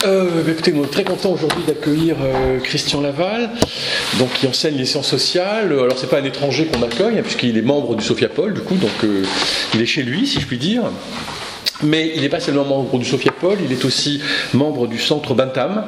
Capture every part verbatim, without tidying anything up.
Euh, écoutez, nous sommes très contents aujourd'hui d'accueillir euh, Christian Laval, donc, qui enseigne les sciences sociales. Alors, c'est pas un étranger qu'on accueille, hein, puisqu'il est membre du Sophiapol, du coup, donc euh, il est chez lui, si je puis dire. Mais il n'est pas seulement membre du Sophiapol, il est aussi membre du centre Bantam.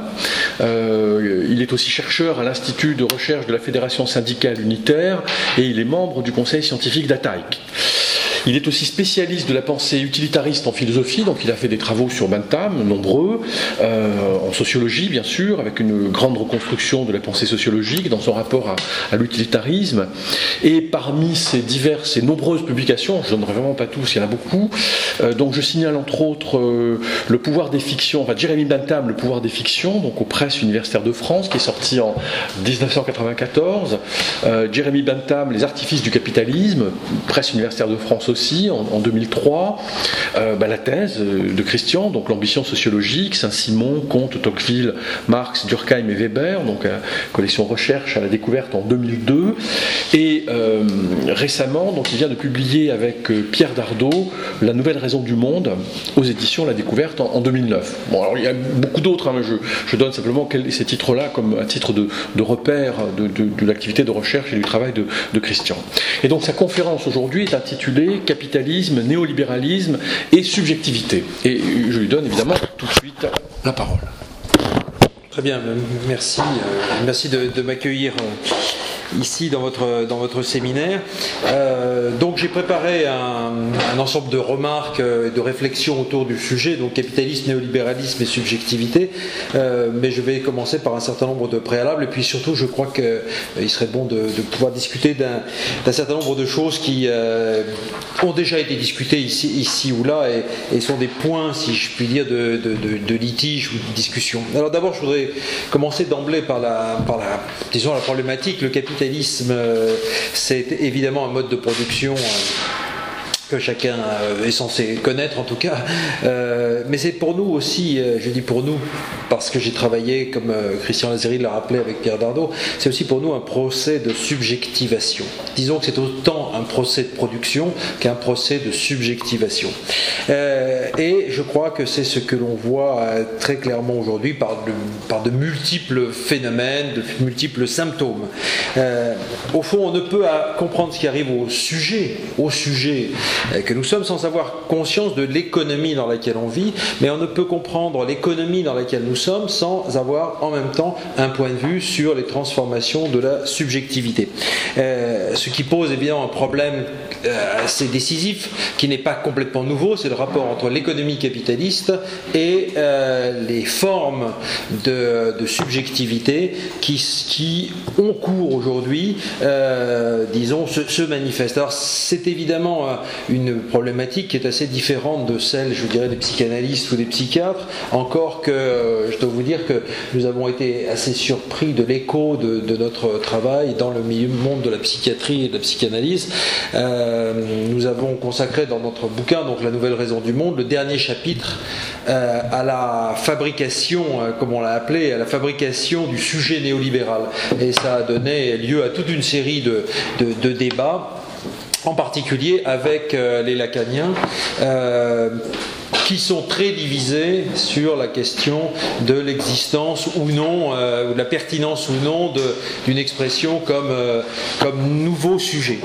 Euh, il est aussi chercheur à l'Institut de recherche de la Fédération syndicale unitaire et il est membre du conseil scientifique d'A T A I C. Il est aussi spécialiste de la pensée utilitariste en philosophie, donc il a fait des travaux sur Bantam, nombreux, euh, en sociologie bien sûr, avec une grande reconstruction de la pensée sociologique dans son rapport à, à l'utilitarisme. Et parmi ces diverses et nombreuses publications, je ne donnerai vraiment pas tous, il y en a beaucoup, euh, donc je signale entre autres euh, Le pouvoir des fictions, enfin Jérémy Bantam, Le pouvoir des fictions, donc aux presses universitaires de France, qui est sorti en dix-neuf cent quatre-vingt-quatorze, euh, Jérémy Bantam, Les artifices du capitalisme, presse universitaire de France aussi, en, en deux mille trois, euh, bah, la thèse de Christian, donc l'ambition sociologique, Saint-Simon, Comte, Tocqueville, Marx, Durkheim et Weber, donc euh, collection Recherche à la découverte en deux mille deux, et euh, récemment, donc il vient de publier avec euh, Pierre Dardot La nouvelle raison du monde aux éditions La Découverte en, en deux mille neuf. Bon, alors il y a beaucoup d'autres, hein, mais je, je donne simplement quel, ces titres-là comme un titre de, de repère de, de, de l'activité de recherche et du travail de, de Christian. Et donc sa conférence aujourd'hui est intitulée Capitalisme, néolibéralisme et subjectivité. Et je lui donne évidemment tout de suite la parole. Très bien, merci. Merci de, de m'accueillir ici dans votre, dans votre séminaire. Euh, donc j'ai préparé un, un ensemble de remarques et de réflexions autour du sujet, donc capitalisme, néolibéralisme et subjectivité, euh, mais je vais commencer par un certain nombre de préalables, et puis surtout je crois qu'il euh, serait bon de, de pouvoir discuter d'un, d'un certain nombre de choses qui euh, ont déjà été discutées ici, ici ou là, et, et sont des points, si je puis dire, de, de, de, de litige ou de discussion. Alors d'abord je voudrais commencer d'emblée par la, par la, disons, la problématique. Le capitalisme Euh, c'est évidemment un mode de production euh, que chacun euh, est censé connaître en tout cas, euh, mais c'est pour nous aussi, euh, je dis pour nous parce que j'ai travaillé, comme euh, Christian Lazeri l'a rappelé avec Pierre Dardot, c'est aussi pour nous un procès de subjectivation. Disons que c'est autant un procès de production qu'un procès de subjectivation. Euh, et je crois que c'est ce que l'on voit euh, très clairement aujourd'hui par de, par de multiples phénomènes, de multiples symptômes. Euh, au fond, on ne peut à comprendre ce qui arrive au sujet, au sujet euh, que nous sommes sans avoir conscience de l'économie dans laquelle on vit, mais on ne peut comprendre l'économie dans laquelle nous sommes sans avoir en même temps un point de vue sur les transformations de la subjectivité. Euh, ce qui pose évidemment un problème euh, assez décisif, qui n'est pas complètement nouveau, c'est le rapport entre l'économie capitaliste et euh, les formes de, de subjectivité qui, qui ont cours aujourd'hui, euh, disons, se, se manifestent. Alors c'est évidemment euh, une problématique qui est assez différente de celle, je dirais, des psychanalystes ou des psychiatres, encore que euh, je dois vous dire que nous avons été assez surpris de l'écho de, de notre travail dans le milieu, monde de la psychiatrie et de la psychanalyse. Euh, nous avons consacré dans notre bouquin, donc La nouvelle raison du monde, le dernier chapitre euh, à la fabrication, euh, comme on l'a appelé, à la fabrication du sujet néolibéral. Et ça a donné lieu à toute une série de, de, de débats, en particulier avec euh, les lacaniens, euh, qui sont très divisés sur la question de l'existence ou non, euh, ou de la pertinence ou non de, d'une expression comme, euh, comme nouveau sujet.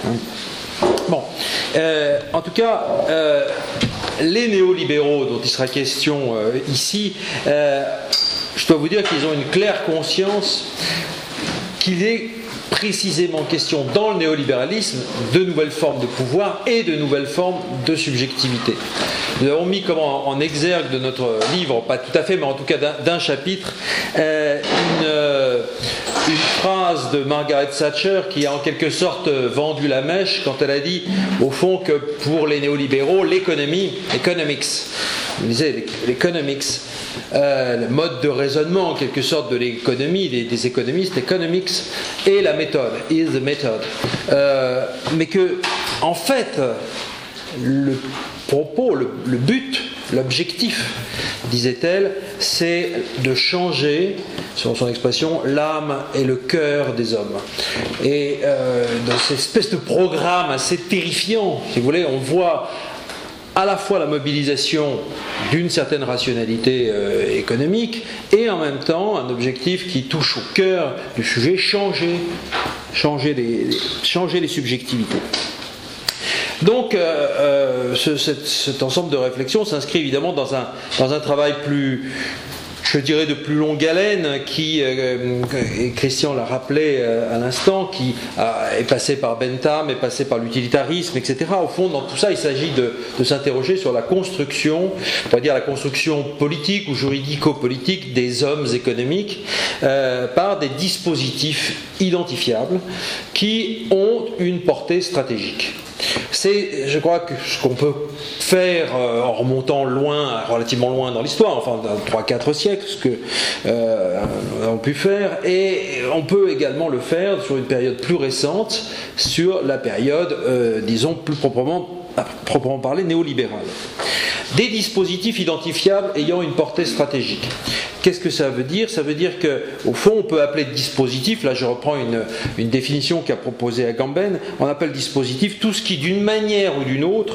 Bon, euh, en tout cas, euh, les néolibéraux dont il sera question euh, ici, euh, je dois vous dire qu'ils ont une claire conscience qu'il est précisément question dans le néolibéralisme de nouvelles formes de pouvoir et de nouvelles formes de subjectivité. Nous avons mis comme en, en exergue de notre livre, pas tout à fait, mais en tout cas d'un, d'un chapitre, euh, une, euh, une phrase de Margaret Thatcher qui a en quelque sorte vendu la mèche quand elle a dit au fond que pour les néolibéraux, l'économie, economics, on disait l'économics, Euh, le mode de raisonnement en quelque sorte de l'économie, des, des économistes, economics, et la méthode, is the method. Euh, mais que, en fait, le propos, le, le but, l'objectif, disait-elle, c'est de changer, selon son expression, l'âme et le cœur des hommes. Et euh, dans cette espèce de programme assez terrifiant, si vous voulez, on voit à la fois la mobilisation d'une certaine rationalité euh, économique et en même temps un objectif qui touche au cœur du sujet, changer, changer, les, changer les subjectivités. Donc euh, euh, ce, cet, cet ensemble de réflexions s'inscrit évidemment dans un, dans un travail plus, je dirais, de plus longue haleine qui, euh, et Christian l'a rappelé euh, à l'instant, qui a, est passé par Bentham, est passé par l'utilitarisme, et cetera. Au fond, dans tout ça, il s'agit de, de s'interroger sur la construction, on pourrait dire la construction politique ou juridico-politique des hommes économiques euh, par des dispositifs identifiables qui ont une portée stratégique. C'est, je crois, que ce qu'on peut faire euh, en remontant loin, relativement loin dans l'histoire, enfin dans trois quatre siècles, ce que euh, on a pu faire, et on peut également le faire sur une période plus récente, sur la période, euh, disons, plus proprement, à proprement parler, néolibérale. Des dispositifs identifiables ayant une portée stratégique. Qu'est-ce que ça veut dire? Ça veut dire qu'au fond, on peut appeler dispositif, là je reprends une, une définition qu'a proposée Agamben, on appelle dispositif tout ce qui, d'une manière ou d'une autre,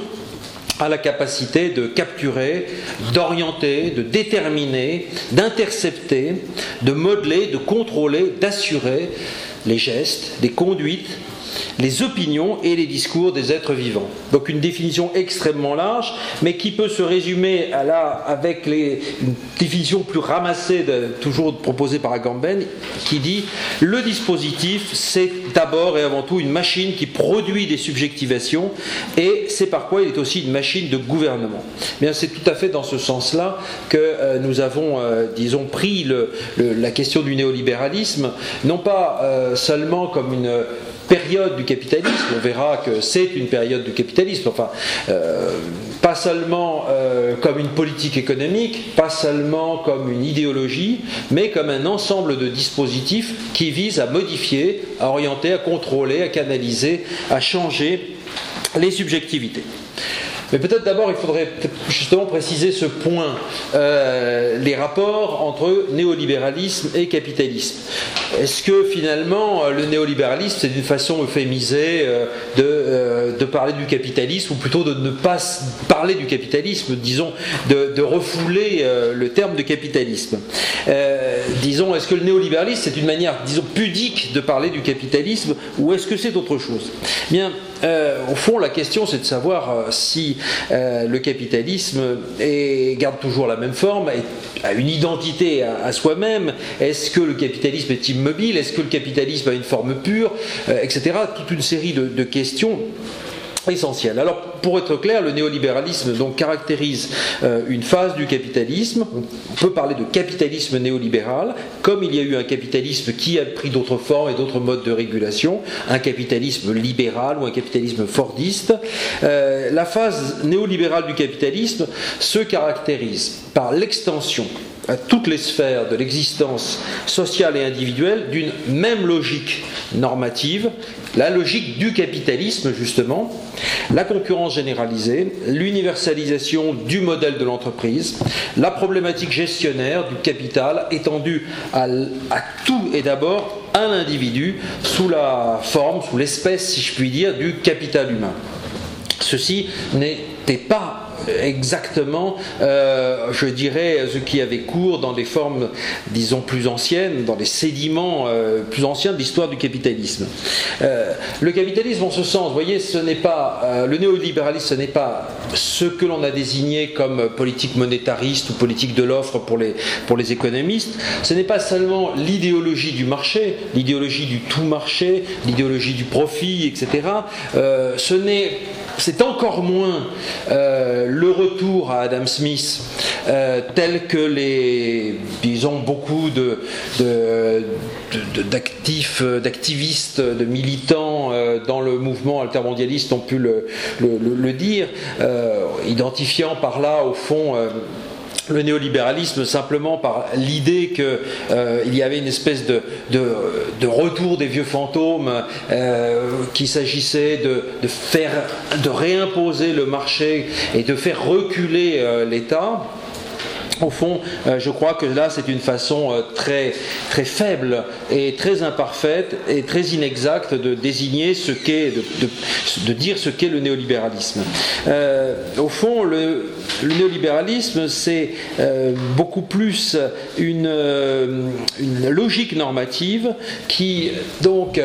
a la capacité de capturer, d'orienter, de déterminer, d'intercepter, de modeler, de contrôler, d'assurer les gestes, les conduites, les opinions et les discours des êtres vivants. Donc une définition extrêmement large, mais qui peut se résumer à la, avec les, une définition plus ramassée, de, toujours proposée par Agamben, qui dit « Le dispositif, c'est d'abord et avant tout une machine qui produit des subjectivations, et c'est par quoi il est aussi une machine de gouvernement. » Bien, c'est tout à fait dans ce sens-là que euh, nous avons, euh, disons, pris le, le, la question du néolibéralisme, non pas euh, seulement comme une période du capitalisme, on verra que c'est une période du capitalisme, enfin, euh, pas seulement euh, comme une politique économique, pas seulement comme une idéologie, mais comme un ensemble de dispositifs qui visent à modifier, à orienter, à contrôler, à canaliser, à changer les subjectivités. Mais peut-être d'abord il faudrait justement préciser ce point, euh, les rapports entre néolibéralisme et capitalisme. Est-ce que finalement le néolibéralisme c'est une façon euphémisée euh, de, euh, de parler du capitalisme, ou plutôt de ne pas parler du capitalisme, disons, de, de refouler euh, le terme de capitalisme. Euh, disons, est-ce que le néolibéralisme c'est une manière, disons, pudique de parler du capitalisme, ou est-ce que c'est autre chose? Bien, Euh, au fond, la question, c'est de savoir euh, si euh, le capitalisme est, garde toujours la même forme, est, a une identité à, à soi-même. Est-ce que le capitalisme est immobile? Est-ce que le capitalisme a une forme pure, euh, et cetera. Toute une série de, de questions essentiel. Alors, pour être clair, le néolibéralisme donc caractérise euh, une phase du capitalisme. On peut parler de capitalisme néolibéral, comme il y a eu un capitalisme qui a pris d'autres formes et d'autres modes de régulation, un capitalisme libéral ou un capitalisme fordiste. Euh, la phase néolibérale du capitalisme se caractérise par l'extension à toutes les sphères de l'existence sociale et individuelle d'une même logique normative, la logique du capitalisme justement, la concurrence généralisée, l'universalisation du modèle de l'entreprise, la problématique gestionnaire du capital étendue à, à tout et d'abord à l'individu sous la forme, sous l'espèce si je puis dire, du capital humain. Ceci n'était pas exactement, euh, je dirais, ce qui avait cours dans des formes, disons, plus anciennes, dans les sédiments euh, plus anciens de l'histoire du capitalisme. Euh, le capitalisme, en ce sens, vous voyez, ce n'est pas, euh, le néolibéralisme, ce n'est pas ce que l'on a désigné comme politique monétariste ou politique de l'offre pour les, pour les économistes. Ce n'est pas seulement l'idéologie du marché, l'idéologie du tout marché, l'idéologie du profit, et cetera. Euh, ce n'est C'est encore moins euh, le retour à Adam Smith, euh, tel que les, disons, beaucoup de, de, de, d'actifs, d'activistes, de militants euh, dans le mouvement altermondialiste ont pu le, le, le, le dire, euh, identifiant par là, au fond, euh, le néolibéralisme simplement par l'idée qu'il euh, y avait une espèce de, de, de retour des vieux fantômes, euh, qu'il s'agissait de, de, faire, de réimposer le marché et de faire reculer euh, l'État. Au fond, euh, je crois que là, c'est une façon euh, très, très faible et très imparfaite et très inexacte de désigner ce qu'est, de, de, de dire ce qu'est le néolibéralisme. Euh, au fond, le, le néolibéralisme, c'est euh, beaucoup plus une, euh, une logique normative qui, donc,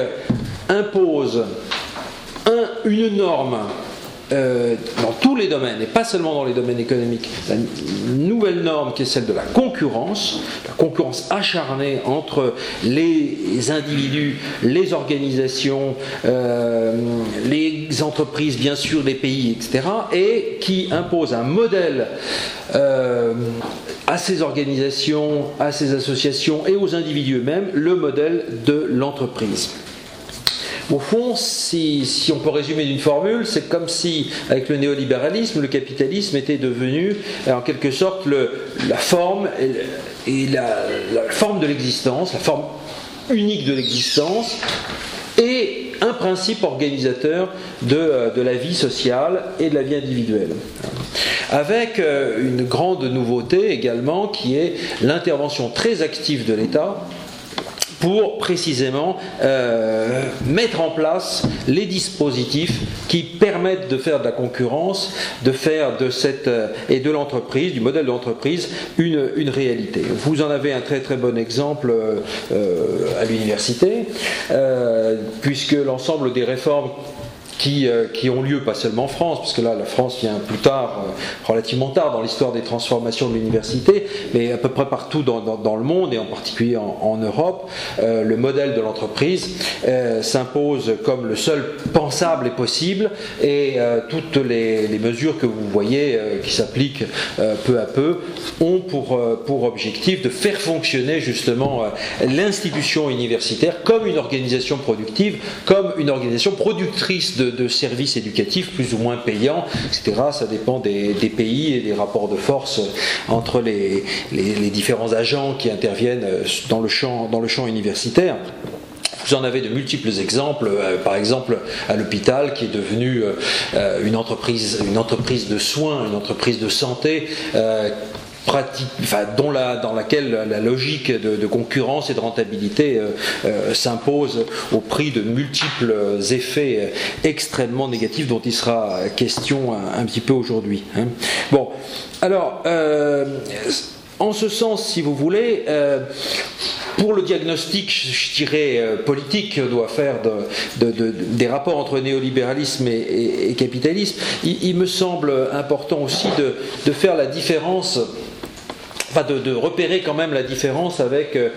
impose un, une norme Euh, dans tous les domaines, et pas seulement dans les domaines économiques, la nouvelle norme qui est celle de la concurrence, la concurrence acharnée entre les individus, les organisations, euh, les entreprises, bien sûr, les pays, et cetera, et qui impose un modèle euh, à ces organisations, à ces associations et aux individus eux-mêmes, le modèle de l'entreprise. Au fond, si, si on peut résumer d'une formule, c'est comme si, avec le néolibéralisme, le capitalisme était devenu, en quelque sorte, le, la forme, et la, la forme de l'existence, la forme unique de l'existence, et un principe organisateur de, de la vie sociale et de la vie individuelle. Avec une grande nouveauté également, qui est l'intervention très active de l'État, pour précisément euh, mettre en place les dispositifs qui permettent de faire de la concurrence, de faire de cette euh, et de l'entreprise, du modèle de l'entreprise, une, une réalité. Vous en avez un très très bon exemple euh, à l'université, euh, puisque l'ensemble des réformes Qui, euh, qui ont lieu pas seulement en France, parce que là la France vient plus tard, euh, relativement tard dans l'histoire des transformations de l'université, mais à peu près partout dans, dans, dans le monde et en particulier en, en Europe, euh, le modèle de l'entreprise euh, s'impose comme le seul pensable et possible, et euh, toutes les, les mesures que vous voyez euh, qui s'appliquent euh, peu à peu ont pour, euh, pour objectif de faire fonctionner justement euh, l'institution universitaire comme une organisation productive, comme une organisation productrice de de services éducatifs plus ou moins payants, et cetera. Ça dépend des, des pays et des rapports de force entre les, les, les différents agents qui interviennent dans le champ, dans le champ universitaire. Vous en avez de multiples exemples, euh, par exemple à l'hôpital qui est devenu euh, une entreprise, une entreprise de soins, une entreprise de santé, euh, pratique, enfin, dont la, dans laquelle la logique de, de concurrence et de rentabilité euh, euh, s'impose au prix de multiples effets extrêmement négatifs dont il sera question un, un petit peu aujourd'hui. Hein. Bon, alors, euh, en ce sens, si vous voulez, euh, pour le diagnostic, je dirais, politique que doit faire de, de, de, des rapports entre néolibéralisme et, et, et capitalisme, il, il me semble important aussi de, de faire la différence, enfin de, de repérer quand même la différence avec euh,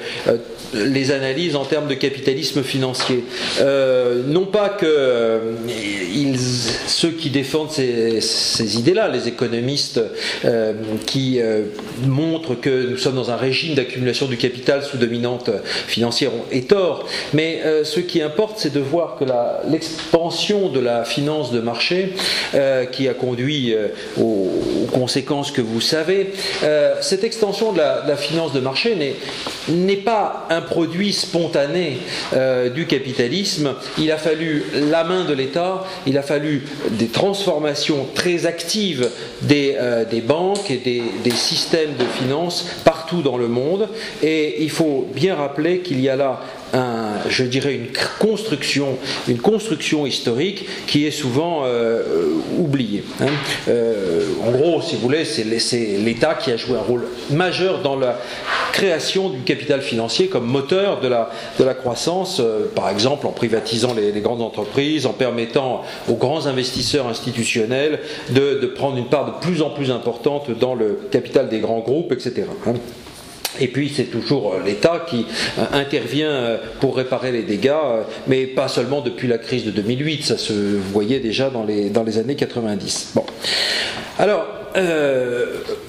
les analyses en termes de capitalisme financier. Euh, non pas que euh, ils, ceux qui défendent ces, ces idées-là, les économistes euh, qui euh, montrent que nous sommes dans un régime d'accumulation du capital sous dominante financière ont est tort, mais euh, ce qui importe, c'est de voir que la, l'expansion de la finance de marché euh, qui a conduit euh, aux, aux conséquences que vous savez, euh, cette extension de la, de la finance de marché n'est, n'est pas un produit spontané euh, du capitalisme. Il a fallu la main de l'État, il a fallu des transformations très actives des, euh, des banques et des, des systèmes de finance partout dans le monde, et il faut bien rappeler qu'il y a là Un, je dirais une construction, une construction historique qui est souvent euh, oubliée. Hein. Euh, en gros, si vous voulez, c'est, c'est l'État qui a joué un rôle majeur dans la création du capital financier comme moteur de la, de la croissance, euh, par exemple en privatisant les, les grandes entreprises, en permettant aux grands investisseurs institutionnels de, de prendre une part de plus en plus importante dans le capital des grands groupes, et cetera. Hein. Et puis c'est toujours l'État qui intervient pour réparer les dégâts, mais pas seulement depuis la crise de deux mille huit, ça se voyait déjà dans les, dans les années quatre-vingt-dix. Bon. Alors, euh,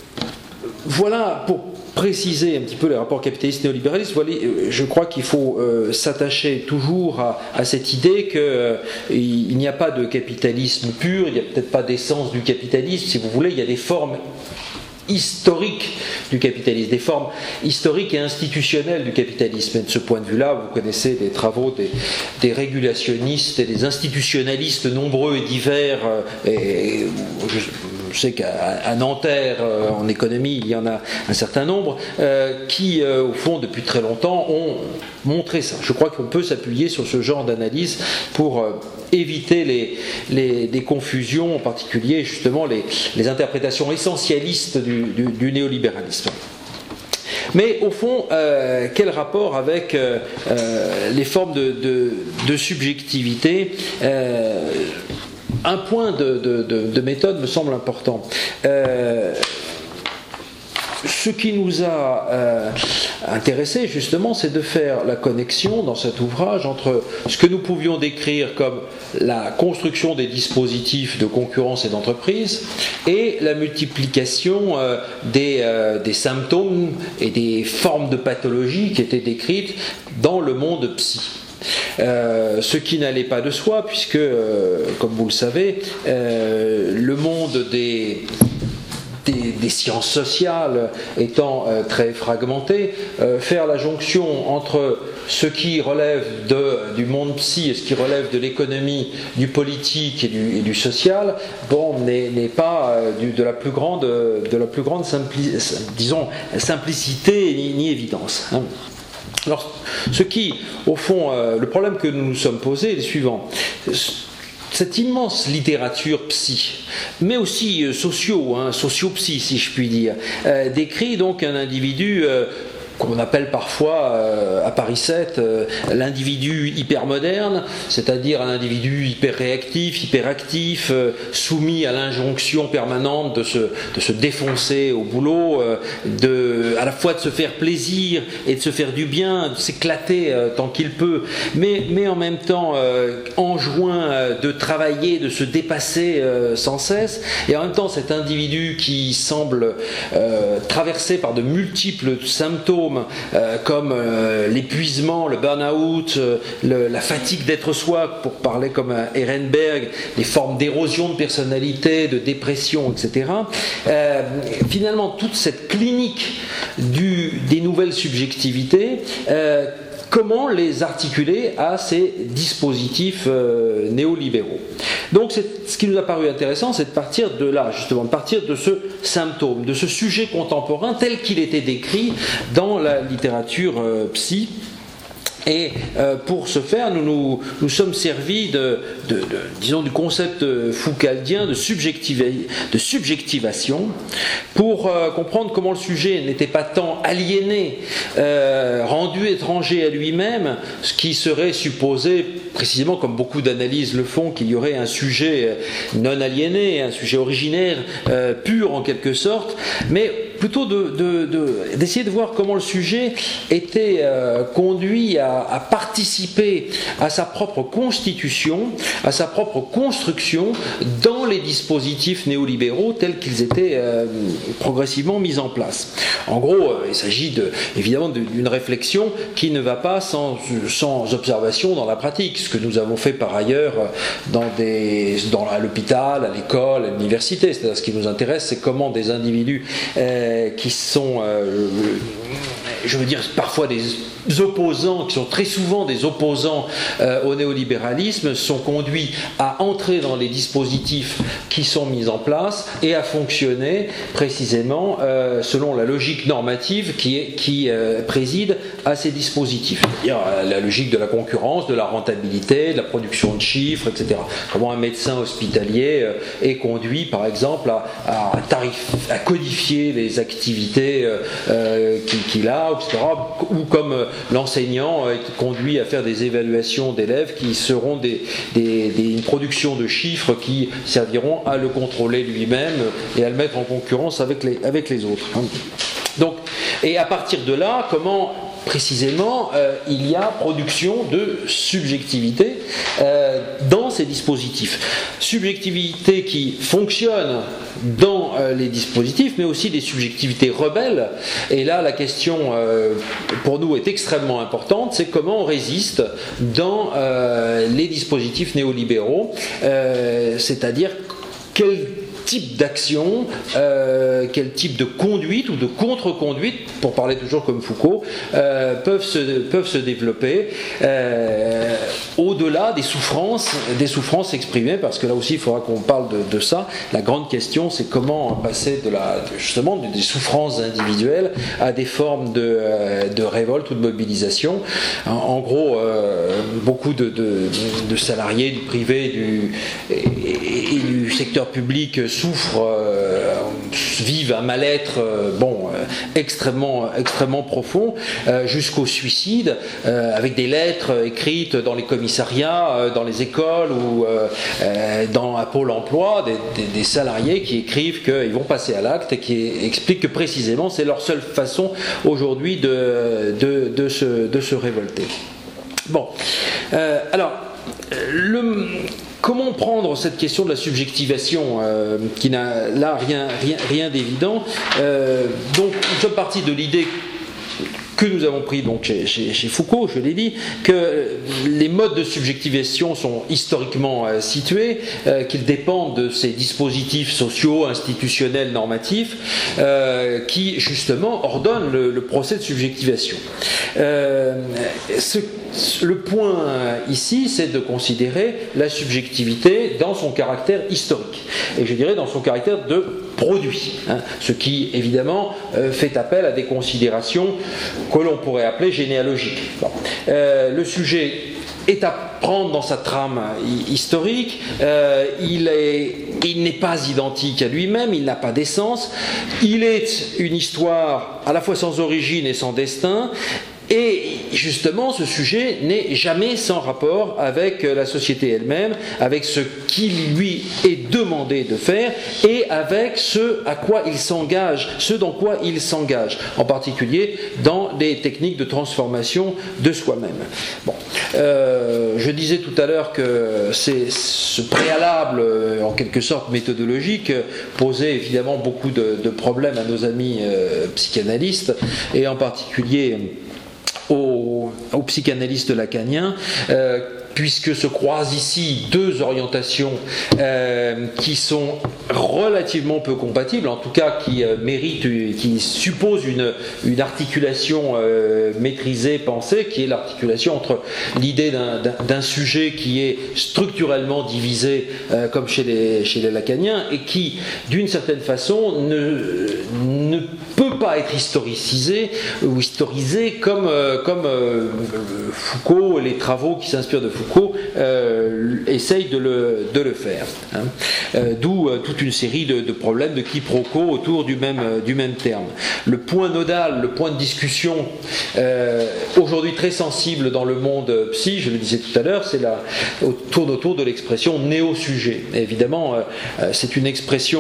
voilà pour préciser un petit peu les rapports capitalistes néolibéralistes. Voilà, je crois qu'il faut euh, s'attacher toujours à, à cette idée qu'il euh, n'y a pas de capitalisme pur, il n'y a peut-être pas d'essence du capitalisme, si vous voulez, il y a des formes historiques du capitalisme, des formes historiques et institutionnelles du capitalisme. Et de ce point de vue-là, vous connaissez des travaux des, des régulationnistes et des institutionnalistes nombreux et divers, et je, je sais qu'à Nanterre, euh, en économie, il y en a un certain nombre, euh, qui, euh, au fond, depuis très longtemps, ont montré ça. Je crois qu'on peut s'appuyer sur ce genre d'analyse pour euh, éviter les, les, des confusions, en particulier, justement, les, les interprétations essentialistes du, du, du néolibéralisme. Mais au fond, euh, quel rapport avec euh, euh, les formes de, de, de subjectivité euh, un point de, de, de, de méthode me semble important. Euh, ce qui nous a euh, intéressés, justement, c'est de faire la connexion dans cet ouvrage entre ce que nous pouvions décrire comme la construction des dispositifs de concurrence et d'entreprise et la multiplication euh, des, euh, des symptômes et des formes de pathologie qui étaient décrites dans le monde psy. Euh, ce qui n'allait pas de soi, puisque, euh, comme vous le savez, euh, le monde des... Des, des sciences sociales étant euh, très fragmentées, euh, faire la jonction entre ce qui relève de, du monde psy et ce qui relève de l'économie, du politique et du, et du social, bon, n'est, n'est pas euh, du, de la plus grande, de la plus grande simpli, disons, simplicité ni, ni évidence. Hein. Alors, ce qui, au fond, euh, le problème que nous nous sommes posé est le suivant. Cette immense littérature psy, mais aussi euh, socio, hein, socio-psy si je puis dire, euh, décrit donc un individu euh, qu'on appelle parfois euh, à Paris sept euh, l'individu hypermoderne, c'est-à-dire un individu hyper réactif, hyperactif, euh, soumis à l'injonction permanente de se, de se défoncer au boulot, euh, de, à la fois de se faire plaisir et de se faire du bien, de s'éclater euh, tant qu'il peut, mais, mais en même temps euh, enjoint euh, de travailler, de se dépasser euh, sans cesse, et en même temps cet individu qui semble euh, traversé par de multiples symptômes Euh, comme euh, l'épuisement, le burn-out, euh, le, la fatigue d'être soi, pour parler comme euh, Ehrenberg, les formes d'érosion de personnalité, de dépression, et cetera. Euh, finalement, toute cette clinique du, des nouvelles subjectivités, euh, comment les articuler à ces dispositifs euh, néolibéraux. Donc c'est, ce qui nous a paru intéressant, c'est de partir de là, justement, de partir de ce symptôme, de ce sujet contemporain tel qu'il était décrit dans la littérature euh, psy. Et euh, pour ce faire, nous nous, nous sommes servis de, de, de, disons, du concept foucaldien de, de subjectivation pour euh, comprendre comment le sujet n'était pas tant aliéné, euh, rendu étranger à lui-même, ce qui serait supposé, précisément comme beaucoup d'analyses le font, qu'il y aurait un sujet non aliéné, un sujet originaire, euh, pur en quelque sorte, mais plutôt de, de, de, d'essayer de voir comment le sujet était euh, conduit à, à participer à sa propre constitution, à sa propre construction dans les dispositifs néolibéraux tels qu'ils étaient euh, progressivement mis en place. En gros, euh, il s'agit de, évidemment d'une réflexion qui ne va pas sans, sans observation dans la pratique, ce que nous avons fait par ailleurs dans des, dans, à l'hôpital, à l'école, à l'université. C'est-à-dire ce qui nous intéresse, c'est comment des individus euh, qui sont, euh, je veux dire, parfois des opposants, qui sont très souvent des opposants euh, au néolibéralisme, sont conduits à entrer dans les dispositifs qui sont mis en place et à fonctionner précisément euh, selon la logique normative qui, est, qui euh, préside à ces dispositifs. C'est-à-dire euh, la logique de la concurrence, de la rentabilité, de la production de chiffres, et cetera. Comment un médecin hospitalier euh, est conduit, par exemple, à, à, tarif, à codifier les activités euh, qu'il a, et cetera. Ou comme euh, l'enseignant est conduit à faire des évaluations d'élèves qui seront des, des, des, une production de chiffres qui serviront à le contrôler lui-même et à le mettre en concurrence avec les, avec les autres. Donc, et à partir de là, comment précisément euh, il y a production de subjectivité euh, dans ces dispositifs. Subjectivité qui fonctionne dans euh, les dispositifs, mais aussi des subjectivités rebelles. Et là, la question euh, pour nous est extrêmement importante, c'est comment on résiste dans euh, les dispositifs néolibéraux, euh, c'est-à-dire quel type d'action, euh, quel type de conduite ou de contre-conduite, pour parler toujours comme Foucault, euh, peuvent, se, peuvent se développer euh, au-delà des souffrances, des souffrances exprimées, parce que là aussi il faudra qu'on parle de, de ça. La grande question, c'est comment passer de la, justement des souffrances individuelles à des formes de, euh, de révolte ou de mobilisation. En, en gros, euh, beaucoup de, de, de salariés du privé du, et, et, et du secteur public souffrent, euh, vivent un mal-être euh, bon, euh, extrêmement, extrêmement profond, euh, jusqu'au suicide, euh, avec des lettres écrites dans les commissariats, euh, dans les écoles ou euh, euh, dans un pôle emploi, des, des, des salariés qui écrivent qu'ils vont passer à l'acte et qui expliquent que précisément c'est leur seule façon aujourd'hui de, de, de, se, de se révolter. Bon, euh, alors, le... Comment prendre cette question de la subjectivation euh, qui n'a là rien, rien, rien d'évident. euh, Donc, nous sommes partis de l'idée que nous avons pris donc chez, chez, chez Foucault, je l'ai dit, que les modes de subjectivation sont historiquement euh, situés, euh, qu'ils dépendent de ces dispositifs sociaux, institutionnels, normatifs, euh, qui justement ordonnent le, le procès de subjectivation. Euh, ce, le point ici, c'est de considérer la subjectivité dans son caractère historique, et je dirais dans son caractère de produit, hein, ce qui évidemment euh, fait appel à des considérations que l'on pourrait appeler généalogiques. Bon. Euh, le sujet est à prendre dans sa trame historique, euh, il est, il n'est pas identique à lui-même, il n'a pas d'essence, il est une histoire à la fois sans origine et sans destin. Et justement, ce sujet n'est jamais sans rapport avec la société elle-même, avec ce qui lui est demandé de faire et avec ce à quoi il s'engage, ce dans quoi il s'engage, en particulier dans des techniques de transformation de soi-même. Bon, euh, je disais tout à l'heure que c'est ce préalable, en quelque sorte méthodologique, posait évidemment beaucoup de, de problèmes à nos amis euh, psychanalystes, et en particulier Aux, aux psychanalystes lacaniens, euh, puisque se croisent ici deux orientations euh, qui sont relativement peu compatibles, en tout cas qui euh, méritent, qui supposent une, une articulation euh, maîtrisée, pensée, qui est l'articulation entre l'idée d'un, d'un, d'un sujet qui est structurellement divisé, euh, comme chez les, chez les lacaniens, et qui, d'une certaine façon, ne, ne peut pas être historicisé ou historisé comme, euh, comme euh, Foucault et les travaux qui s'inspirent de Foucault euh, essayent de le, de le faire. Hein. Euh, d'où euh, toute une série de, de problèmes de quiproquos autour du même, euh, du même terme. Le point nodal, le point de discussion euh, aujourd'hui très sensible dans le monde psy, je le disais tout à l'heure, c'est la, tourne autour de l'expression néo-sujet. Et évidemment, euh, c'est une expression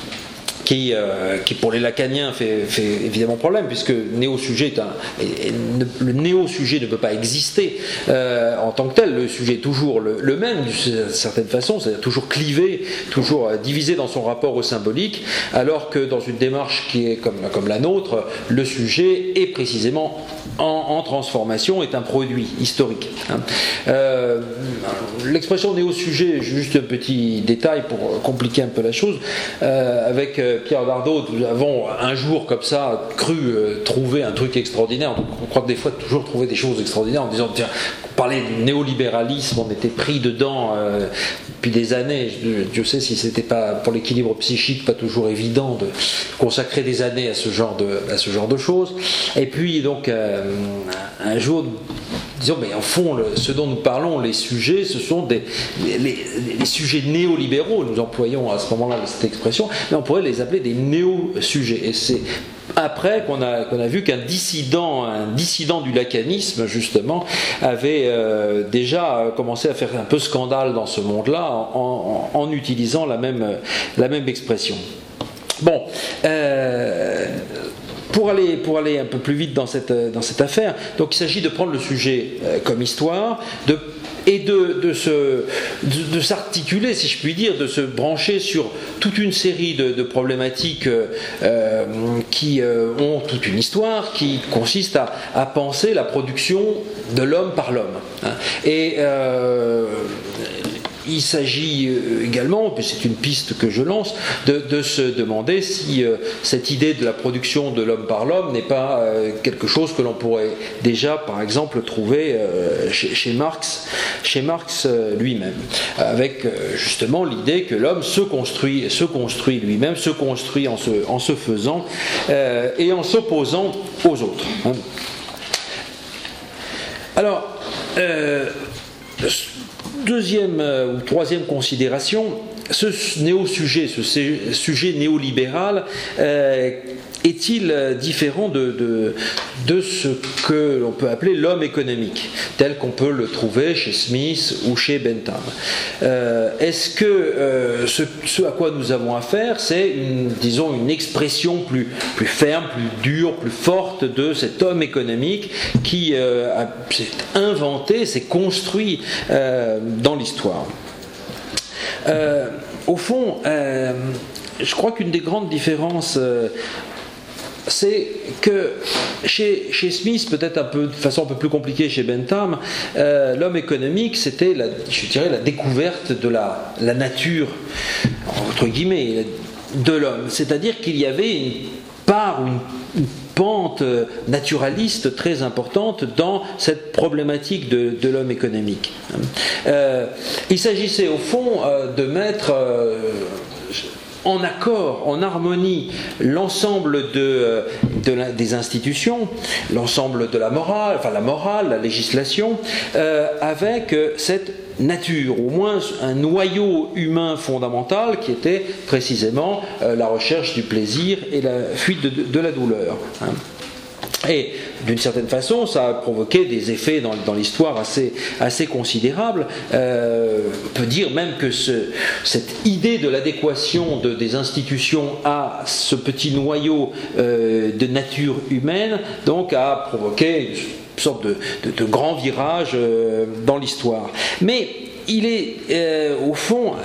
Qui, euh, qui pour les lacaniens fait, fait évidemment problème, puisque néo-sujet est un, et, et ne, le néo-sujet ne peut pas exister euh, en tant que tel. Le sujet est toujours le, le même d'une certaine façon, c'est-à-dire toujours clivé, toujours euh, divisé dans son rapport au symbolique, alors que dans une démarche qui est comme, comme la nôtre, le sujet est précisément en, en transformation, est un produit historique. Hein. Euh, l'expression néo-sujet, juste un petit détail pour compliquer un peu la chose, euh, avec euh, Pierre Dardot, nous avons un jour comme ça cru euh, trouver un truc extraordinaire. On croit que des fois toujours trouver des choses extraordinaires en disant tiens, on parlait du néolibéralisme, on était pris dedans euh, depuis des années. Dieu sait si c'était pas pour l'équilibre psychique pas toujours évident de consacrer des années à ce genre de, à ce genre de choses. Et puis donc euh, un jour, disons, mais en fond, le, ce dont nous parlons, les sujets, ce sont des, les, les, les sujets néolibéraux. Nous employons à ce moment-là cette expression, mais on pourrait les appeler des néo-sujets. Et c'est après qu'on a, qu'on a vu qu'un dissident, un dissident du lacanisme, justement, avait euh, déjà commencé à faire un peu scandale dans ce monde-là en, en, en utilisant la même, la même expression. Bon. Euh, Pour aller, pour aller un peu plus vite dans cette, dans cette affaire, donc il s'agit de prendre le sujet euh, comme histoire, de, et de, de, se, de, de s'articuler, si je puis dire, de se brancher sur toute une série de, de problématiques euh, qui euh, ont toute une histoire, qui consiste à, à penser la production de l'homme par l'homme. Hein. Et euh, il s'agit également, c'est une piste que je lance, de, de se demander si euh, cette idée de la production de l'homme par l'homme n'est pas euh, quelque chose que l'on pourrait déjà, par exemple, trouver euh, chez, chez Marx, chez Marx euh, lui-même, avec euh, justement l'idée que l'homme se construit, se construit lui-même, se construit en se, en se faisant euh, et en s'opposant aux autres. Hein. Alors, euh, deuxième euh, ou troisième considération, ce néo-sujet, ce sujet néolibéral, euh, est-il différent de, de, de ce que l'on peut appeler l'homme économique, tel qu'on peut le trouver chez Smith ou chez Bentham? euh, Est-ce que euh, ce, ce à quoi nous avons affaire, c'est une, disons, une expression plus, plus ferme, plus dure, plus forte de cet homme économique qui euh, s'est inventé, s'est construit euh, dans l'histoire? Euh, au fond, euh, je crois qu'une des grandes différences, euh, c'est que chez, chez Smith, peut-être un peu, de façon un peu plus compliquée chez Bentham, euh, l'homme économique, c'était, la, je dirais, la découverte de la, la nature, entre guillemets, de l'homme. C'est-à-dire qu'il y avait une part, une, une pente naturaliste très importante dans cette problématique de, de l'homme économique. Euh, il s'agissait au fond euh, de mettre euh, en accord, en harmonie, l'ensemble de, de la, des institutions, l'ensemble de la morale, enfin la morale, la législation, euh, avec cette nature, au moins un noyau humain fondamental qui était précisément euh, la recherche du plaisir et la fuite de, de, de la douleur. Hein. Et d'une certaine façon, ça a provoqué des effets dans, dans l'histoire assez, assez considérables. Euh, on peut dire même que ce, cette idée de l'adéquation de, des institutions à ce petit noyau euh, de nature humaine, donc, a provoqué une sorte de, de, de grand virage euh, dans l'histoire. Mais il est, euh, au fond,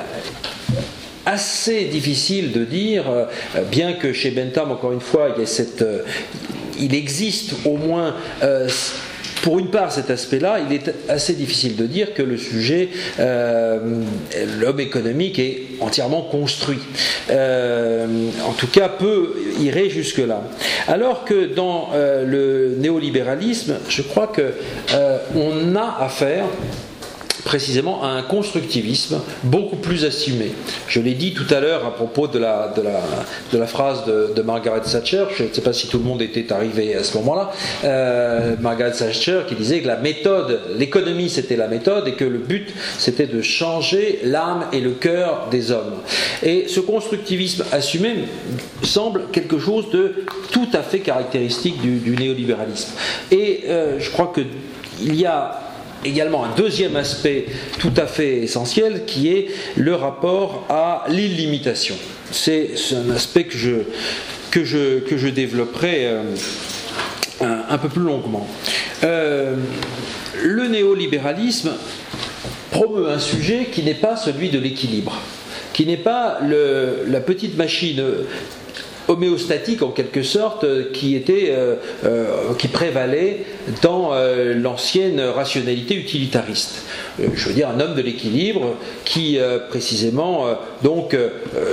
assez difficile de dire, euh, bien que chez Bentham, encore une fois, il y a cette... Euh, il existe au moins, euh, pour une part, cet aspect-là, il est assez difficile de dire que le sujet, euh, l'homme économique, est entièrement construit. Euh, en tout cas, peu irait jusque-là. Alors que dans euh, le néolibéralisme, je crois qu'on euh, a affaire précisément à un constructivisme beaucoup plus assumé. Je l'ai dit tout à l'heure à propos de la, de la, de la phrase de, de Margaret Thatcher, je ne sais pas si tout le monde était arrivé à ce moment-là, euh, Margaret Thatcher qui disait que la méthode, l'économie c'était la méthode et que le but c'était de changer l'âme et le cœur des hommes. Et ce constructivisme assumé semble quelque chose de tout à fait caractéristique du, du néolibéralisme. Et euh, je crois qu'il y a également un deuxième aspect tout à fait essentiel qui est le rapport à l'illimitation. C'est un aspect que je, que je, que je développerai euh, un, un peu plus longuement. Euh, le néolibéralisme promeut un sujet qui n'est pas celui de l'équilibre, qui n'est pas le, la petite machine homéostatique en quelque sorte qui était euh, euh, qui prévalait dans euh, l'ancienne rationalité utilitariste. Euh, je veux dire un homme de l'équilibre qui euh, précisément euh, donc euh,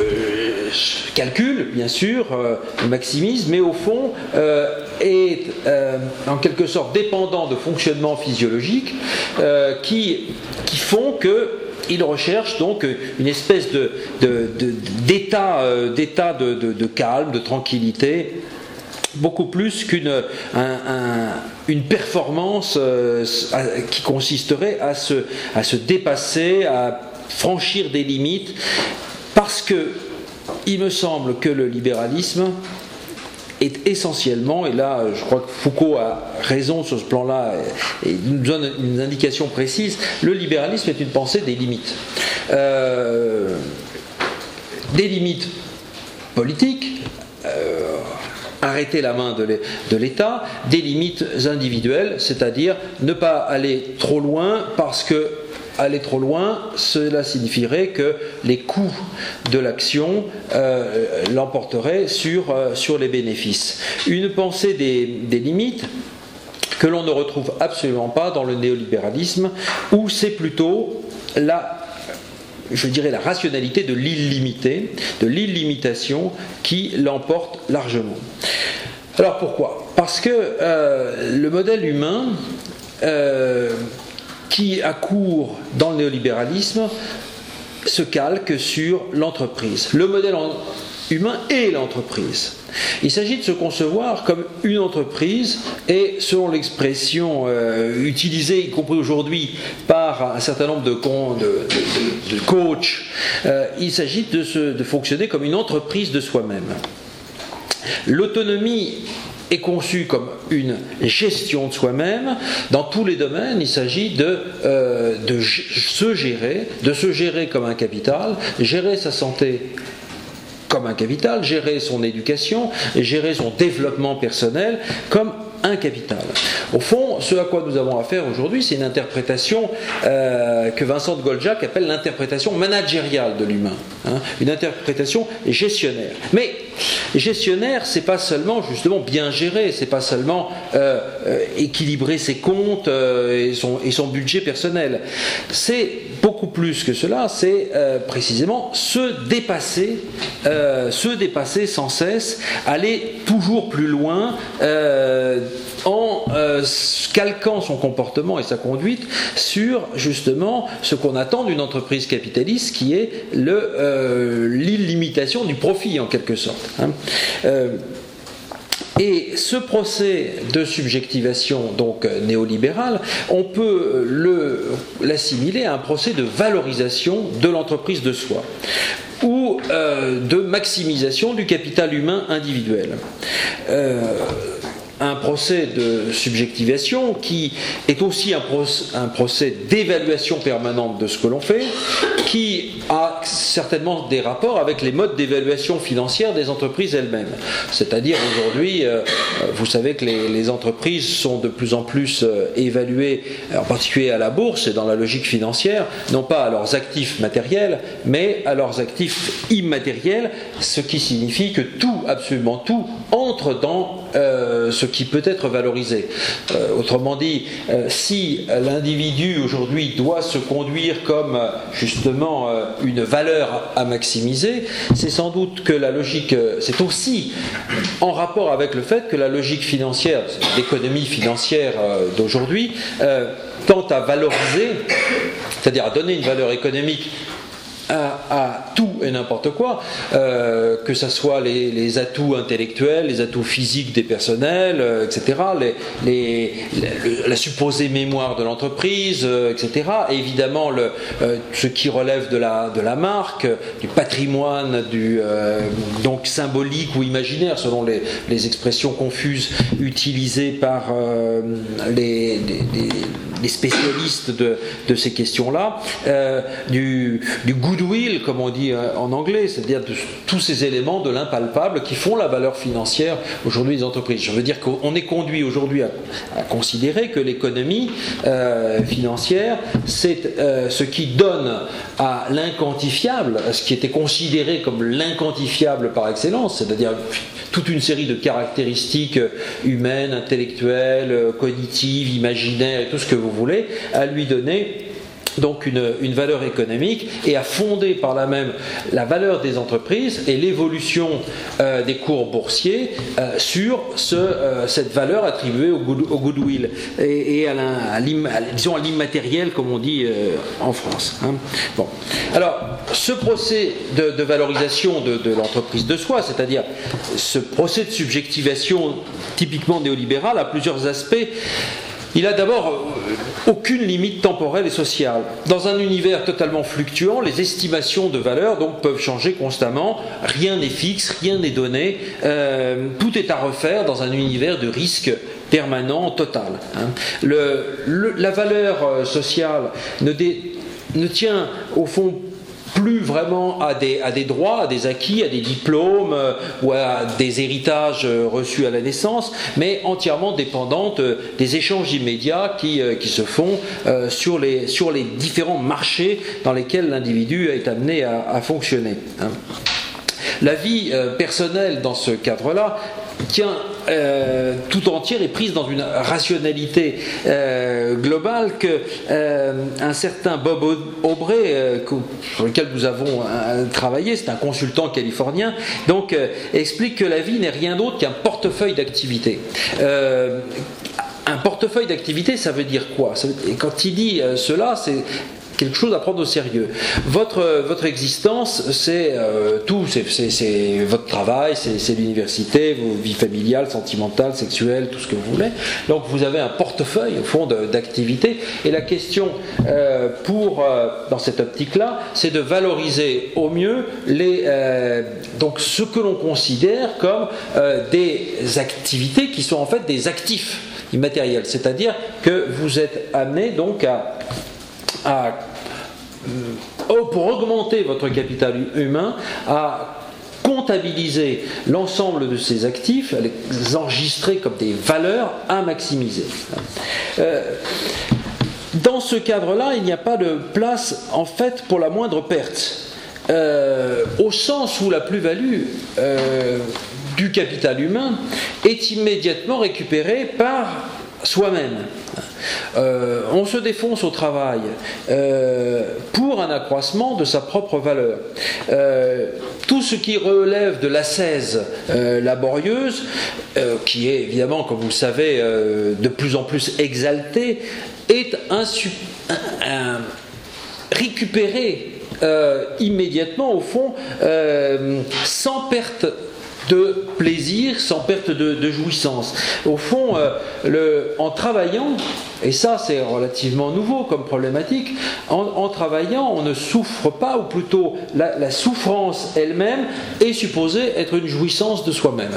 calcule bien sûr, euh, maximise, mais au fond euh, est euh, en quelque sorte dépendant de fonctionnements physiologiques euh, qui, qui font que il recherche donc une espèce de, de, de, d'état, euh, d'état de, de, de calme, de tranquillité, beaucoup plus qu'une un, un, une performance euh, qui consisterait à se, à se dépasser, à franchir des limites, parce que il me semble que le libéralisme est essentiellement, et là je crois que Foucault a raison sur ce plan-là et nous donne une indication précise, le libéralisme est une pensée des limites. Euh, des limites politiques, euh, arrêter la main de l'État, des limites individuelles, c'est-à-dire ne pas aller trop loin parce que aller trop loin, cela signifierait que les coûts de l'action euh, l'emporteraient sur, euh, sur les bénéfices. Une pensée des, des limites que l'on ne retrouve absolument pas dans le néolibéralisme, où c'est plutôt la je dirais, la rationalité de l'illimité, de l'illimitation qui l'emporte largement. Alors pourquoi ? Parce que euh, le modèle humain euh, qui accourt dans le néolibéralisme se calque sur l'entreprise. Le modèle humain est l'entreprise. Il s'agit de se concevoir comme une entreprise et, selon l'expression euh, utilisée, y compris aujourd'hui, par un certain nombre de, de, de, de coachs, euh, il s'agit de, se, de fonctionner comme une entreprise de soi-même. L'autonomie est conçue comme une gestion de soi-même. Dans tous les domaines, il s'agit de, euh, de se gérer, de se gérer comme un capital, gérer sa santé comme un capital, gérer son éducation, gérer son développement personnel comme un capital. Au fond, ce à quoi nous avons affaire aujourd'hui, c'est une interprétation euh, que Vincent de Goldjak appelle l'interprétation managériale de l'humain, hein, une interprétation gestionnaire. Mais gestionnaire, c'est pas seulement justement bien gérer, c'est pas seulement euh, euh, équilibrer ses comptes euh, et, son, et son budget personnel. C'est beaucoup plus que cela, c'est euh, précisément se dépasser, euh, se dépasser sans cesse, aller toujours plus loin euh, en euh, calquant son comportement et sa conduite sur justement ce qu'on attend d'une entreprise capitaliste, qui est le, euh, l'illimitation du profit en quelque sorte. Hein. Euh, Et ce procès de subjectivation donc néolibérale, on peut le, l'assimiler à un procès de valorisation de l'entreprise de soi, ou euh, de maximisation du capital humain individuel. Euh, un procès de subjectivation qui est aussi un procès, un procès d'évaluation permanente de ce que l'on fait, qui a certainement des rapports avec les modes d'évaluation financière des entreprises elles-mêmes. C'est-à-dire aujourd'hui, euh, vous savez que les, les entreprises sont de plus en plus euh, évaluées, en particulier à la bourse et dans la logique financière, non pas à leurs actifs matériels, mais à leurs actifs immatériels, ce qui signifie que tout, absolument tout, entre dans euh, ce qui peut être valorisé. Euh, autrement dit, euh, si l'individu aujourd'hui doit se conduire comme euh, justement euh, une valeur à maximiser, c'est sans doute que la logique, euh, c'est aussi en rapport avec le fait que la logique financière, l'économie financière euh, d'aujourd'hui, euh, tend à valoriser, c'est-à-dire à donner une valeur économique À, à tout et n'importe quoi, euh, que ce soit les, les atouts intellectuels, les atouts physiques des personnels, euh, et cetera, les, les, la, la supposée mémoire de l'entreprise, euh, et cetera. Et évidemment, le, euh, ce qui relève de la, de la marque, du patrimoine, du, euh, donc symbolique ou imaginaire, selon les, les expressions confuses utilisées par euh, les, les, les, les spécialistes de, de ces questions-là, euh, du, du goût goodwill, comme on dit en anglais, c'est-à-dire de, tous ces éléments de l'impalpable qui font la valeur financière aujourd'hui des entreprises. Je veux dire qu'on est conduit aujourd'hui à, à considérer que l'économie euh, financière, c'est euh, ce qui donne à l'inquantifiable, à ce qui était considéré comme l'inquantifiable par excellence, c'est-à-dire toute une série de caractéristiques humaines, intellectuelles, cognitives, imaginaires et tout ce que vous voulez, à lui donner donc une, une valeur économique, et à fonder par là même la valeur des entreprises et l'évolution euh, des cours boursiers euh, sur ce, euh, cette valeur attribuée au, good, au goodwill et, et à, la, à, à, disons à l'immatériel, comme on dit euh, en France. Hein. Bon. Alors, ce procès de, de valorisation de, de l'entreprise de soi, c'est-à-dire ce procès de subjectivation typiquement néolibéral, a plusieurs aspects. Il a d'abord aucune limite temporelle et sociale. Dans un univers totalement fluctuant, les estimations de valeur donc peuvent changer constamment. Rien n'est fixe, rien n'est donné. Euh, tout est à refaire dans un univers de risque permanent, total. Hein. Le, le, la valeur sociale ne, dé, ne tient au fond plus vraiment à des, à des droits, à des acquis, à des diplômes euh, ou à des héritages euh, reçus à la naissance, mais entièrement dépendante euh, des échanges immédiats qui, euh, qui se font euh, sur, les, sur les différents marchés dans lesquels l'individu est amené à, à fonctionner. Hein. La vie euh, personnelle dans ce cadre-là tient euh, tout entière est prise dans une rationalité euh, globale que euh, un certain Bob Aubrey, euh, sur lequel nous avons euh, travaillé, c'est un consultant californien, donc euh, explique que la vie n'est rien d'autre qu'un portefeuille d'activités. Euh, un portefeuille d'activités, ça veut dire quoi? Ça veut, et quand il dit euh, cela, c'est quelque chose à prendre au sérieux. Votre, votre existence, c'est euh, tout, c'est votre travail, c'est l'université, vos vies familiales, sentimentales, sexuelles, tout ce que vous voulez. Donc vous avez un portefeuille, au fond, d'activités. Et la question, euh, pour, euh, dans cette optique-là, c'est de valoriser au mieux les, euh, donc ce que l'on considère comme euh, des activités qui sont en fait des actifs immatériels. C'est-à-dire que vous êtes amené donc à À, euh, pour augmenter votre capital humain, à comptabiliser l'ensemble de ces actifs, à les enregistrer comme des valeurs à maximiser. Euh, dans ce cadre-là, il n'y a pas de place en fait pour la moindre perte, euh, au sens où la plus-value euh, du capital humain est immédiatement récupérée par soi-même. Euh, on se défonce au travail euh, pour un accroissement de sa propre valeur. Euh, tout ce qui relève de l'ascèse euh, laborieuse, euh, qui est évidemment, comme vous le savez, euh, de plus en plus exaltée, est un, un, un, récupéré euh, immédiatement, au fond, euh, sans perte de plaisir, sans perte de, de jouissance. Au fond, euh, le, en travaillant, et ça c'est relativement nouveau comme problématique, en, en travaillant on ne souffre pas, ou plutôt la, la souffrance elle-même est supposée être une jouissance de soi-même.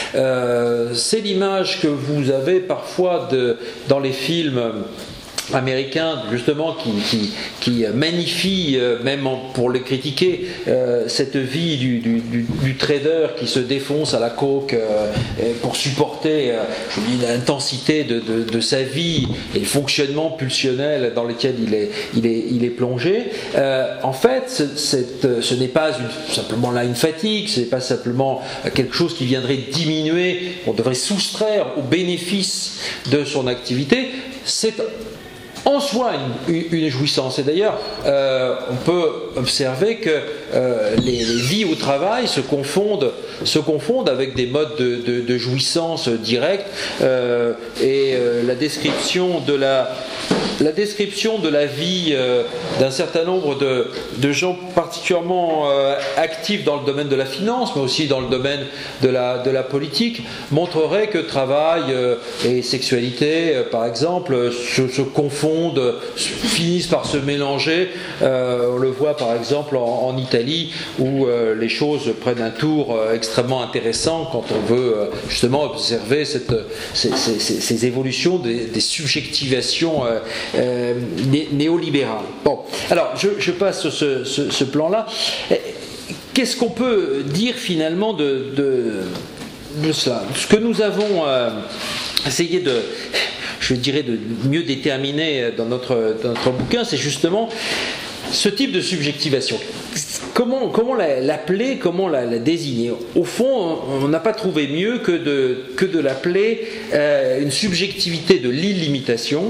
Euh, c'est l'image que vous avez parfois de, dans les films américain justement qui, qui, qui magnifie, euh, même en, pour le critiquer, euh, cette vie du, du, du, du trader qui se défonce à la coke euh, pour supporter euh, je dis, l'intensité de, de, de sa vie et le fonctionnement pulsionnel dans lequel il est, il est, il est plongé. Euh, en fait, cette, ce n'est pas une, simplement là une fatigue, ce n'est pas simplement quelque chose qui viendrait diminuer, on devrait soustraire au bénéfice de son activité, c'est en soi une, une jouissance. Et d'ailleurs, euh, on peut observer que euh, les, les vies au travail se confondent, se confondent avec des modes de, de, de jouissance directe. Euh, et euh, la description de la La description de la vie euh, d'un certain nombre de, de gens particulièrement euh, actifs dans le domaine de la finance, mais aussi dans le domaine de la, de la politique, montrerait que travail euh, et sexualité, euh, par exemple, se, se confondent, finissent par se mélanger. Euh, on le voit par exemple en, en Italie, où euh, les choses prennent un tour euh, extrêmement intéressant quand on veut euh, justement observer cette, ces, ces, ces évolutions des, des subjectivations euh, Euh, né néolibéral. Bon, alors je, je passe sur ce, ce, ce plan-là. Qu'est-ce qu'on peut dire finalement de, de, de cela? Ce que nous avons euh, essayé de, je dirais, de mieux déterminer dans notre, dans notre bouquin, c'est justement ce type de subjectivation. Comment, comment l'appeler, comment la, la désigner? Au fond, on n'a pas trouvé mieux que de, que de l'appeler euh, une subjectivité de l'illimitation,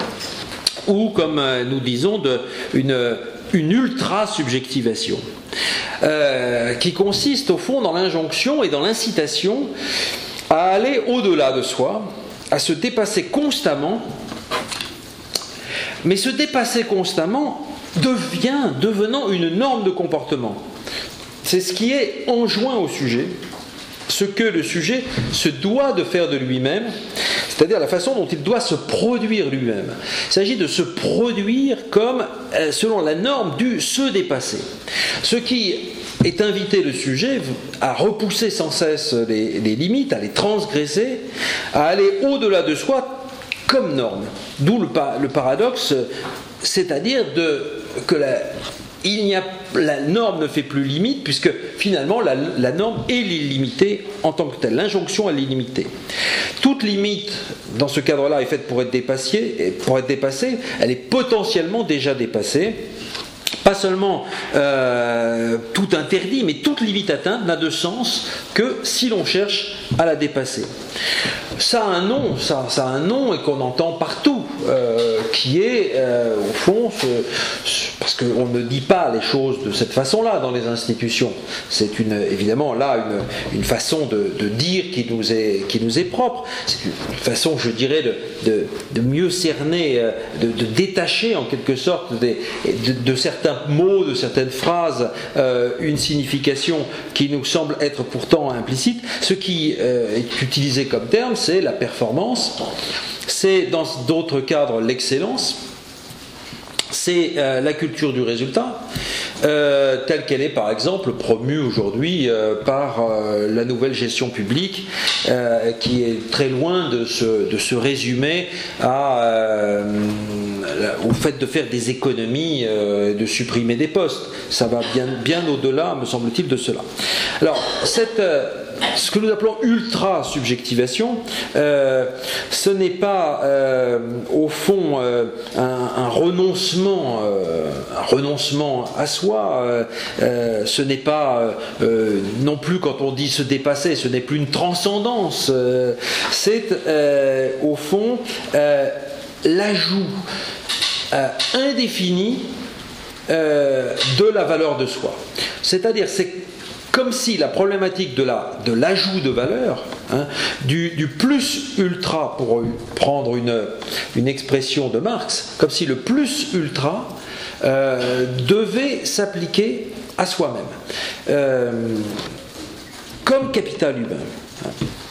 ou comme nous disons, de, une, une ultra-subjectivation, euh, qui consiste au fond dans l'injonction et dans l'incitation à aller au-delà de soi, à se dépasser constamment, mais se dépasser constamment devient, devenant une norme de comportement. C'est ce qui est enjoint au sujet, ce que le sujet se doit de faire de lui-même, c'est-à-dire la façon dont il doit se produire lui-même. Il s'agit de se produire comme, selon la norme du se dépasser. Ce qui est invité le sujet à repousser sans cesse les, les limites, à les transgresser, à aller au-delà de soi comme norme. D'où le, le paradoxe, c'est-à-dire de, que la... Il n'y a, la norme ne fait plus limite, puisque finalement la, la norme est l'illimité en tant que telle. L'injonction à l'illimité. Toute limite, dans ce cadre-là, est faite pour être dépassée, et pour être dépassée, elle est potentiellement déjà dépassée, pas seulement euh, tout interdit, mais toute limite atteinte n'a de sens que si l'on cherche à la dépasser. Ça a un nom, ça, ça a un nom et qu'on entend partout, euh, qui est, euh, au fond, ce, ce, parce qu'on ne dit pas les choses de cette façon-là dans les institutions. C'est une, évidemment là une, une façon de, de dire qui nous est, qui nous est propre. C'est une façon, je dirais, de, de, de mieux cerner, de, de détacher en quelque sorte des, de, de certains mots, de certaines phrases, euh, une signification qui nous semble être pourtant implicite. Ce qui euh, est utilisé comme terme, c'est la performance, c'est dans d'autres cadres l'excellence, c'est euh, la culture du résultat, euh, telle qu'elle est par exemple promue aujourd'hui euh, par euh, la nouvelle gestion publique, euh, qui est très loin de se, de se résumer à, euh, au fait de faire des économies, euh, de supprimer des postes. Ça va bien, bien au-delà, me semble-t-il, de cela. Alors, cette... Euh, ce que nous appelons ultra-subjectivation, euh, ce n'est pas euh, au fond euh, un, un renoncement, euh, un renoncement à soi, euh, euh, ce n'est pas euh, non plus, quand on dit se dépasser, ce n'est plus une transcendance, euh, c'est euh, au fond euh, l'ajout euh, indéfini euh, de la valeur de soi. C'est-à-dire, c'est comme si la problématique de, la, de l'ajout de valeur, hein, du, du plus ultra, pour prendre une, une expression de Marx, comme si le plus ultra euh, devait s'appliquer à soi-même, euh, comme capital humain.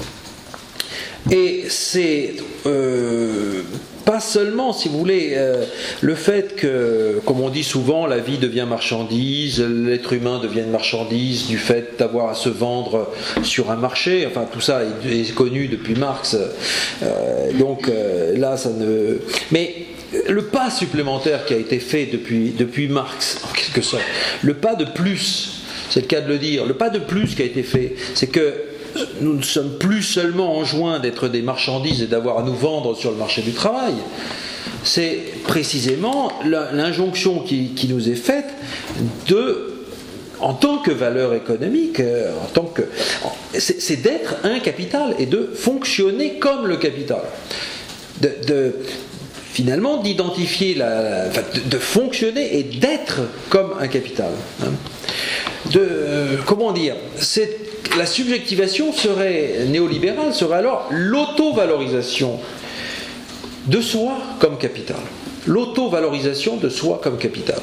Et c'est euh, pas seulement, si vous voulez, euh, le fait que, comme on dit souvent, la vie devient marchandise, l'être humain devient une marchandise du fait d'avoir à se vendre sur un marché, enfin tout ça est, est connu depuis Marx, euh, donc euh, là ça ne... Mais le pas supplémentaire qui a été fait depuis, depuis Marx, en quelque sorte, le pas de plus, c'est le cas de le dire, le pas de plus qui a été fait, c'est que nous ne sommes plus seulement enjoints d'être des marchandises et d'avoir à nous vendre sur le marché du travail. C'est précisément l'injonction qui, qui nous est faite de, en tant que valeur économique, en tant que, c'est, c'est d'être un capital et de fonctionner comme le capital. De, de, finalement, d'identifier, la, enfin, de, de fonctionner et d'être comme un capital. Hein. De, euh, comment dire, c'est la subjectivation serait néolibérale, serait alors l'auto-valorisation de soi comme capital. L'auto-valorisation de soi comme capital.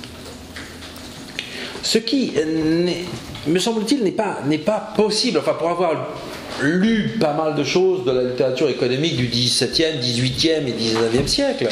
Ce qui, me semble-t-il, n'est pas, n'est pas possible. Enfin, pour avoir lu pas mal de choses de la littérature économique du dix-septième, dix-huitième et dix-neuvième siècle,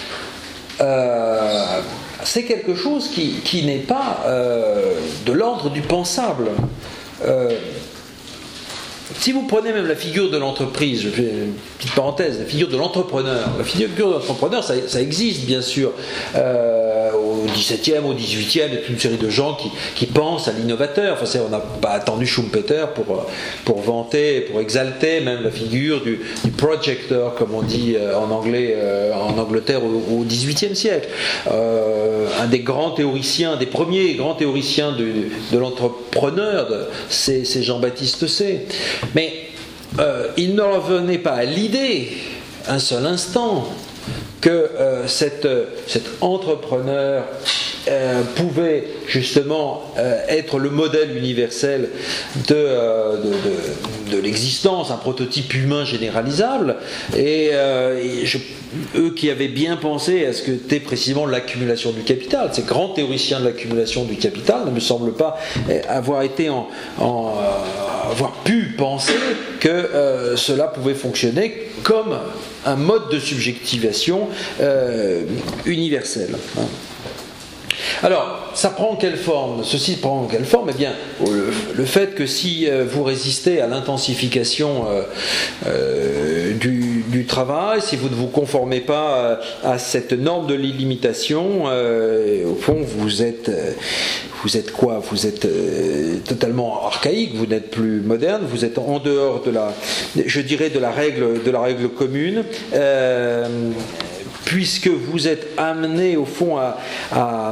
euh, c'est quelque chose qui, qui n'est pas euh, de l'ordre du pensable. Euh, si vous prenez même la figure de l'entreprise, je fais une petite parenthèse, la figure de l'entrepreneur, la figure de l'entrepreneur, ça, ça existe bien sûr euh, au dix-septième, au dix-huitième, il y a toute une série de gens qui, qui pensent à l'innovateur. Enfin, c'est, on n'a pas attendu Schumpeter pour, pour vanter, pour exalter même la figure du, du projector, comme on dit en anglais, euh, en Angleterre au, au dix-huitième siècle. Euh, un des grands théoriciens, des premiers grands théoriciens de, de l'entrepreneur, de, c'est, c'est Jean-Baptiste Say. Mais euh, il ne revenait pas à l'idée, un seul instant, que euh, cette, cet entrepreneur euh, pouvait justement euh, être le modèle universel de, euh, de, de, de l'existence, un prototype humain généralisable. Et, euh, et je, eux qui avaient bien pensé à ce que était précisément l'accumulation du capital, ces grands théoriciens de l'accumulation du capital ne me semblent pas avoir été en, en euh, avoir pu penser que euh, cela pouvait fonctionner comme un mode de subjectivation euh, universel. Alors, ça prend quelle forme ? Ceci prend quelle forme ? Eh bien, le, le fait que si euh, vous résistez à l'intensification euh, euh, du, du travail, si vous ne vous conformez pas euh, à cette norme de l'illimitation, euh, au fond, vous êtes, euh, vous êtes quoi ? Vous êtes euh, totalement archaïque, vous n'êtes plus moderne, vous êtes en dehors de la, je dirais, de la règle, de la règle commune. Euh, puisque vous êtes amené au fond à, à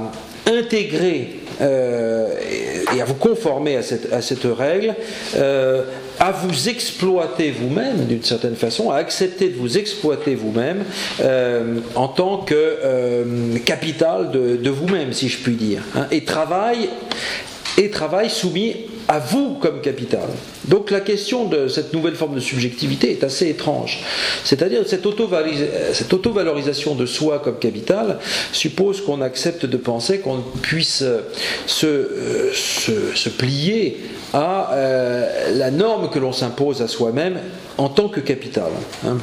intégrer euh, et, et à vous conformer à cette, à cette règle, euh, à vous exploiter vous-même d'une certaine façon, à accepter de vous exploiter vous-même euh, en tant que euh, capital de, de vous-même, si je puis dire, hein, et travail, et travail soumis à vous comme capital. Donc la question de cette nouvelle forme de subjectivité est assez étrange. C'est-à-dire cette auto-valorisation, cette auto-valorisation de soi comme capital suppose qu'on accepte de penser qu'on puisse se, se, se plier à euh, la norme que l'on s'impose à soi-même en tant que capital, hein,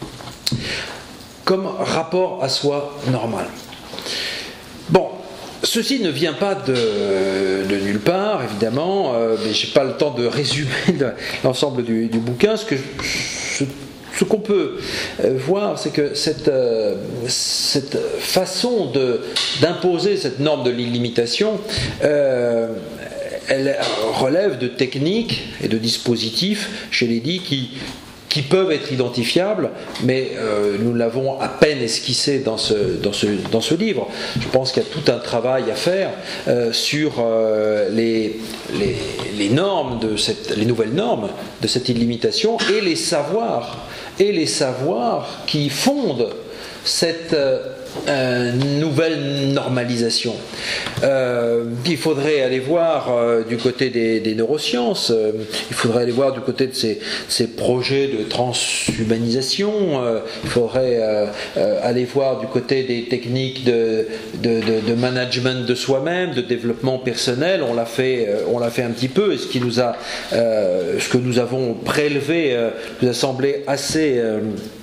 comme rapport à soi normal. Bon. Ceci ne vient pas de, de nulle part, évidemment, euh, mais je n'ai pas le temps de résumer l'ensemble du, du bouquin. Ce que je, ce qu'on peut voir, c'est que cette, euh, cette façon de, d'imposer cette norme de l'illimitation, euh, elle relève de techniques et de dispositifs, je l'ai dit, qui qui peuvent être identifiables, mais euh, nous l'avons à peine esquissé dans ce, dans ce, dans ce livre. Je pense qu'il y a tout un travail à faire euh, sur euh, les, les, les normes, de cette, les nouvelles normes de cette illimitation et les savoirs, et les savoirs qui fondent cette euh, euh, nouvelle normalisation. Euh, il faudrait aller voir euh, du côté des, des neurosciences, euh, il faudrait aller voir du côté de ces, ces projets de transhumanisation, euh, il faudrait euh, euh, aller voir du côté des techniques de, de, de, de management de soi-même, de développement personnel. On l'a fait, euh, on l'a fait un petit peu, et ce qui nous a, euh, ce que nous avons prélevé euh, nous a semblé assez euh,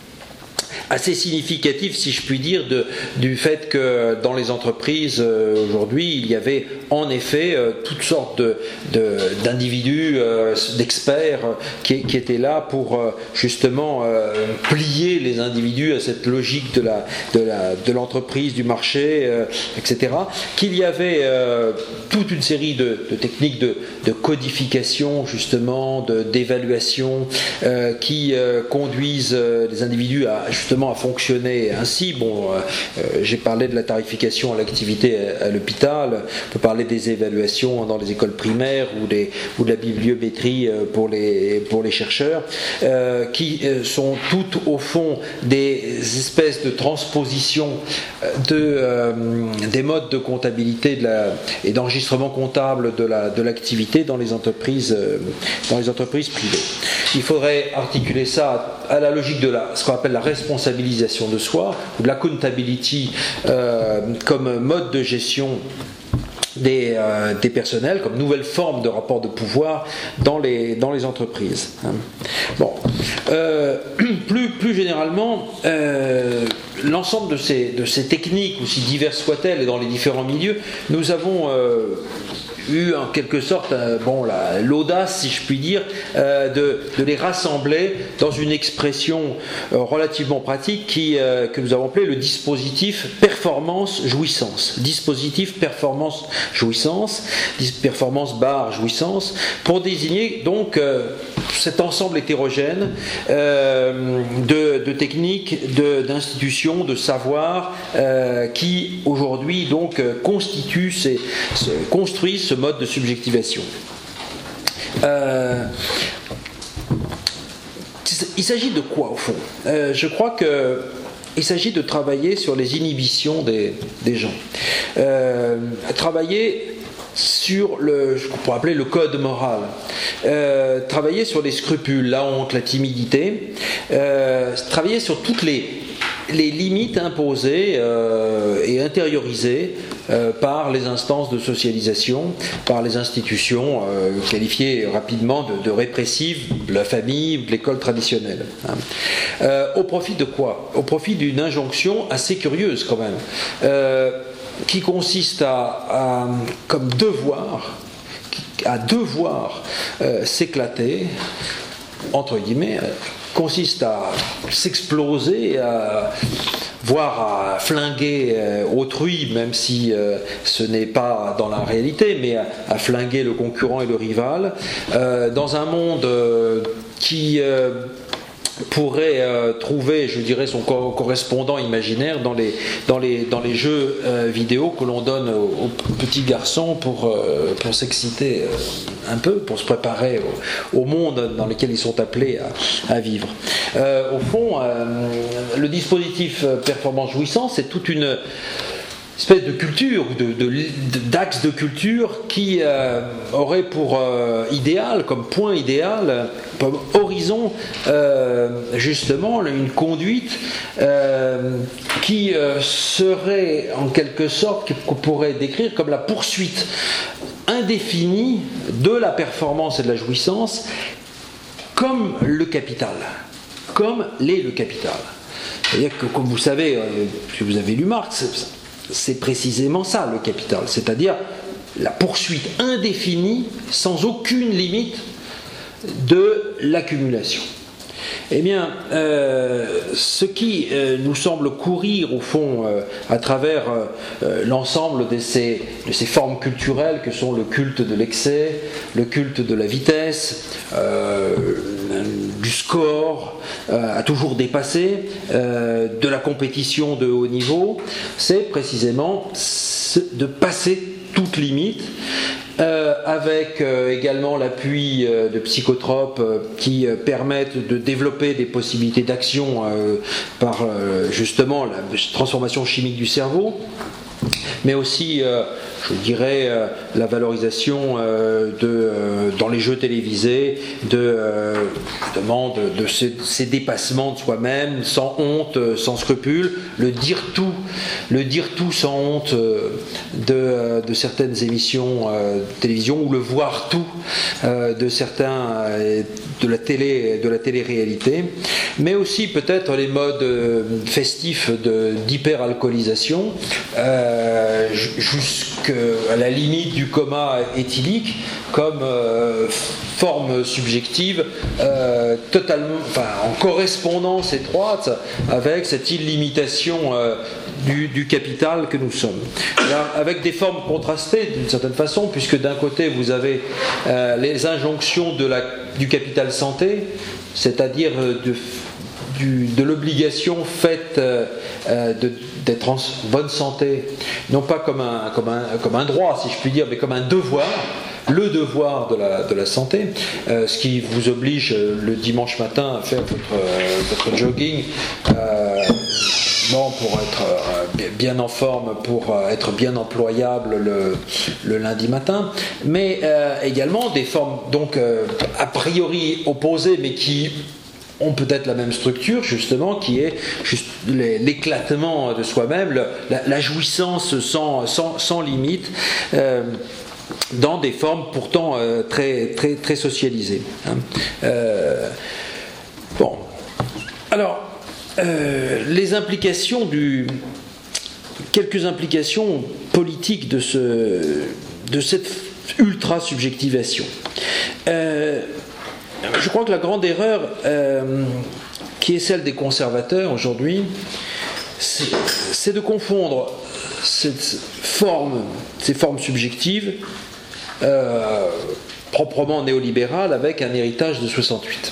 assez significatif, si je puis dire, de, du fait que dans les entreprises euh, aujourd'hui, il y avait en effet euh, toutes sortes de, de, d'individus, euh, d'experts euh, qui, qui étaient là pour euh, justement euh, plier les individus à cette logique de, la, de, la, de l'entreprise, du marché, euh, et cetera. Qu'il y avait euh, toute une série de, de techniques de, de codification, justement, de, d'évaluation, euh, qui euh, conduisent euh, les individus à justement à fonctionner ainsi. Bon, euh, j'ai parlé de la tarification à l'activité à, à l'hôpital, on peut parler des évaluations dans les écoles primaires ou, des, ou de la bibliométrie pour les, pour les chercheurs, euh, qui sont toutes au fond des espèces de transposition de, euh, des modes de comptabilité de la, et d'enregistrement comptable de, la, de l'activité dans les entreprises, euh, dans les entreprises privées. Il faudrait articuler ça à, à la logique de la, ce qu'on appelle la responsabilité de soi, ou de l'accountability euh, comme mode de gestion des, euh, des personnels, comme nouvelle forme de rapport de pouvoir dans les, dans les entreprises. Bon. Euh, plus, plus généralement, euh, l'ensemble de ces, de ces techniques, aussi diverses soient-elles, et dans les différents milieux, nous avons euh, eu en quelque sorte euh, bon, la, l'audace, si je puis dire, euh, de, de les rassembler dans une expression euh, relativement pratique qui, euh, que nous avons appelée le dispositif performance-jouissance. Dispositif performance-jouissance, performance barre jouissance, pour désigner donc euh, cet ensemble hétérogène euh, de, de techniques, de, d'institutions, de savoirs euh, qui aujourd'hui donc euh, constituent, ces, ce, construisent ce mode de subjectivation. Euh, il s'agit de quoi au fond ? euh, Je crois que il s'agit de travailler sur les inhibitions des, des gens. Euh, travailler sur le, ce qu'on pourrait appeler le code moral, euh, travailler sur les scrupules, la honte, la timidité, euh, travailler sur toutes les, les limites imposées euh, et intériorisées euh, par les instances de socialisation, par les institutions euh, qualifiées rapidement de, de répressives, de la famille, de l'école traditionnelle. Hein. Euh, au profit de quoi ? Au profit d'une injonction assez curieuse quand même. Euh, qui consiste à, à comme devoir, à devoir euh, s'éclater, entre guillemets, euh, consiste à s'exploser, à, voire à flinguer euh, autrui, même si euh, ce n'est pas dans la réalité, mais à, à flinguer le concurrent et le rival, euh, dans un monde euh, qui... Euh, pourrait euh, trouver, je dirais, son co correspondant imaginaire dans les, dans les, dans les jeux euh, vidéo que l'on donne aux, aux petits garçons pour, euh, pour s'exciter euh, un peu, pour se préparer au, au monde dans lequel ils sont appelés à, à vivre. Euh, au fond, euh, le dispositif performance jouissance, c'est toute une espèce de culture, de, de, d'axe de culture qui euh, aurait pour euh, idéal, comme point idéal, comme horizon, euh, justement, une conduite euh, qui euh, serait en quelque sorte, qu'on pourrait décrire comme la poursuite indéfinie de la performance et de la jouissance comme le capital, comme l'est le capital. C'est-à-dire que, comme vous savez, si vous avez lu Marx, c'est précisément ça le capital, c'est-à-dire la poursuite indéfinie, sans aucune limite, de l'accumulation. Eh bien, euh, ce qui euh, nous semble courir au fond euh, à travers euh, l'ensemble de ces, de ces formes culturelles que sont le culte de l'excès, le culte de la vitesse, euh, du score euh, à toujours dépasser, euh, de la compétition de haut niveau, c'est précisément de passer toute limite. Euh, avec euh, également l'appui euh, de psychotropes euh, qui euh, permettent de développer des possibilités d'action euh, par euh, justement la transformation chimique du cerveau, mais aussi, euh, je dirais, euh, la valorisation euh, de, euh, dans les jeux télévisés de, euh, de, de ces, ces dépassements de soi-même, sans honte, sans scrupule, le dire tout, le dire tout sans honte euh, de, euh, de certaines émissions euh, de télévision, ou le voir tout euh, de certains euh, de la télé, de la télé-réalité, mais aussi peut-être les modes euh, festifs d'hyperalcoolisation, euh, jusqu'à la limite du coma éthylique, comme euh, forme subjective euh, totalement, enfin, en correspondance étroite avec cette illimitation euh, du, du capital que nous sommes. Là, avec des formes contrastées d'une certaine façon, puisque d'un côté vous avez euh, les injonctions de la, du capital santé, c'est-à-dire de, du, de l'obligation faite euh, de d'être en bonne santé, non pas comme un, comme, un, comme un droit, si je puis dire, mais comme un devoir, le devoir de la, de la santé, euh, ce qui vous oblige euh, le dimanche matin à faire votre, euh, votre jogging, euh, bon, pour être euh, bien en forme, pour euh, être bien employable le, le lundi matin, mais euh, également des formes donc euh, a priori opposées, mais qui ont peut-être la même structure, justement, qui est juste l'éclatement de soi-même, la, la jouissance sans, sans, sans limite, euh, dans des formes pourtant euh, très, très, très socialisées. Hein. Euh, bon. Alors, euh, les implications du... quelques implications politiques de, ce, de cette ultra-subjectivation. Euh, Je crois que la grande erreur euh, qui est celle des conservateurs aujourd'hui, c'est de confondre cette forme, ces formes subjectives euh, proprement néolibérales avec un héritage de soixante-huit.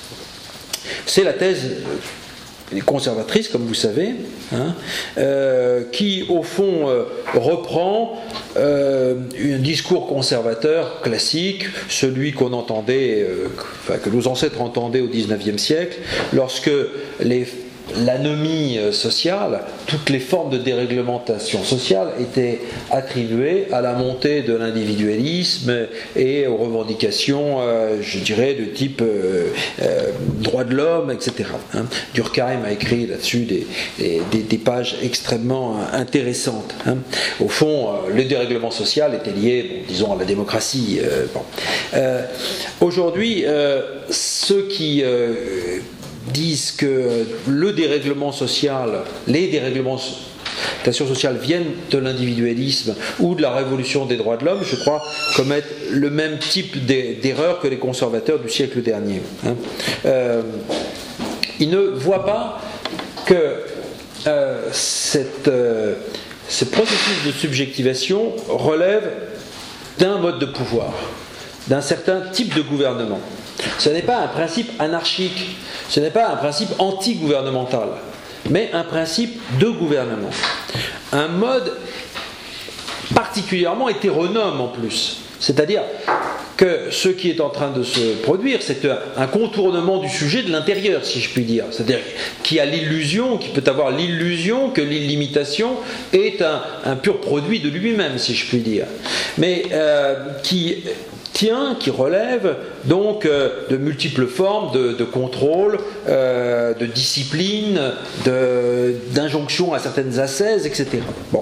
C'est la thèse conservatrice, comme vous savez, hein, euh, qui au fond euh, reprend euh, un discours conservateur classique, celui qu'on entendait, euh, enfin, que nos ancêtres entendaient au dix-neuvième siècle, lorsque les l'anomie sociale, toutes les formes de déréglementation sociale étaient attribuées à la montée de l'individualisme et aux revendications, euh, je dirais, de type euh, euh, droit de l'homme, et cetera. Hein. Durkheim a écrit là-dessus des, des, des pages extrêmement intéressantes. Hein. Au fond, euh, le dérèglement social était lié, bon, disons, à la démocratie. Euh, bon. euh, Aujourd'hui, euh, ceux qui euh, disent que le dérèglement social, les déréglementations sociales viennent de l'individualisme ou de la révolution des droits de l'homme, je crois, commettent le même type d'erreur que les conservateurs du siècle dernier. Hein. Euh, ils ne voient pas que euh, cette, euh, ce processus de subjectivation relève d'un mode de pouvoir, d'un certain type de gouvernement. Ce n'est pas un principe anarchique, ce n'est pas un principe anti-gouvernemental, mais un principe de gouvernement. Un mode particulièrement hétéronome en plus. C'est-à-dire que ce qui est en train de se produire, c'est un contournement du sujet de l'intérieur, si je puis dire. C'est-à-dire qui a l'illusion, qui peut avoir l'illusion que l'illimitation est un, un pur produit de lui-même, si je puis dire. Mais euh, qui tient, qui relève donc euh, de multiples formes de, de contrôle, euh, de discipline, de, d'injonction à certaines ascèses, et cetera. Bon.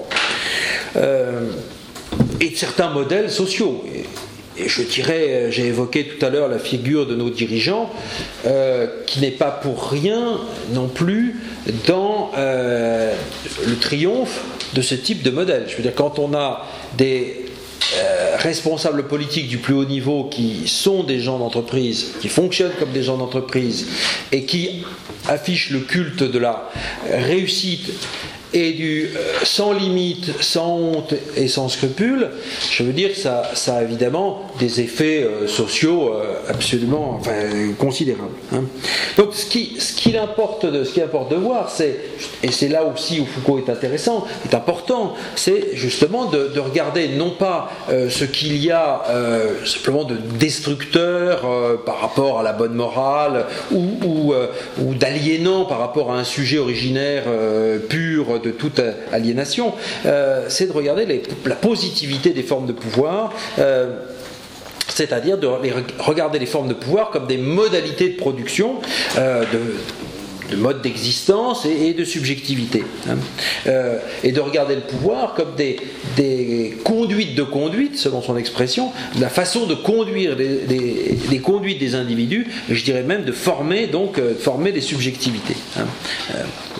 Euh, et de certains modèles sociaux. Et, et je dirais, j'ai évoqué tout à l'heure la figure de nos dirigeants, euh, qui n'est pas pour rien non plus dans euh, le triomphe de ce type de modèle. Je veux dire, quand on a des euh, responsables politiques du plus haut niveau qui sont des gens d'entreprise, qui fonctionnent comme des gens d'entreprise et qui affichent le culte de la réussite et du euh, sans limite, sans honte et sans scrupule, je veux dire que ça, ça a évidemment des effets euh, sociaux euh, absolument enfin, considérables. Hein. Donc ce qui, ce qu'il importe de, ce qui importe de voir, c'est, et c'est là aussi où Foucault est intéressant, est important, c'est justement de, de regarder non pas euh, ce qu'il y a euh, simplement de destructeur euh, par rapport à la bonne morale ou, ou, euh, ou d'aliénant par rapport à un sujet originaire euh, pur de toute aliénation, euh, c'est de regarder les, la positivité des formes de pouvoir, euh, c'est-à-dire de les, regarder les formes de pouvoir comme des modalités de production, euh, de, de mode d'existence et, et de subjectivité. Hein. Euh, et de regarder le pouvoir comme des, des conduites de conduite, selon son expression, la façon de conduire les, les, les conduites des individus, et je dirais même de former, donc, euh, former des subjectivités. Hein. Euh, bon.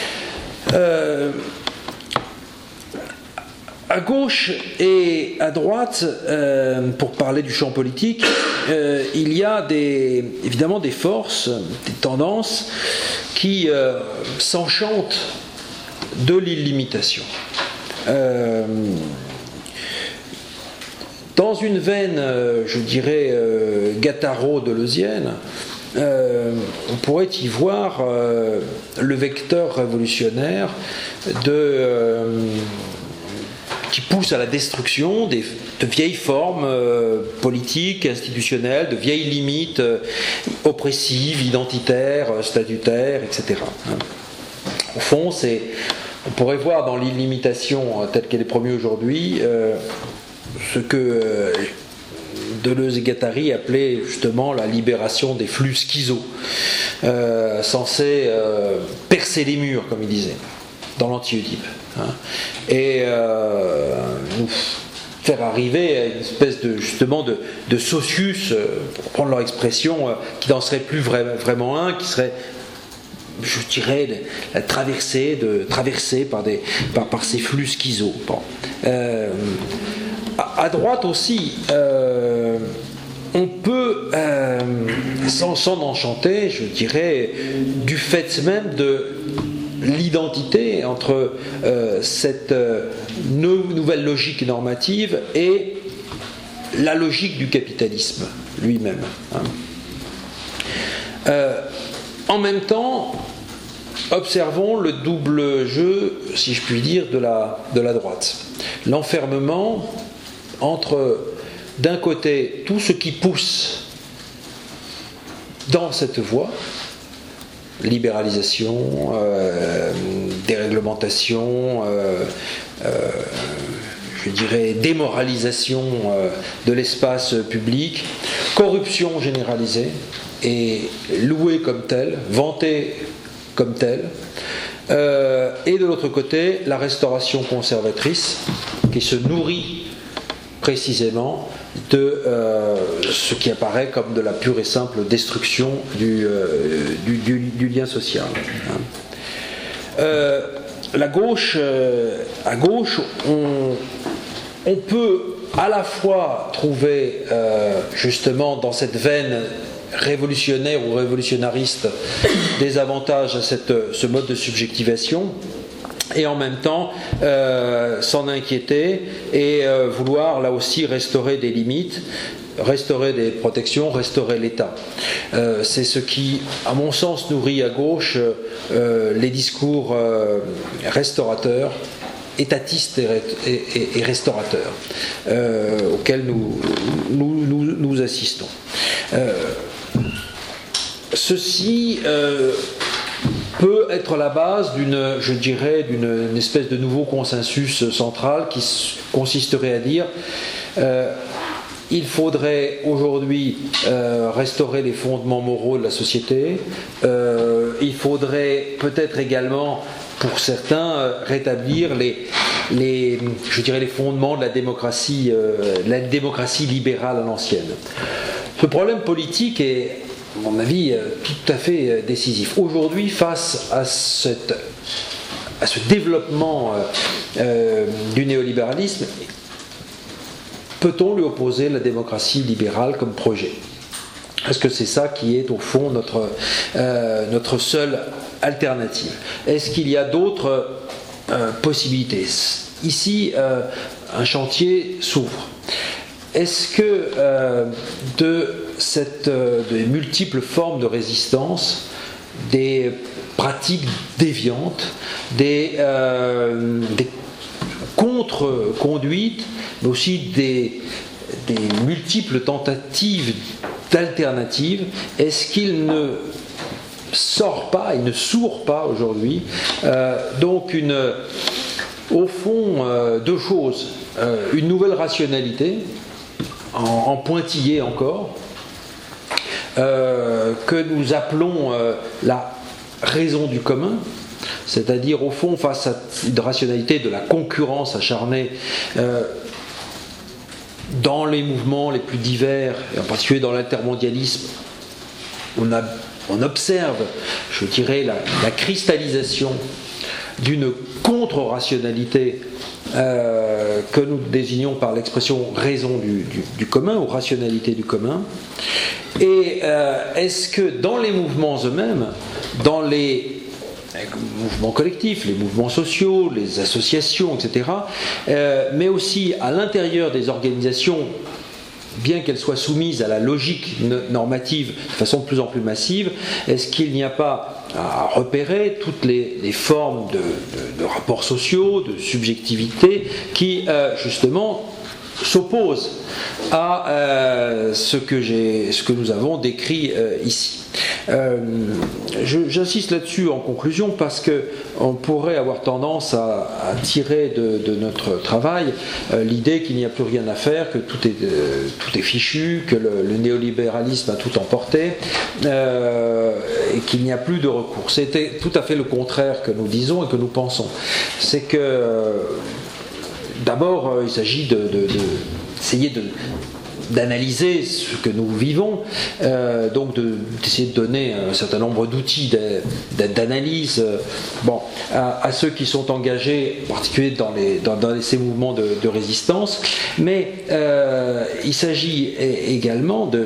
Euh, à gauche et à droite, euh, pour parler du champ politique, euh, il y a des, évidemment des forces, des tendances qui euh, s'enchantent de l'illimitation. Euh, dans une veine, euh, je dirais, euh, gattaro-deleuzienne, Euh, on pourrait y voir euh, le vecteur révolutionnaire de, euh, qui pousse à la destruction des, de vieilles formes euh, politiques, institutionnelles, de vieilles limites euh, oppressives, identitaires, statutaires, et cetera. Au fond, c'est, on pourrait voir dans l'illimitation telle qu'elle est promue aujourd'hui euh, ce que euh, Deleuze et Guattari appelaient justement la libération des flux schizo, euh, censés euh, percer les murs, comme il disait, dans l'anti-Oedipe, hein, et euh, nous faire arriver à une espèce de justement de, de socius, euh, pour prendre leur expression, euh, qui n'en serait plus vra- vraiment un, qui serait, je dirais, la traversée, de, traversée par, des, par, par ces flux schizo. Bon. Euh, À droite aussi, euh, on peut euh, s'en, s'en enchanter, je dirais, du fait même de l'identité entre euh, cette euh, no- nouvelle logique normative et la logique du capitalisme lui-même. Hein. Euh, en même temps, observons le double jeu, si je puis dire, de la, de la droite. L'enfermement entre, d'un côté, tout ce qui pousse dans cette voie, libéralisation, euh, déréglementation, euh, euh, je dirais démoralisation euh, de l'espace public, corruption généralisée et louée comme telle, vantée comme telle, euh, et de l'autre côté, la restauration conservatrice qui se nourrit précisément de euh, ce qui apparaît comme de la pure et simple destruction du, euh, du, du, du lien social. Hein. Euh, la gauche, euh, à gauche, on, on peut à la fois trouver euh, justement dans cette veine révolutionnaire ou révolutionnariste des avantages à cette, ce mode de subjectivation, et en même temps euh, s'en inquiéter et euh, vouloir là aussi restaurer des limites restaurer des protections, restaurer l'État. Euh, c'est ce qui, à mon sens, nourrit à gauche euh, les discours euh, restaurateurs, étatistes et, et, et restaurateurs, euh, auxquels nous, nous, nous, nous assistons. Euh, ceci euh, peut être la base d'une, je dirais, d'une espèce de nouveau consensus central qui consisterait à dire euh, il faudrait aujourd'hui euh, restaurer les fondements moraux de la société, euh, il faudrait peut-être également, pour certains, euh, rétablir les, les, je dirais, les fondements de la démocratie, euh, la démocratie libérale à l'ancienne. Ce problème politique est, à mon avis, tout à fait décisif. Aujourd'hui, face à, cette, à ce développement euh, du néolibéralisme, peut-on lui opposer la démocratie libérale comme projet? Est-ce que c'est ça qui est au fond notre, euh, notre seule alternative? Est-ce qu'il y a d'autres euh, possibilités? Ici, euh, un chantier s'ouvre. Est-ce que euh, de cette, euh, de multiples formes de résistance, des pratiques déviantes, des, euh, des contre-conduites, mais aussi des, des multiples tentatives d'alternatives, est-ce qu'il ne sort pas, il ne sourd pas aujourd'hui euh, donc une, au fond euh, deux choses, euh, une nouvelle rationalité en, en pointillé encore, euh, que nous appelons euh, la raison du commun, c'est-à-dire au fond face à une rationalité de la concurrence acharnée euh, dans les mouvements les plus divers, et en particulier dans l'intermondialisme, on, a, on observe, je dirais, la, la cristallisation d'une contre-rationalité euh, que nous désignons par l'expression raison du, du, du commun ou rationalité du commun. Et euh, est-ce que dans les mouvements eux-mêmes, dans les mouvements collectifs, les mouvements sociaux, les associations, et cetera, euh, mais aussi à l'intérieur des organisations, bien qu'elles soient soumises à la logique normative de façon de plus en plus massive, est-ce qu'il n'y a pas à repérer toutes les, les formes de, de, de rapports sociaux, de subjectivité, qui euh, justement s'opposent à euh, ce, que j'ai, ce que nous avons décrit euh, ici. Euh, je, j'insiste là-dessus en conclusion parce qu'on pourrait avoir tendance à, à tirer de, de notre travail euh, l'idée qu'il n'y a plus rien à faire, que tout est, euh, tout est fichu, que le, le néolibéralisme a tout emporté euh, et qu'il n'y a plus de recours. C'était tout à fait le contraire que nous disons et que nous pensons. C'est que euh, d'abord il s'agit de, de, de essayer de d'analyser ce que nous vivons, euh, donc de, d'essayer de donner un certain nombre d'outils de, de, d'analyse bon, à, à ceux qui sont engagés, en particulier dans, les, dans, dans ces mouvements de, de résistance, mais euh, il s'agit également de,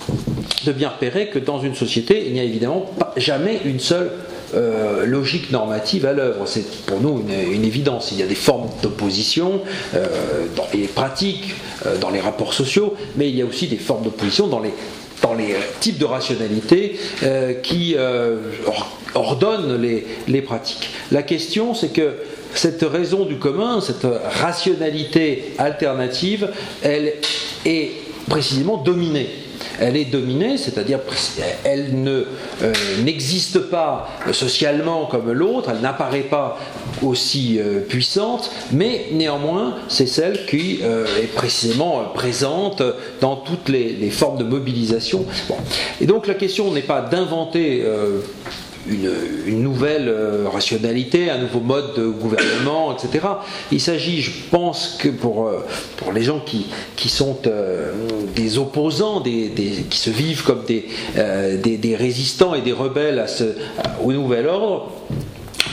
de bien repérer que dans une société, il n'y a évidemment pas, jamais une seule Euh, logique normative à l'œuvre. C'est pour nous une, une évidence. Il y a des formes d'opposition euh, dans les pratiques, euh, dans les rapports sociaux, mais il y a aussi des formes d'opposition dans les, dans les types de rationalité euh, qui euh, ordonnent les, les pratiques. La question, c'est que cette raison du commun, cette rationalité alternative, elle est précisément dominée. Elle est dominée, c'est-à-dire elle ne, euh, n'existe pas socialement comme l'autre, elle n'apparaît pas aussi euh, puissante, mais néanmoins c'est celle qui euh, est précisément euh, présente dans toutes les, les formes de mobilisation. Bon. Et donc la question n'est pas d'inventer euh, Une, une nouvelle euh, rationalité, un nouveau mode de gouvernement, et cetera. Il s'agit, je pense, que pour, euh, pour les gens qui, qui sont euh, des opposants, des, des, qui se vivent comme des, euh, des, des résistants et des rebelles à ce, à, au nouvel ordre,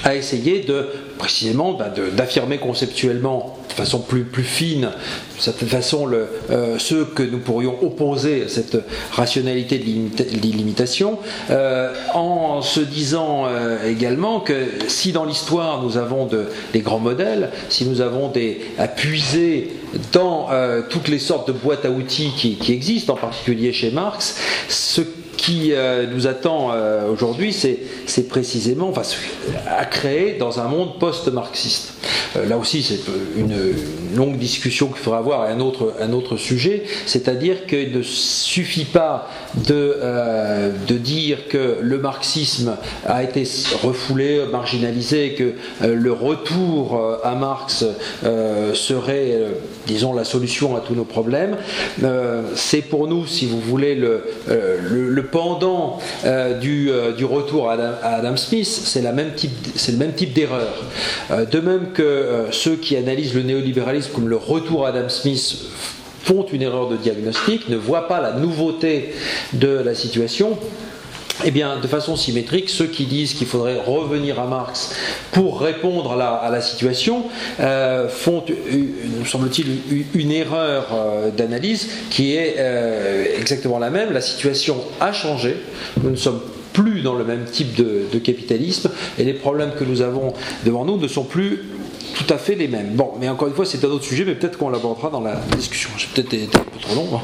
a essayé de, précisément ben de, d'affirmer conceptuellement de façon plus, plus fine, de certaine façon, le, euh, ceux que nous pourrions opposer à cette rationalité de l'imitation, euh, en se disant euh, également que si dans l'histoire nous avons de, des grands modèles, si nous avons des, à puiser dans euh, toutes les sortes de boîtes à outils qui, qui existent, en particulier chez Marx, ce qui euh, nous attend euh, aujourd'hui, c'est, c'est précisément enfin, à créer dans un monde post-marxiste. Euh, là aussi, c'est une, une longue discussion qu'il faudra avoir, et un autre, un autre sujet, c'est-à-dire qu'il ne suffit pas de, euh, de dire que le marxisme a été refoulé, marginalisé, que euh, le retour à Marx euh, serait, euh, disons, la solution à tous nos problèmes. Euh, c'est pour nous, si vous voulez, le, euh, le, le pendant euh, du, euh, du retour à Adam, à Adam Smith, c'est, la même type, c'est le même type d'erreur. Euh, de même que euh, ceux qui analysent le néolibéralisme comme le retour à Adam Smith font une erreur de diagnostic, ne voient pas la nouveauté de la situation, eh bien, de façon symétrique, ceux qui disent qu'il faudrait revenir à Marx pour répondre à la, à la situation euh, font, me semble-t-il, une erreur euh, d'analyse qui est euh, exactement la même. La situation a changé. Nous ne sommes plus dans le même type de, de capitalisme et les problèmes que nous avons devant nous ne sont plus tout à fait les mêmes. Bon, mais encore une fois, c'est un autre sujet, mais peut-être qu'on l'abordera dans la discussion. J'ai peut-être été un peu trop long. Hein.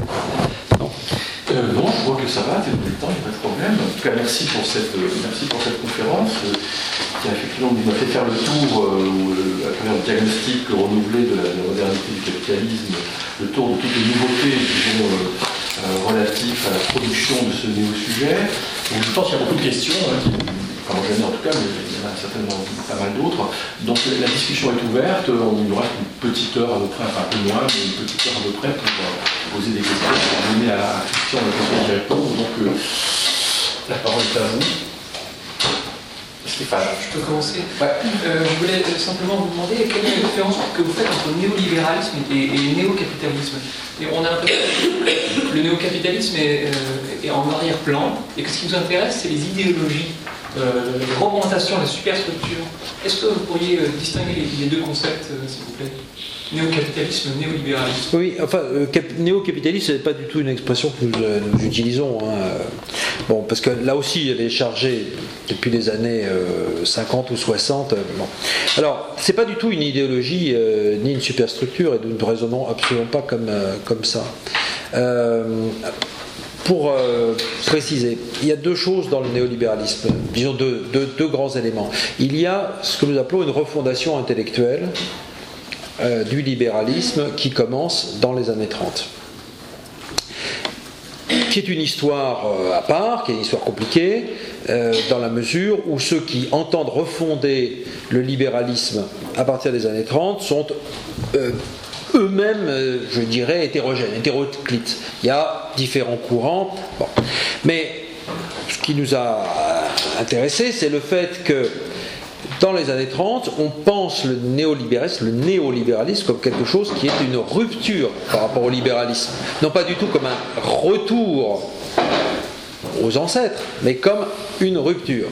Non. Euh, non, je vois que ça va, t'es le temps, il n'y a pas de problème. En tout cas, merci pour cette, euh, merci pour cette conférence euh, qui a effectivement m'a fait faire le tour euh, à travers le diagnostic renouvelé de la, de la modernité du capitalisme, le tour de toutes les nouveautés disons, euh, euh, relatives à la production de ce néo-sujet. Donc, je pense qu'il y a beaucoup de questions, hein, qui, enfin moi j'en ai en tout cas, mais il y en a certainement pas mal d'autres. Donc la discussion est ouverte, il y aura une petite heure à peu près, enfin un peu moins, mais une petite heure à peu près pour euh, poser des questions, pour donner à la question la question d'y répondre. Donc euh, la parole est à vous. Stéphane. Je peux commencer. Ouais. Euh, je voulais simplement vous demander quelle est la différence que vous faites entre néolibéralisme et, et néocapitalisme. Et on a l'impression que le néocapitalisme est, euh, est en arrière-plan, et que ce qui nous intéresse, c'est les idéologies, euh, les représentations, la superstructure. Est-ce que vous pourriez euh, distinguer les, les deux concepts, euh, s'il vous plaît? Néocapitalisme, néolibéralisme. Oui, enfin, euh, cap- néocapitalisme, ce n'est pas du tout une expression que nous, euh, nous utilisons. Hein. Bon, parce que là aussi, elle est chargée depuis les années euh, cinquante ou soixante. Euh, bon. Alors, ce n'est pas du tout une idéologie euh, ni une superstructure, et nous ne raisonnons absolument pas comme, euh, comme ça. Euh, Pour euh, préciser, il y a deux choses dans le néolibéralisme, disons deux, deux, deux grands éléments. Il y a ce que nous appelons une refondation intellectuelle euh, du libéralisme qui commence dans les années trente. Qui est une histoire euh, à part, qui est une histoire compliquée, euh, dans la mesure où ceux qui entendent refonder le libéralisme à partir des années trente sont euh, eux-mêmes, euh, je dirais, hétérogènes, hétéroclites. Il y a différents courants. Bon. Mais ce qui nous a intéressés, c'est le fait que dans les années trente, on pense le néolibéralisme, le néolibéralisme comme quelque chose qui est une rupture par rapport au libéralisme. Non pas du tout comme un retour aux ancêtres, mais comme une rupture.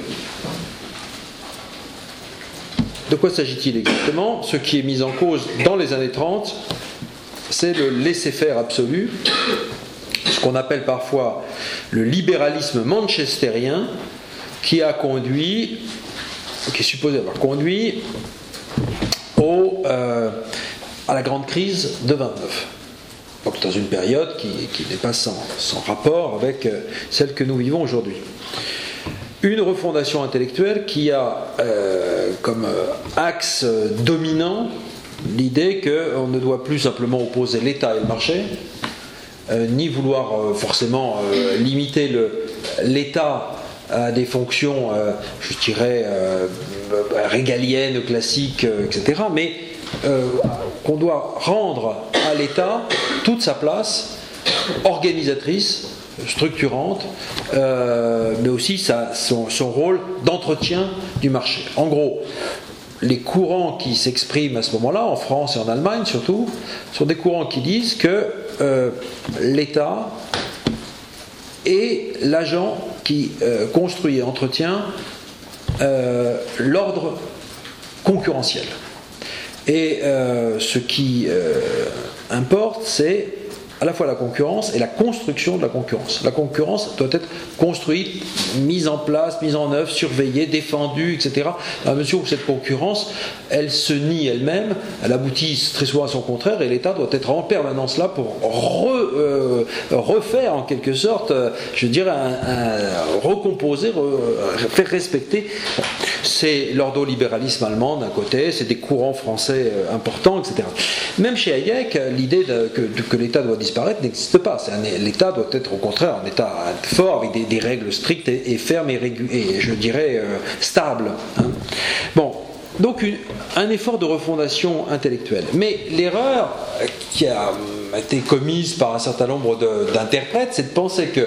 De quoi s'agit-il exactement? Ce qui est mis en cause dans les années trente, c'est le laisser-faire absolu, ce qu'on appelle parfois le libéralisme manchestérien, qui a conduit, qui est supposé avoir conduit au, euh, à la grande crise de vingt-neuf. Donc dans une période qui, qui n'est pas sans, sans rapport avec euh, celle que nous vivons aujourd'hui. Une refondation intellectuelle qui a euh, comme euh, axe euh, dominant l'idée qu'on ne doit plus simplement opposer l'État et le marché, euh, ni vouloir euh, forcément euh, limiter le, l'État à des fonctions, euh, je dirais, euh, régaliennes, classiques, euh, et cetera, mais euh, qu'on doit rendre à l'État toute sa place organisatrice, structurante, euh, mais aussi sa, son, son rôle d'entretien du marché. En gros, les courants qui s'expriment à ce moment-là, en France et en Allemagne surtout, sont des courants qui disent que euh, l'État est l'agent qui euh, construit et entretient euh, l'ordre concurrentiel. Et euh, ce qui euh, importe, c'est à la fois la concurrence et la construction de la concurrence. La concurrence doit être construite, mise en place, mise en œuvre, surveillée, défendue, et cetera. Dans la mesure où cette concurrence, elle se nie elle-même, elle aboutit très souvent à son contraire, et l'État doit être en permanence là pour re, euh, refaire en quelque sorte, je dirais, un, un, recomposer, re, faire respecter. C'est l'ordolibéralisme allemand d'un côté, c'est des courants français importants, et cetera. Même chez Hayek, l'idée de, que, que l'État doit disparaître n'existe pas. L'État doit être au contraire un État fort, avec des, des règles strictes et, et fermes et, régu, et je dirais euh, stables. Hein. Bon, donc une, un effort de refondation intellectuelle. Mais l'erreur qui a été commise par un certain nombre d'interprètes, c'est de penser que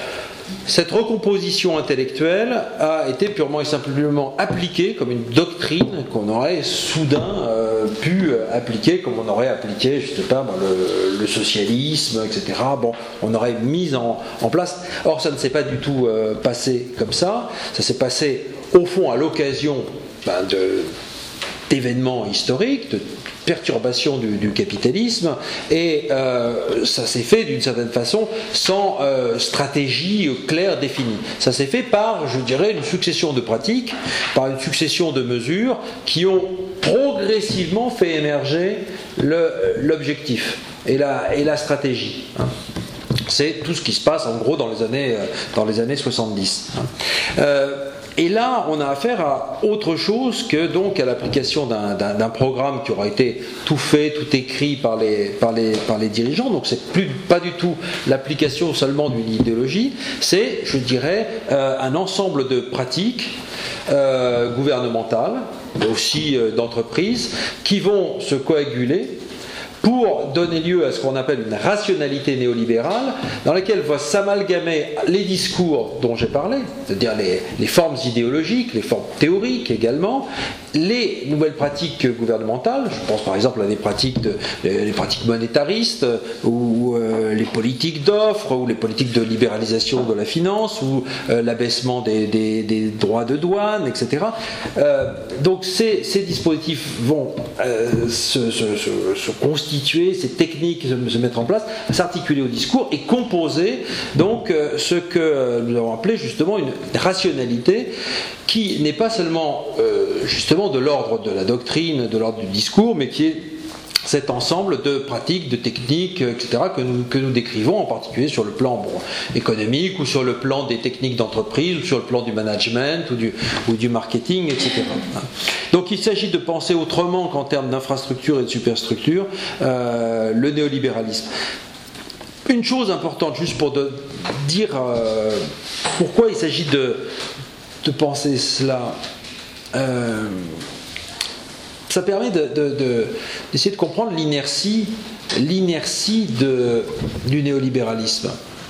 cette recomposition intellectuelle a été purement et simplement appliquée comme une doctrine qu'on aurait soudain euh, pu appliquer, comme on aurait appliqué, je ne sais pas, le, le socialisme, et cetera. Bon, on aurait mis en, en place. Or, ça ne s'est pas du tout euh, passé comme ça. Ça s'est passé, au fond, à l'occasion ben, de, d'événements historiques, de perturbation du, du capitalisme, et euh, ça s'est fait d'une certaine façon sans euh, stratégie claire définie. Ça s'est fait par, je dirais, une succession de pratiques, par une succession de mesures qui ont progressivement fait émerger le, l'objectif et la, et la stratégie. Hein. C'est tout ce qui se passe en gros dans les années, dans les années soixante-dix. Hein. Euh, Et là, on a affaire à autre chose que donc à l'application d'un, d'un, d'un programme qui aura été tout fait, tout écrit par les, par les, par les dirigeants. Donc c'est plus, pas du tout l'application seulement d'une idéologie, c'est, je dirais, euh, un ensemble de pratiques euh, gouvernementales, mais aussi euh, d'entreprises, qui vont se coaguler pour donner lieu à ce qu'on appelle une rationalité néolibérale, dans laquelle va s'amalgamer les discours dont j'ai parlé, c'est-à-dire les, les formes idéologiques, les formes théoriques également, les nouvelles pratiques gouvernementales, je pense par exemple à des pratiques, de, les pratiques monétaristes, ou euh, les politiques d'offres, ou les politiques de libéralisation de la finance, ou euh, l'abaissement des, des, des droits de douane, et cetera. Euh, donc ces, ces dispositifs vont euh, se, se, se, se constituer, ces techniques se, se mettre en place, s'articuler au discours et composer donc euh, ce que nous avons appelé justement une rationalité qui n'est pas seulement euh, justement de l'ordre de la doctrine, de l'ordre du discours, mais qui est cet ensemble de pratiques, de techniques, et cetera, que nous, que nous décrivons, en particulier sur le plan bon, économique, ou sur le plan des techniques d'entreprise, ou sur le plan du management, ou du, ou du marketing, et cetera. Donc il s'agit de penser autrement qu'en termes d'infrastructure et de superstructure euh, le néolibéralisme. Une chose importante, juste pour de, dire euh, pourquoi il s'agit de, de penser cela. Euh, ça permet de, de, de, d'essayer de comprendre l'inertie, l'inertie de, du néolibéralisme.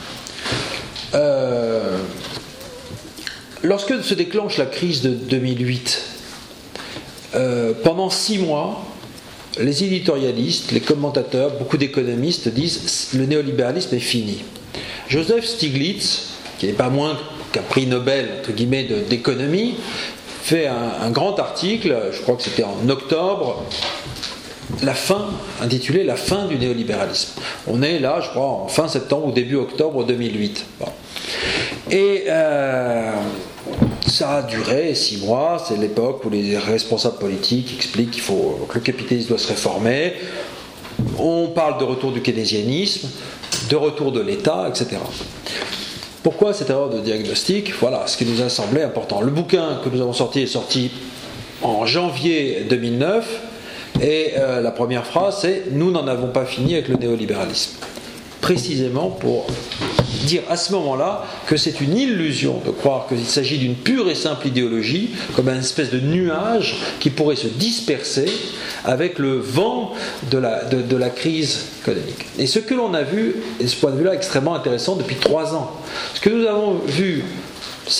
Euh, lorsque se déclenche la crise de deux mille huit, euh, pendant six mois, les éditorialistes, les commentateurs, beaucoup d'économistes disent le néolibéralisme est fini. Joseph Stiglitz, qui n'est pas moins qu'un prix Nobel entre guillemets de, d'économie, fait un, un grand article, je crois que c'était en octobre, la fin, intitulé La fin du néolibéralisme. On est là, je crois, en fin septembre ou début octobre deux mille huit. Bon. Et euh, ça a duré six mois, c'est l'époque où les responsables politiques expliquent qu'il faut, que le capitalisme doit se réformer. On parle de retour du keynésianisme, de retour de l'État, et cetera. Pourquoi cette erreur de diagnostic ? Voilà ce qui nous a semblé important. Le bouquin que nous avons sorti est sorti en janvier deux mille neuf et euh, la première phrase c'est « Nous n'en avons pas fini avec le néolibéralisme ». Précisément pour dire à ce moment-là que c'est une illusion de croire qu'il s'agit d'une pure et simple idéologie, comme une espèce de nuage qui pourrait se disperser avec le vent de la, de, de la crise économique. Et ce que l'on a vu, et ce point de vue-là extrêmement intéressant depuis trois ans, ce que nous avons vu, c'est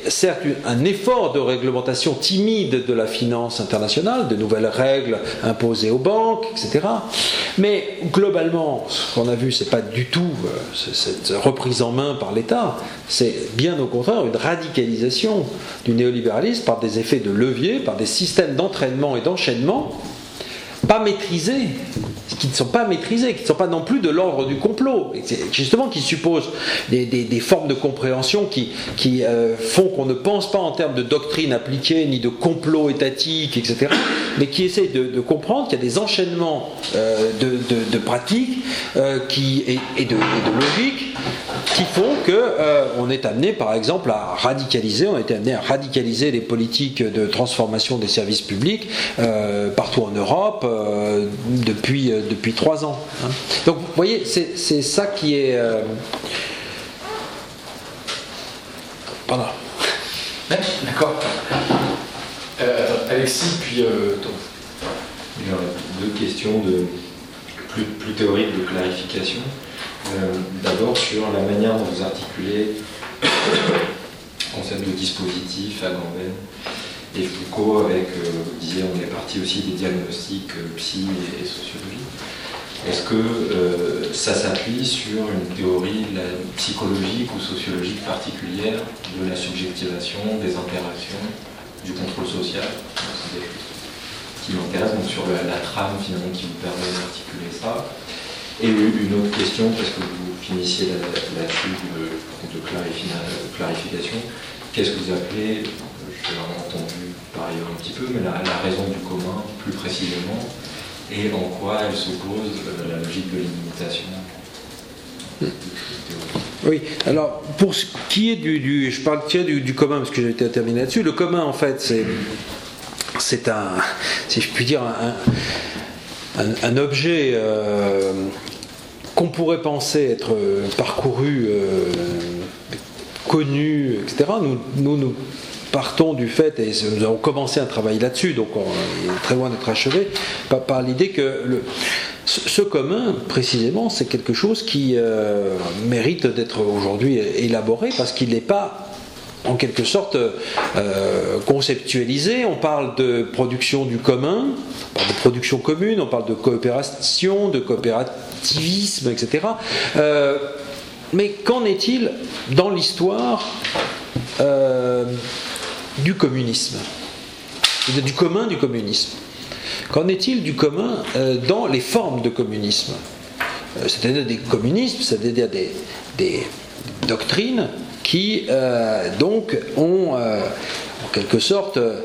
certes un effort de réglementation timide de la finance internationale, de nouvelles règles imposées aux banques, et cetera. Mais globalement, ce qu'on a vu, c'est pas du tout euh, cette reprise en main par l'État, c'est bien au contraire une radicalisation du néolibéralisme par des effets de levier, par des systèmes d'entraînement et d'enchaînement pas maîtrisés, qui ne sont pas maîtrisés, qui ne sont pas non plus de l'ordre du complot, et justement qui supposent des, des, des formes de compréhension qui, qui euh, font qu'on ne pense pas en termes de doctrine appliquée, ni de complot étatique, et cetera, mais qui essayent de, de comprendre qu'il y a des enchaînements euh, de, de, de pratiques euh, qui, et, et, de, et de logiques qui font qu'on euh, est amené, par exemple, à radicaliser, on a été amené à radicaliser les politiques de transformation des services publics euh, partout en Europe euh, depuis, euh, depuis trois ans. Hein. Donc, vous voyez, c'est, c'est ça qui est... Euh... Pardon. D'accord. Euh, Alexis, puis euh, toi. Deux questions de, plus, plus théoriques de clarification. Euh, d'abord sur la manière dont vous articulez le concept de dispositif à Agamben et Foucault avec, euh, vous disiez, on est parti aussi des diagnostics euh, psy et, et sociologie. Est-ce que euh, ça s'appuie sur une théorie la, psychologique ou sociologique particulière de la subjectivation, des interactions, du contrôle social? C'est des choses qui m'intéressent, donc sur la, la trame finalement qui vous permet d'articuler ça. Et une autre question, parce que vous finissiez là-dessus de, de clarification, qu'est-ce que vous appelez, je l'ai entendu par ailleurs un petit peu, mais la, la raison du commun plus précisément, et en quoi elle s'oppose à la logique de l'imitation? Oui, alors pour ce qui est du, du je parle du, du commun parce que j'ai été terminé là-dessus, le commun en fait c'est, c'est un, si je puis dire, un, un, un objet euh, qu'on pourrait penser être parcouru, euh, connu, et cetera. Nous, nous, nous partons du fait, et nous avons commencé un travail là-dessus, donc on est très loin d'être achevé, par, par l'idée que le, ce commun, précisément, c'est quelque chose qui euh, mérite d'être aujourd'hui élaboré parce qu'il n'est pas en quelque sorte euh, conceptualisé. On parle de production du commun, on parle de production commune, on parle de coopération, de coopérativisme, et cetera. Euh, mais qu'en est-il dans l'histoire euh, du communisme, du commun du communisme? Qu'en est-il du commun euh, dans les formes de communisme? euh, C'est-à-dire des communismes, c'est-à-dire des, des doctrines qui euh, donc ont euh, en quelque sorte euh,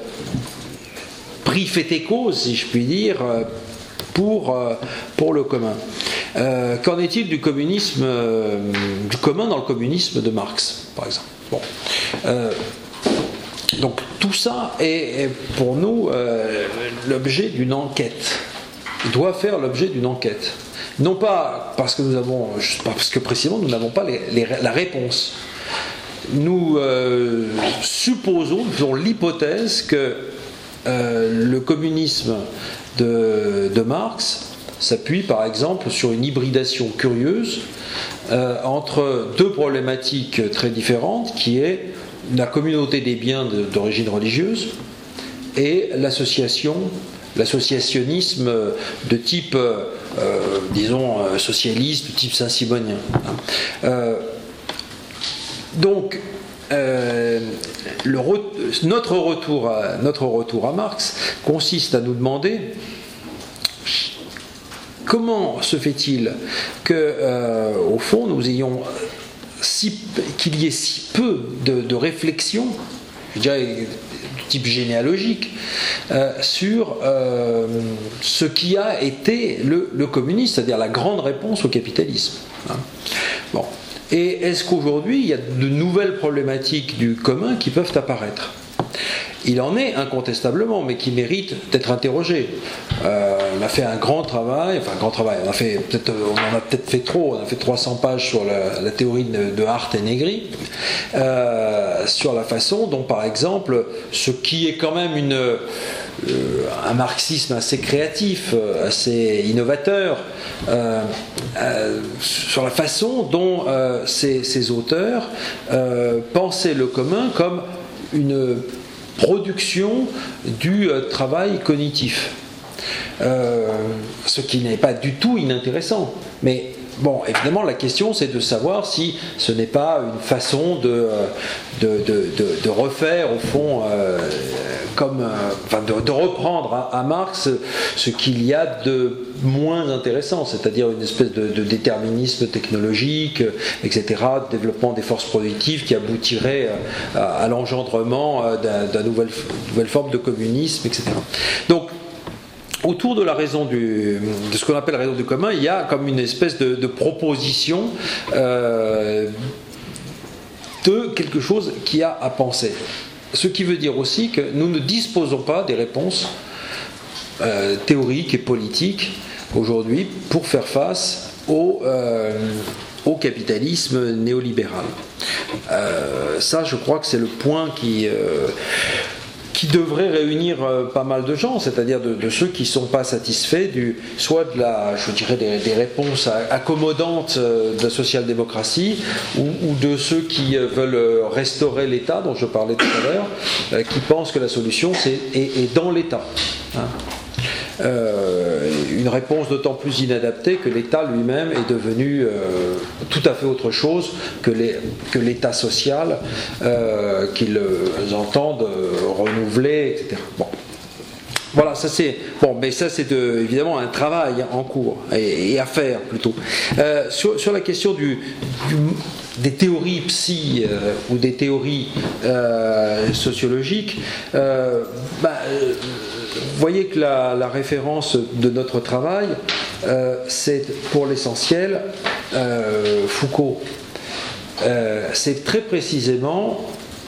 pris fait et cause, si je puis dire, euh, pour, euh, pour le commun. Euh, qu'en est-il du communisme, euh, du commun dans le communisme de Marx, par exemple? Bon. Euh, donc tout ça est, est pour nous euh, l'objet d'une enquête. Il doit faire l'objet d'une enquête. Non pas parce que nous avons, parce que précisément nous n'avons pas les, les, la réponse. Nous euh, supposons, nous faisons l'hypothèse que euh, le communisme de, de Marx s'appuie par exemple sur une hybridation curieuse euh, entre deux problématiques très différentes, qui est la communauté des biens de, d'origine religieuse et l'association, l'associationnisme de type, euh, disons, socialiste, de type saint-simonien. Euh, donc, euh, le re- notre, retour à, notre retour à Marx consiste à nous demander comment se fait-il que, euh, au fond, nous ayons si, qu'il y ait si peu de, de réflexion, je dirais de type généalogique, euh, sur euh, ce qui a été le, le communisme, c'est-à-dire la grande réponse au capitalisme. Hein. Bon. Et est-ce qu'aujourd'hui, il y a de nouvelles problématiques du commun qui peuvent apparaître ? Il en est incontestablement, mais qui mérite d'être interrogé. Euh, on a fait un grand travail, enfin un grand travail, on, a fait, peut-être, on en a peut-être fait trop, on a fait trois cents pages sur la, la théorie de, de Hart et Negri, euh, sur la façon dont, par exemple, ce qui est quand même une, euh, un marxisme assez créatif, assez innovateur, euh, euh, sur la façon dont euh, ces, ces auteurs euh, pensaient le commun comme une production du travail cognitif. Euh, ce qui n'est pas du tout inintéressant. Mais bon, évidemment, la question c'est de savoir si ce n'est pas une façon de, de, de, de, de refaire, au fond, euh, comme, euh, enfin, de, de reprendre à, à Marx ce qu'il y a de moins intéressant, c'est-à-dire une espèce de, de déterminisme technologique, et cetera, développement des forces productives qui aboutirait à, à l'engendrement d'une nouvelle, nouvelle forme de communisme, et cetera. Donc, autour de la raison du, de ce qu'on appelle la raison du commun, il y a comme une espèce de, de proposition euh, de quelque chose qui a à penser. Ce qui veut dire aussi que nous ne disposons pas des réponses euh, théoriques et politiques aujourd'hui pour faire face au, euh, au capitalisme néolibéral. Euh, ça, je crois que c'est le point qui... Euh, qui devrait réunir euh, pas mal de gens, c'est-à-dire de, de ceux qui ne sont pas satisfaits du, soit de la, je dirais des, des réponses accommodantes euh, de la social-démocratie, ou, ou de ceux qui euh, veulent restaurer l'État, dont je parlais tout à l'heure, euh, qui pensent que la solution c'est, est, est dans l'État. Hein. Euh, une réponse d'autant plus inadaptée que l'État lui-même est devenu euh, tout à fait autre chose que, les, que l'État social euh, qu'ils entendent renouveler, et cetera. Bon. Voilà, ça c'est bon, mais ça c'est de, évidemment un travail en cours et, et à faire plutôt. Euh, sur, sur la question du, du des théories psy euh, ou des théories euh, sociologiques, euh, bah, euh, vous voyez que la, la référence de notre travail, euh, c'est pour l'essentiel euh, Foucault. Euh, c'est très précisément,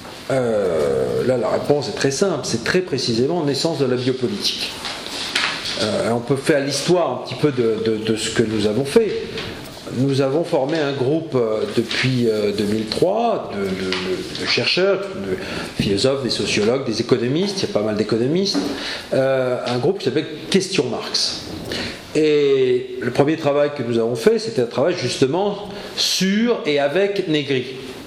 euh, là la réponse est très simple, c'est très précisément naissance de la biopolitique. Euh, on peut faire l'histoire un petit peu de, de, de ce que nous avons fait. Nous avons formé un groupe euh, depuis euh, deux mille trois de, de, de chercheurs, de philosophes, des sociologues, des économistes, il y a pas mal d'économistes, euh, un groupe qui s'appelle Question Marx. Et le premier travail que nous avons fait, c'était un travail justement sur et avec Negri.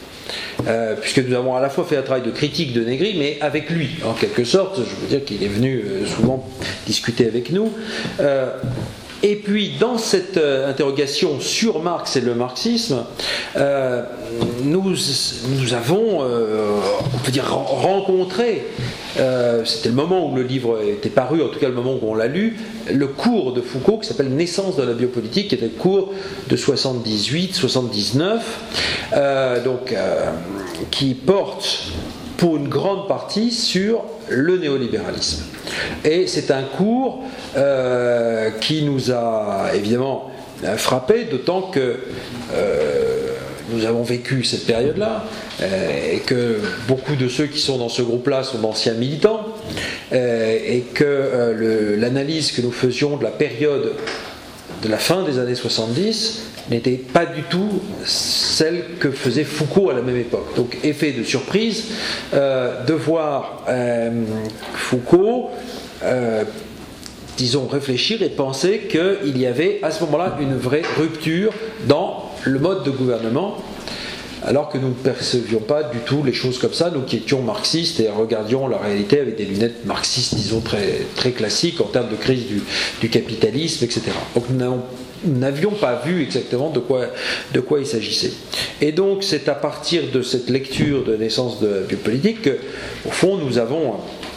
Euh, puisque nous avons à la fois fait un travail de critique de Negri, mais avec lui, en quelque sorte. Je veux dire qu'il est venu euh, souvent discuter avec nous. Euh, Et puis, dans cette euh, interrogation sur Marx et le marxisme, euh, nous, nous avons, euh, on peut dire, rencontré, euh, c'était le moment où le livre était paru, en tout cas le moment où on l'a lu, le cours de Foucault qui s'appelle Naissance de la biopolitique, qui était le cours de soixante-dix-huit soixante-dix-neuf, euh, donc, euh, qui porte pour une grande partie sur le néolibéralisme. Et c'est un cours euh, qui nous a évidemment frappé, d'autant que euh, nous avons vécu cette période-là, euh, et que beaucoup de ceux qui sont dans ce groupe-là sont d'anciens militants, euh, et que euh, le, l'analyse que nous faisions de la période de la fin des années soixante-dix n'était pas du tout celle que faisait Foucault à la même époque. Donc, effet de surprise euh, de voir euh, Foucault, euh, disons, réfléchir et penser qu'il y avait à ce moment-là une vraie rupture dans le mode de gouvernement, alors que nous ne percevions pas du tout les choses comme ça, nous qui étions marxistes et regardions la réalité avec des lunettes marxistes, disons, très, très classiques en termes de crise du, du capitalisme, et cetera. Donc nous n'avons Nous n'avions pas vu exactement de quoi, de quoi il s'agissait. Et donc c'est à partir de cette lecture de naissance de la biopolitique que, au fond, nous avons,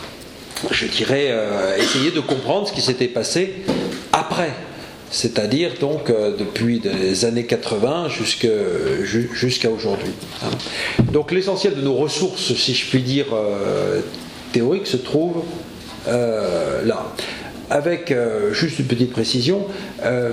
je dirais, euh, essayé de comprendre ce qui s'était passé après. C'est-à-dire donc euh, depuis les années quatre-vingts jusqu'à, jusqu'à aujourd'hui. Hein. Donc l'essentiel de nos ressources, si je puis dire, euh, théoriques, se trouve euh, là. Avec euh, juste une petite précision, euh,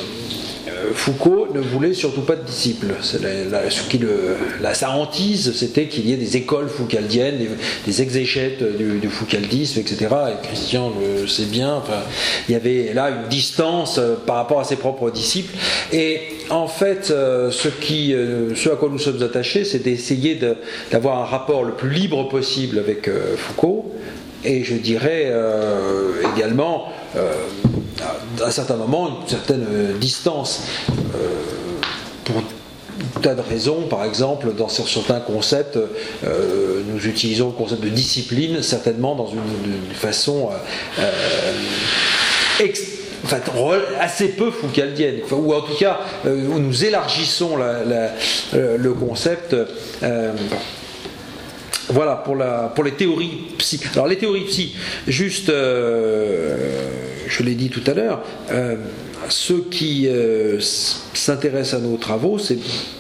Foucault ne voulait surtout pas de disciples. C'est la, la, ce qui le, la, sa hantise, c'était qu'il y ait des écoles foucaldiennes, des, des exégètes du, du foucaldisme, et cetera. Et Christian le sait bien. Enfin, il y avait là une distance euh, par rapport à ses propres disciples. Et en fait, euh, ce, qui, euh, ce à quoi nous sommes attachés, c'est d'essayer de, d'avoir un rapport le plus libre possible avec euh, Foucault. Et je dirais euh, également, euh, à un certain moment, une certaine distance euh, pour tas de raisons. Par exemple, dans certains concepts, euh, nous utilisons le concept de discipline, certainement dans une, une façon euh, ex, enfin, assez peu foucaldienne, enfin, ou en tout cas, euh, où nous élargissons la, la, le concept. Euh, Voilà pour, la, pour les théories psy. Alors les théories psy, juste, euh, je l'ai dit tout à l'heure, euh, ceux qui euh, s'intéressent à nos travaux, c'est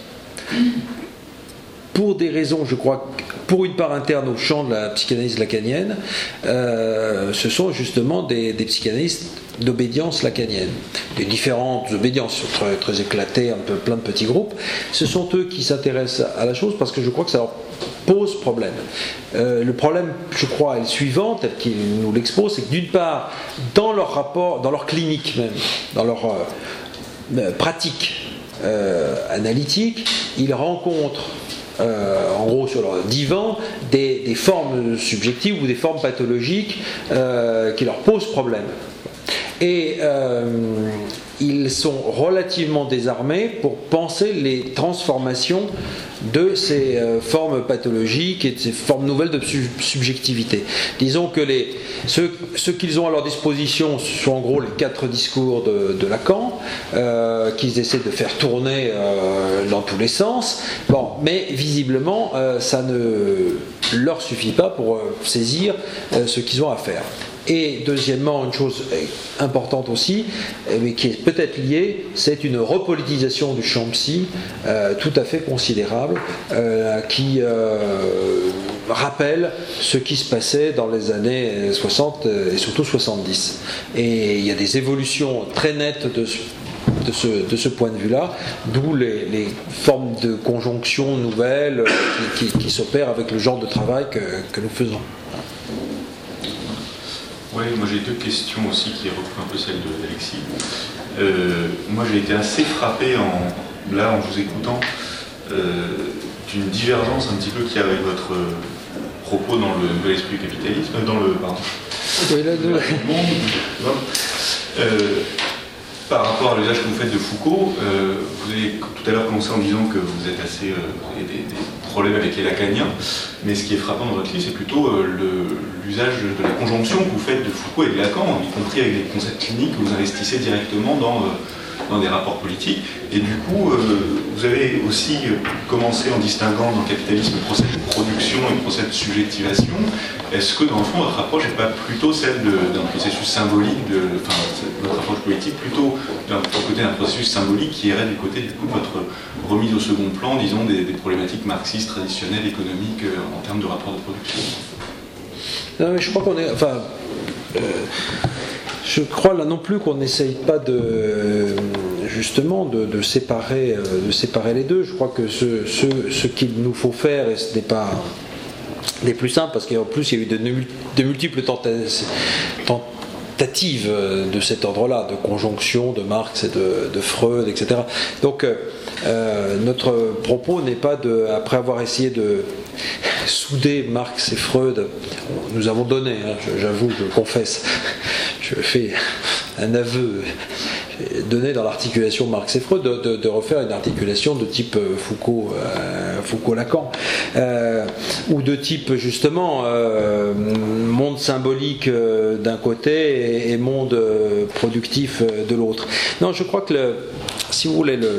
pour des raisons, je crois, pour une part interne au champ de la psychanalyse lacanienne, euh, ce sont justement des, des psychanalystes d'obédience lacanienne. Des différentes obédiences très, très éclatées, un peu plein de petits groupes. Ce sont eux qui s'intéressent à la chose parce que je crois que ça leur pose problème. Euh, le problème, je crois, est le suivant, tel qu'il nous l'expose, c'est que d'une part, dans leur rapport, dans leur clinique même, dans leur euh, pratique euh, analytique, ils rencontrent Euh, en gros sur leur divan, des, des formes subjectives ou des formes pathologiques euh, qui leur posent problème. Et euh, ils sont relativement désarmés pour penser les transformations de ces euh, formes pathologiques et de ces formes nouvelles de sub- subjectivité. Disons que les, ceux, ceux qu'ils ont à leur disposition sont en gros les quatre discours de, de Lacan, euh, qu'ils essaient de faire tourner euh, dans tous les sens. Bon, mais visiblement, euh, ça ne leur suffit pas pour euh, saisir euh, ce qu'ils ont à faire. Et deuxièmement, une chose importante aussi, mais qui est peut-être liée, c'est une repolitisation du champ psy euh, tout à fait considérable, euh, qui euh, rappelle ce qui se passait dans les années soixante et surtout soixante-dix. Et il y a des évolutions très nettes de ce De ce, de ce point de vue-là, d'où les, les formes de conjonction nouvelles qui, qui, qui s'opèrent avec le genre de travail que, que nous faisons. Oui, moi j'ai deux questions aussi qui reprennent un peu celle d'Alexis. Euh, moi j'ai été assez frappé en, là en vous écoutant euh, d'une divergence un petit peu qu'il y a avec votre propos dans le nouvel esprit du capitalisme, dans le pardon. Oui, là, nous... euh, Par rapport à l'usage que vous faites de Foucault, euh, vous avez tout à l'heure commencé en disant que vous êtes assez euh, vous avez des, des problèmes avec les lacaniens, mais ce qui est frappant dans votre livre, c'est plutôt euh, le, l'usage de la conjonction que vous faites de Foucault et de Lacan, y compris avec des concepts cliniques que vous investissez directement dans, euh, dans des rapports politiques. Et du coup, euh, vous avez aussi commencé en distinguant dans le capitalisme le procès de production et le procès de subjectivation. Est-ce que dans le fond, votre approche n'est pas plutôt celle de, d'un processus symbolique, de, enfin, votre approche politique plutôt d'un côté d'un processus symbolique qui irait du côté du coup de votre remise au second plan, disons, des, des problématiques marxistes traditionnelles, économiques, euh, en termes de rapport de production? Non, mais je crois qu'on est, enfin, euh, je crois là non plus qu'on n'essaye pas de, justement, de, de séparer, de séparer les deux. Je crois que ce, ce, ce qu'il nous faut faire, et ce n'est pas les plus simples, parce qu'en plus il y a eu de, de multiples tentatives de cet ordre-là, de conjonction de Marx et de, de Freud, et cetera. Donc euh, notre propos n'est pas de, après avoir essayé de souder Marx et Freud, nous avons donné, hein, j'avoue, je confesse, je fais un aveu, donné dans l'articulation Marx et Freud, de, de, de refaire une articulation de type Foucault, euh, Foucault-Lacan, euh, ou de type justement euh, monde symbolique euh, d'un côté et, et monde euh, productif euh, de l'autre. Non, je crois que, le, si vous voulez, le,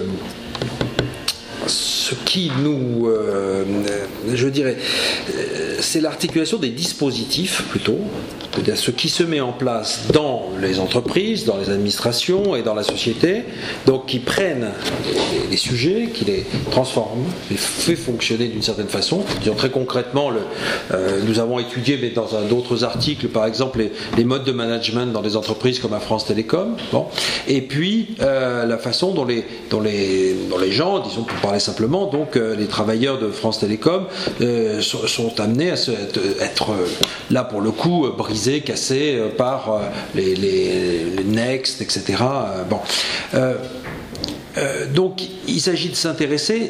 ce qui nous, euh, je dirais, c'est l'articulation des dispositifs plutôt, c'est-à-dire ce qui se met en place dans les entreprises, dans les administrations et dans la société, donc qui prennent les, les sujets, qui les transforment, les fait fonctionner d'une certaine façon. Disons très concrètement, le, euh, nous avons étudié, mais dans d'autres articles, par exemple, les, les modes de management dans les entreprises comme à France Télécom, bon, et puis euh, la façon dont les, dont les, dont les gens, disons pour parler simplement, donc euh, les travailleurs de France Télécom euh, sont, sont amenés à se, être euh, là pour le coup brisés, cassés euh, par euh, les, les, les Next, et cetera. Euh, bon, euh, euh, donc il s'agit de s'intéresser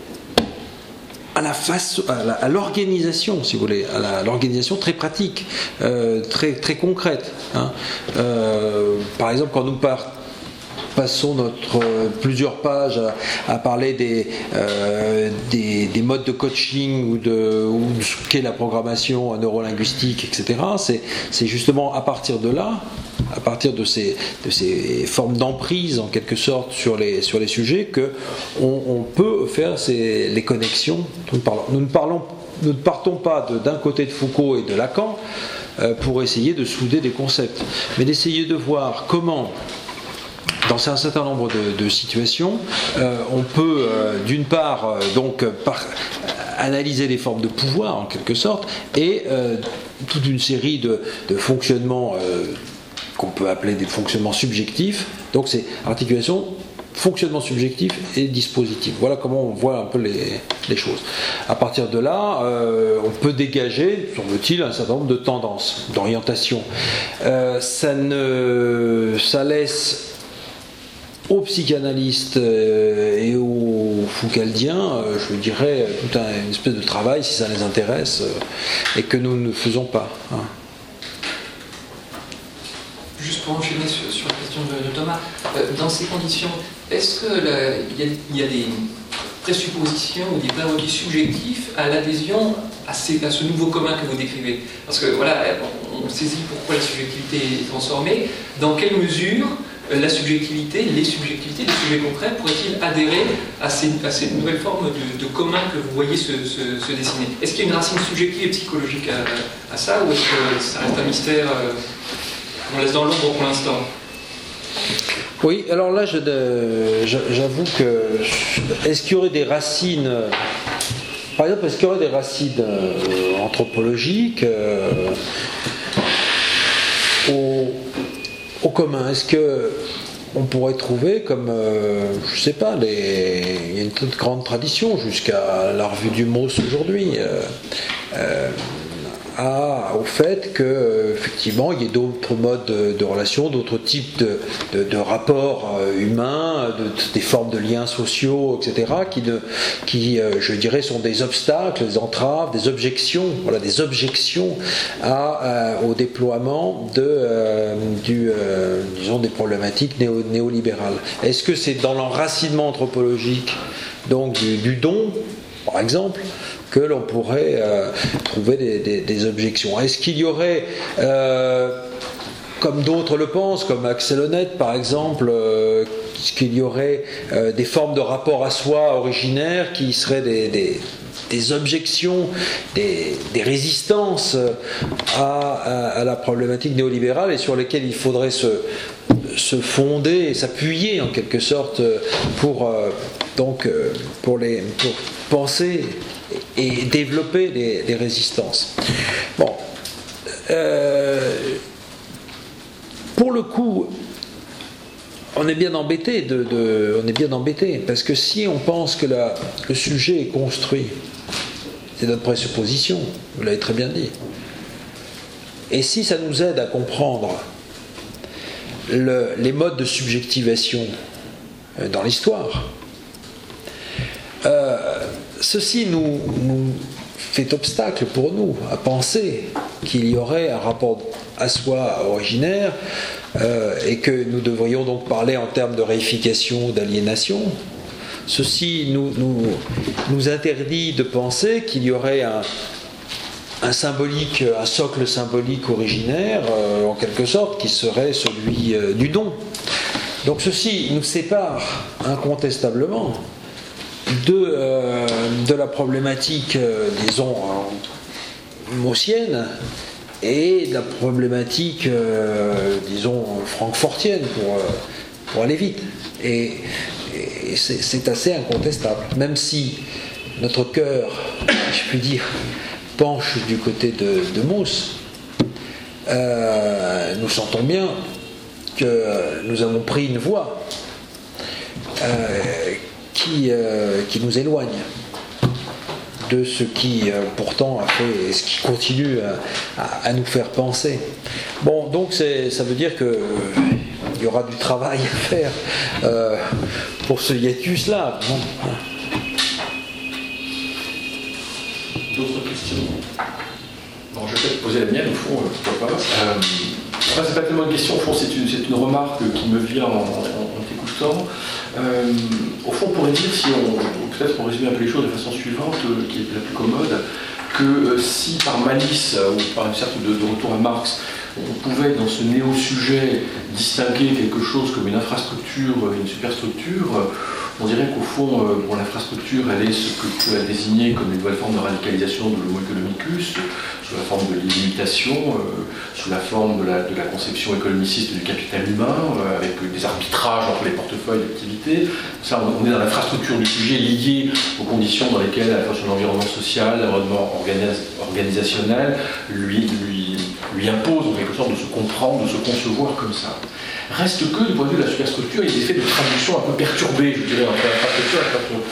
à la face, à, la, à l'organisation, si vous voulez, à, la, à l'organisation très pratique, euh, très très concrète. Hein. Euh, par exemple, quand nous partons passons notre, euh, plusieurs pages à, à parler des, euh, des, des modes de coaching ou de, ou de ce qu'est la programmation neurolinguistique, et cetera. C'est, c'est justement à partir de là, à partir de ces, de ces formes d'emprise en quelque sorte sur les, sur les sujets, qu'on on peut faire ces, les connexions. Nous ne parlons, nous ne parlons, nous ne partons pas de, d'un côté de Foucault et de Lacan euh, pour essayer de souder des concepts, mais d'essayer de voir comment, dans un certain nombre de, de situations, euh, on peut euh, d'une part euh, donc par, analyser les formes de pouvoir en quelque sorte et euh, toute une série de, de fonctionnements euh, qu'on peut appeler des fonctionnements subjectifs. Donc c'est articulation, fonctionnement subjectif et dispositif. Voilà comment on voit un peu les, les choses. À partir de là, euh, on peut dégager, semble-t-il, un certain nombre de tendances, d'orientation. Euh, ça, ne, ça laisse aux psychanalystes et aux foucaldiens, je dirais, tout un, une espèce de travail, si ça les intéresse, et que nous ne faisons pas. Hein. Juste pour enchaîner sur, sur la question de, de Thomas, euh, dans ces conditions, est-ce qu'il y, y a des présuppositions ou des prérequis subjectifs à l'adhésion à, ces, à ce nouveau commun que vous décrivez? Parce que voilà, on, on saisit pourquoi la subjectivité est transformée. Dans quelle mesure la subjectivité, les subjectivités, les sujets concrets pourraient-ils adhérer à ces, à ces nouvelles formes de, de commun que vous voyez se, se, se dessiner? Est-ce qu'il y a une racine subjective et psychologique à, à ça, ou est-ce que ça reste un mystère euh, qu'on laisse dans l'ombre pour l'instant? Oui, alors là, je, je, j'avoue que... Est-ce qu'il y aurait des racines... Par exemple, est-ce qu'il y aurait des racines euh, anthropologiques euh, au, au commun? Est-ce que on pourrait trouver comme, euh, je sais pas, les, il y a une toute grande tradition jusqu'à la revue du Mauss aujourd'hui, euh, euh, à, au fait que euh, effectivement il y ait d'autres modes de, de relations, d'autres types de, de, de rapports euh, humains, de, de, des formes de liens sociaux, et cetera, qui, de, qui euh, je dirais, sont des obstacles, des entraves, des objections, voilà, des objections à, euh, au déploiement de, euh, du, euh, disons, des problématiques néo, néolibérales. Est-ce que c'est dans l'enracinement anthropologique, donc du, du don, par exemple, que l'on pourrait euh, trouver des, des, des objections? Est-ce qu'il y aurait, euh, comme d'autres le pensent, comme Axel Honneth par exemple, euh, est-ce qu'il y aurait euh, des formes de rapport à soi originaires qui seraient des, des, des objections, des, des résistances à, à, à la problématique néolibérale et sur lesquelles il faudrait se, se fonder et s'appuyer en quelque sorte pour, euh, donc, pour, les, pour penser et développer des, des résistances. Bon, euh, pour le coup, on est bien embêté de, de, on est bien embêté parce que si on pense que la, le sujet est construit, c'est notre présupposition, vous l'avez très bien dit. Et si ça nous aide à comprendre le, les modes de subjectivation dans l'histoire, euh, ceci nous, nous fait obstacle pour nous à penser qu'il y aurait un rapport à soi originaire euh, et que nous devrions donc parler en termes de réification, d'aliénation. Ceci nous, nous, nous interdit de penser qu'il y aurait un, un symbolique, un socle symbolique originaire, euh, en quelque sorte, qui serait celui euh, du don. Donc ceci nous sépare incontestablement de, euh, de la problématique, euh, disons, euh, maussienne et de la problématique, euh, disons, francfortienne, pour, euh, pour aller vite. Et, et c'est, c'est assez incontestable, même si notre cœur, je puis dire, penche du côté de, de Mauss. Euh, nous sentons bien que nous avons pris une voie euh, qui, euh, qui nous éloigne de ce qui euh, pourtant a fait et ce qui continue à, à, à nous faire penser. Bon, donc c'est, ça veut dire que euh, il y aura du travail à faire euh, pour ce hiatus-là. Bon. D'autres questions? Bon, je vais peut-être poser la mienne au fond, euh, pourquoi pas. Euh, enfin, c'est pas tellement une question, au fond, c'est une, c'est une remarque qui me vient en, en, en t'écoutant. temps. Euh, au fond, on pourrait dire, si on, peut-être pour résumer un peu les choses de façon suivante, euh, qui est la plus commode, que euh, si par malice euh, ou par une sorte de, de retour à Marx, on pouvait dans ce néo-sujet distinguer quelque chose comme une infrastructure et une superstructure, on dirait qu'au fond, euh, bon, l'infrastructure, elle est ce que tu as désigné comme une nouvelle forme de radicalisation de l'homo economicus, sous la forme de l'imitation, euh, sous la forme de la, de la conception économiciste du capital humain, euh, avec des arbitrages entre les portefeuilles d'activité. Ça, on est dans l'infrastructure du sujet liée aux conditions dans lesquelles, à la fois son environnement social, l'environnement organis organisationnel, lui, lui, lui impose en quelque sorte de se comprendre, de se concevoir comme ça. Reste que, du point de vue de la superstructure, il y a des effets de traduction un peu perturbés, je dirais, entre l'infrastructure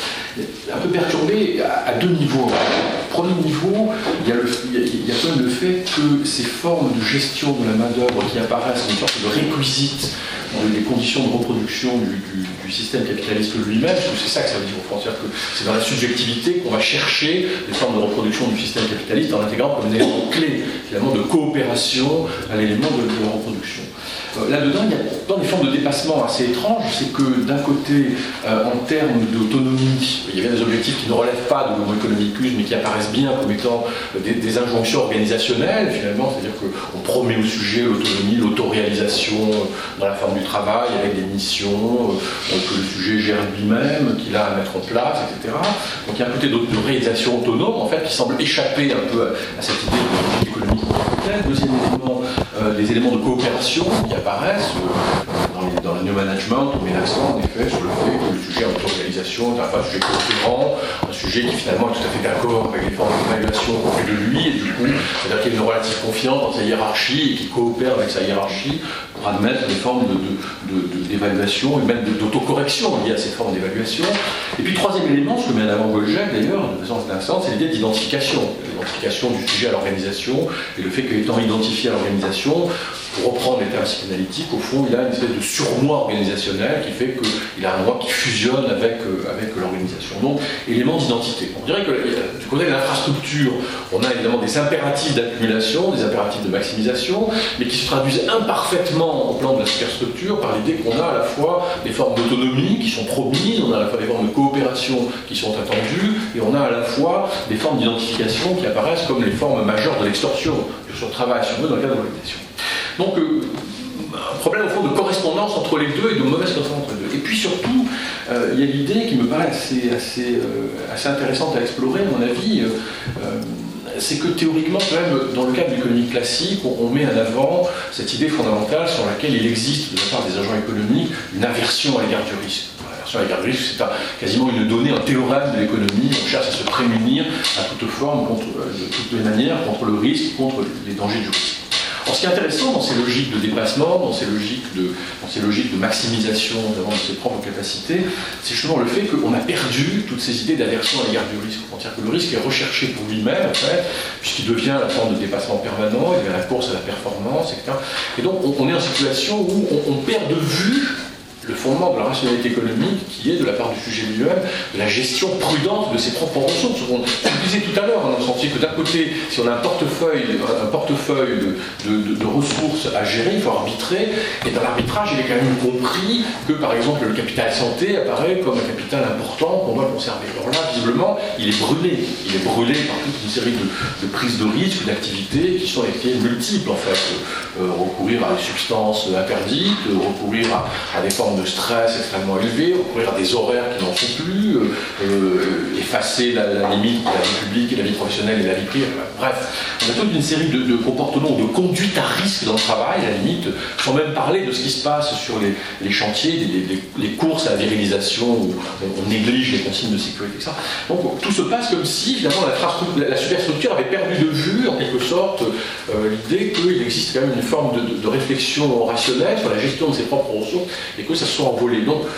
et un peu perturbés à, à deux niveaux. Premier niveau, il y, a le, il, y a, il y a quand même le fait que ces formes de gestion de la main-d'œuvre qui apparaissent comme une sorte de réquisite des conditions de reproduction du, du, du système capitaliste lui-même, parce que c'est ça que ça veut dire au fond, c'est-à-dire que c'est dans la subjectivité qu'on va chercher des formes de reproduction du système capitaliste en l'intégrant comme un élément clé, finalement, de coopération à l'élément de, de la reproduction. Euh, Là-dedans, il y a dans des formes de dépassement assez étranges, c'est que d'un côté, euh, en termes d'autonomie, il y avait des objectifs qui ne relèvent pas de l'homo economicus, mais qui apparaissent bien comme étant des, des injonctions organisationnelles, finalement, c'est-à-dire qu'on promet au sujet l'autonomie, l'autoréalisation dans la forme du travail, avec des missions euh, que le sujet gère lui-même, qu'il a à mettre en place, et cetera. Donc il y a un côté de, de réalisation autonome, en fait, qui semble échapper un peu à, à cette idée de économie. Deuxième élément, euh, les éléments de coopération qui apparaissent euh, dans, les, dans le new management, on met l'accent en effet sur le fait que le sujet en auto-réalisation est un sujet coopérant, un sujet qui finalement est tout à fait d'accord avec les formes d'évaluation qu'on fait de lui, et du coup, c'est-à-dire qu'il y a une relative confiance dans sa hiérarchie et qui coopère avec sa hiérarchie pour admettre des formes d'évaluation de, de, de, et même d'autocorrection liées à ces formes d'évaluation. Et puis troisième élément, ce que met en avant Goldjak d'ailleurs, de façon intéressante, c'est l'idée d'identification, l'identification du sujet à l'organisation, et le fait qu'étant identifié à l'organisation, pour reprendre les termes psychanalytiques, au fond, il a une espèce de surmoi organisationnel qui fait qu'il a un moi qui fusionne avec, euh, avec l'organisation. Donc, élément d'identité. On dirait que du côté de l'infrastructure, on a évidemment des impératifs d'accumulation, des impératifs de maximisation, mais qui se traduisent imparfaitement au plan de la superstructure par l'idée qu'on a à la fois des formes d'autonomie qui sont promises, on a à la fois des formes de coopération qui sont attendues, et on a à la fois des formes d'identification qui apparaissent comme les formes majeures de l'extorsion, sur le travail, si on veut, dans le cadre de l'organisation. Donc, euh, un problème au fond de correspondance entre les deux et de mauvaise correspondance entre les deux. Et puis surtout, euh, il y a l'idée qui me paraît assez, assez, euh, assez intéressante à explorer, à mon avis, euh, euh, c'est que théoriquement, quand même, dans le cadre de l'économie classique, on, on met en avant cette idée fondamentale sur laquelle il existe, de la part des agents économiques, une aversion à l'égard du risque. À l'égard du risque, c'est quasiment une donnée, un théorème de l'économie. On cherche à se prémunir à toute forme, contre, de toutes les manières, contre le risque, contre les dangers du risque. Alors, ce qui est intéressant dans ces logiques de dépassement, dans ces logiques de, dans ces logiques de maximisation de ses propres capacités, c'est justement le fait qu'on a perdu toutes ces idées d'aversion à l'égard du risque. C'est-à-dire que le risque est recherché pour lui-même, en fait, puisqu'il devient la forme de dépassement permanent, il devient la course à la performance, et cetera. Et donc, on, on est en situation où on, on perd de vue le fondement de la rationalité économique qui est, de la part du sujet lui-même, de la gestion prudente de ses propres ressources. On disait tout à l'heure, dans le sentier, que d'un côté, si on a un portefeuille, un portefeuille de, de, de, de ressources à gérer, il faut arbitrer, et dans l'arbitrage, il est quand même compris que, par exemple, le capital santé apparaît comme un capital important qu'on doit conserver. Alors là, visiblement, il est brûlé. Il est brûlé par toute une série de, de prises de risques, d'activités qui sont multiples, en fait. Euh, recourir à des substances interdites, recourir à, à des formes de stress extrêmement élevés, recourir à des horaires qui n'en sont plus, euh, euh, effacer la, la limite de la vie publique et la vie professionnelle et la vie privée. Bref, on a toute une série de, de comportements, de conduite à risque dans le travail, à la limite, sans même parler de ce qui se passe sur les, les chantiers, les, les, les courses à la virilisation où on, on néglige les consignes de sécurité, et cetera. Donc tout se passe comme si, finalement, la, la superstructure avait perdu de vue, en quelque sorte, euh, l'idée qu'il existe quand même une forme de, de, de réflexion rationnelle sur la gestion de ses propres ressources et que ça se soit envolé. Donc,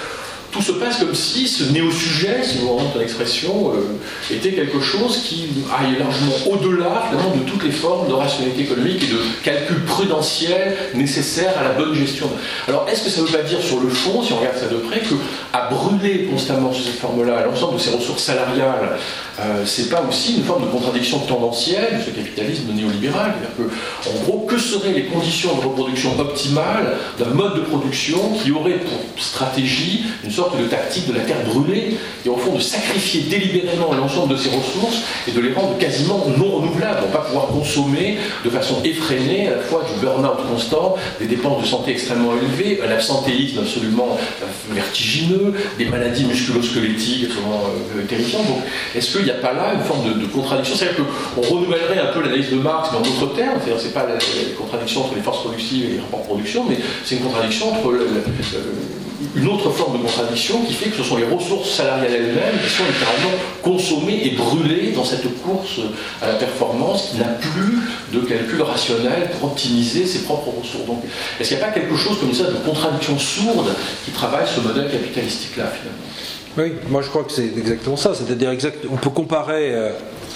tout se passe comme si ce néo-sujet, si vous remontez l'expression, euh, était quelque chose qui aille largement au-delà finalement de toutes les formes de rationalité économique et de calcul prudentiel nécessaire à la bonne gestion. Alors, est-ce que ça ne veut pas dire sur le fond, si on regarde ça de près, qu'à brûler constamment sur cette forme-là l'ensemble de ces ressources salariales, euh, c'est pas aussi une forme de contradiction tendancielle de ce capitalisme néolibéral? C'est-à-dire que, en gros, que seraient les conditions de reproduction optimales d'un mode de production qui aurait pour stratégie une sorte de tactique de la terre brûlée, et au fond de sacrifier délibérément l'ensemble de ces ressources et de les rendre quasiment non renouvelables, on ne va pas pouvoir consommer de façon effrénée à la fois du burn-out constant, des dépenses de santé extrêmement élevées, un absentéisme absolument vertigineux, des maladies musculo-squelettiques absolument euh, terrifiantes. Donc, est-ce qu'il n'y a pas là une forme de, de contradiction? C'est-à-dire qu'on renouvellerait un peu l'analyse de Marx, mais en d'autres termes, c'est-à-dire c'est pas la, la contradiction entre les forces productives et les rapports de production, mais c'est une contradiction entre le, le, le, une autre forme de contradiction qui fait que ce sont les ressources salariales elles-mêmes qui sont littéralement consommées et brûlées dans cette course à la performance qui n'a plus de calcul rationnel pour optimiser ses propres ressources. Donc, est-ce qu'il n'y a pas quelque chose comme ça de contradiction sourde qui travaille ce modèle capitalistique-là, finalement? Oui, moi je crois que c'est exactement ça. C'est-à-dire, exact, on peut comparer euh,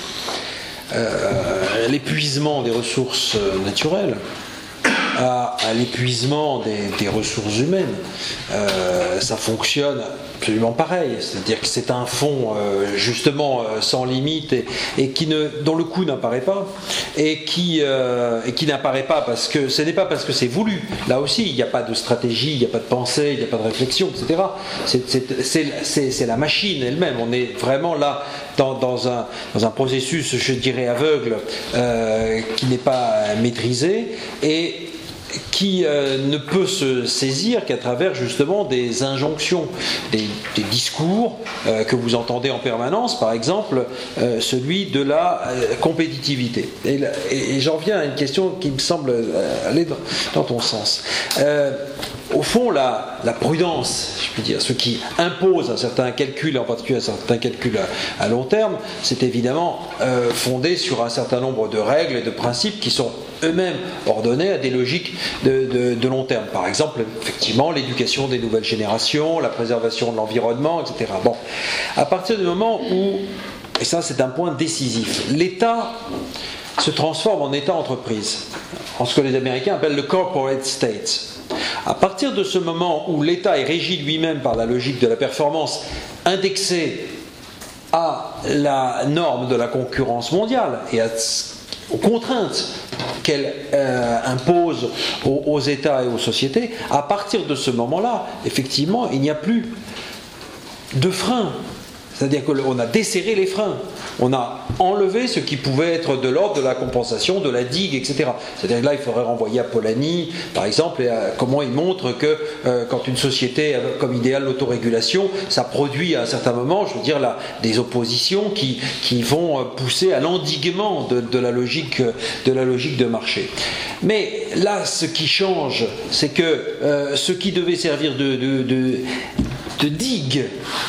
euh, l'épuisement des ressources naturelles à, à l'épuisement des, des ressources humaines. Euh, ça fonctionne absolument pareil, c'est-à-dire que c'est un fonds euh, justement euh, sans limite et, et qui ne, dont le coût n'apparaît pas et qui, euh, et qui n'apparaît pas parce que ce n'est pas parce que c'est voulu. Là aussi, il n'y a pas de stratégie, il n'y a pas de pensée, il n'y a pas de réflexion, et cetera. C'est, c'est, c'est, c'est, c'est la machine elle-même. On est vraiment là dans, dans, un, dans un processus, je dirais, aveugle euh, qui n'est pas maîtrisé et qui euh, ne peut se saisir qu'à travers justement des injonctions, des, des discours euh, que vous entendez en permanence, par exemple euh, celui de la euh, compétitivité. Et, et, et j'en viens à une question qui me semble aller dans, dans ton sens. Euh, au fond, la, la prudence, je puis dire, ce qui impose un certain calcul, en particulier un certain calcul à, à long terme, c'est évidemment euh, fondé sur un certain nombre de règles et de principes qui sont eux-mêmes ordonnés à des logiques de, de, de long terme. Par exemple, effectivement, l'éducation des nouvelles générations, la préservation de l'environnement, et cetera. Bon, à partir du moment où, et ça c'est un point décisif, l'État se transforme en État-entreprise, en ce que les Américains appellent le corporate state. À partir de ce moment où l'État est régi lui-même par la logique de la performance indexée à la norme de la concurrence mondiale et à, aux contraintes qu'elle euh, impose aux, aux États et aux sociétés, à partir de ce moment-là, effectivement, il n'y a plus de frein. C'est-à-dire qu'on a desserré les freins, on a enlevé ce qui pouvait être de l'ordre de la compensation, de la digue, et cetera. C'est-à-dire que là, il faudrait renvoyer à Polanyi, par exemple, et à comment il montre que euh, quand une société a comme idéal l'autorégulation, ça produit à un certain moment, je veux dire, là, des oppositions qui, qui vont pousser à l'endiguement de, de, la logique, de la logique de marché. Mais là, ce qui change, c'est que euh, ce qui devait servir de, de, de, de digue,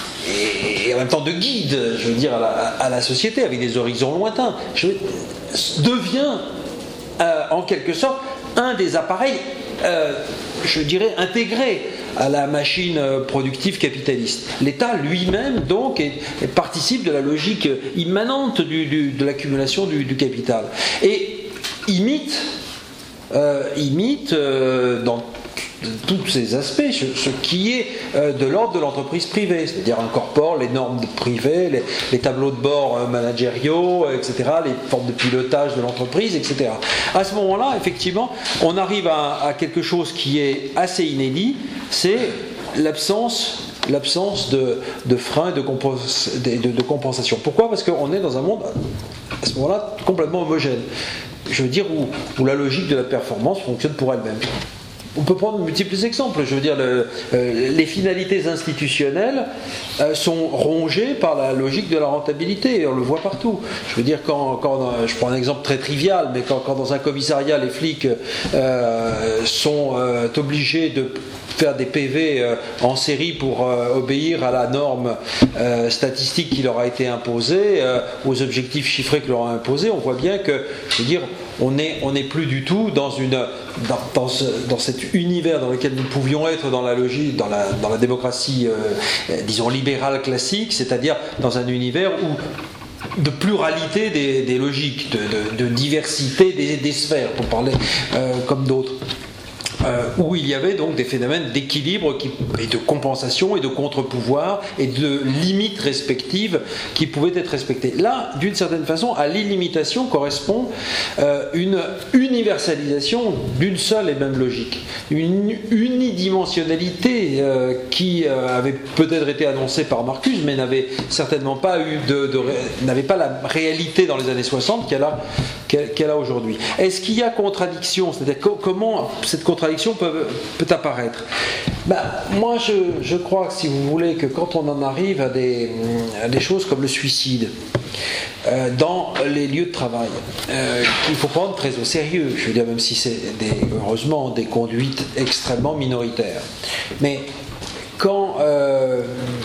et en même temps de guide, je veux dire, à la, à la société, avec des horizons lointains, je, devient euh, en quelque sorte un des appareils, euh, je dirais, intégrés à la machine productive capitaliste. L'État lui-même, donc, est, est participe de la logique immanente du, du, de l'accumulation du, du capital. Et imite, euh, imite euh, dans tous ces aspects, ce qui est de l'ordre de l'entreprise privée, c'est-à-dire incorpore les normes privées, les, les tableaux de bord managériaux, et cetera, les formes de pilotage de l'entreprise, et cetera. À ce moment-là, effectivement, on arrive à, à quelque chose qui est assez inédit, c'est l'absence l'absence de, de frein et de, compos, de, de, de compensation. Pourquoi ? Parce qu'on est dans un monde, à ce moment-là, complètement homogène. Je veux dire, où, où la logique de la performance fonctionne pour elle-même. On peut prendre de multiples exemples. Je veux dire, le, euh, les finalités institutionnelles euh, sont rongées par la logique de la rentabilité, et on le voit partout. Je veux dire, quand, quand je prends un exemple très trivial, mais quand, quand dans un commissariat, les flics euh, sont euh, obligés de faire des P V euh, en série pour euh, obéir à la norme euh, statistique qui leur a été imposée, euh, aux objectifs chiffrés que leur a imposés, on voit bien que, je veux dire, on n'est on n'est plus du tout dans, une, dans, dans, ce, dans cet univers dans lequel nous pouvions être dans la logique, dans la, dans la démocratie, euh, disons, libérale classique, c'est-à-dire dans un univers où de pluralité des, des logiques, de, de, de diversité des, des sphères, pour parler euh, comme d'autres. Euh, où il y avait donc des phénomènes d'équilibre qui, et de compensation et de contre-pouvoir et de limites respectives qui pouvaient être respectées. Là, d'une certaine façon, à l'illimitation correspond euh, une universalisation d'une seule et même logique, une unidimensionnalité euh, qui euh, avait peut-être été annoncée par Marcuse, mais n'avait certainement pas eu de, de n'avait pas la réalité dans les années soixante qu'elle a, qu'elle, qu'elle a aujourd'hui. Est-ce qu'il y a contradiction? C'est-à-dire co- comment cette contradiction Peut, peut apparaître. Ben, moi, je, je crois, si vous voulez, que quand on en arrive à des, à des choses comme le suicide euh, dans les lieux de travail, euh, qu'il faut prendre très au sérieux. Je veux dire, même si c'est des, heureusement des conduites extrêmement minoritaires. Mais quand euh,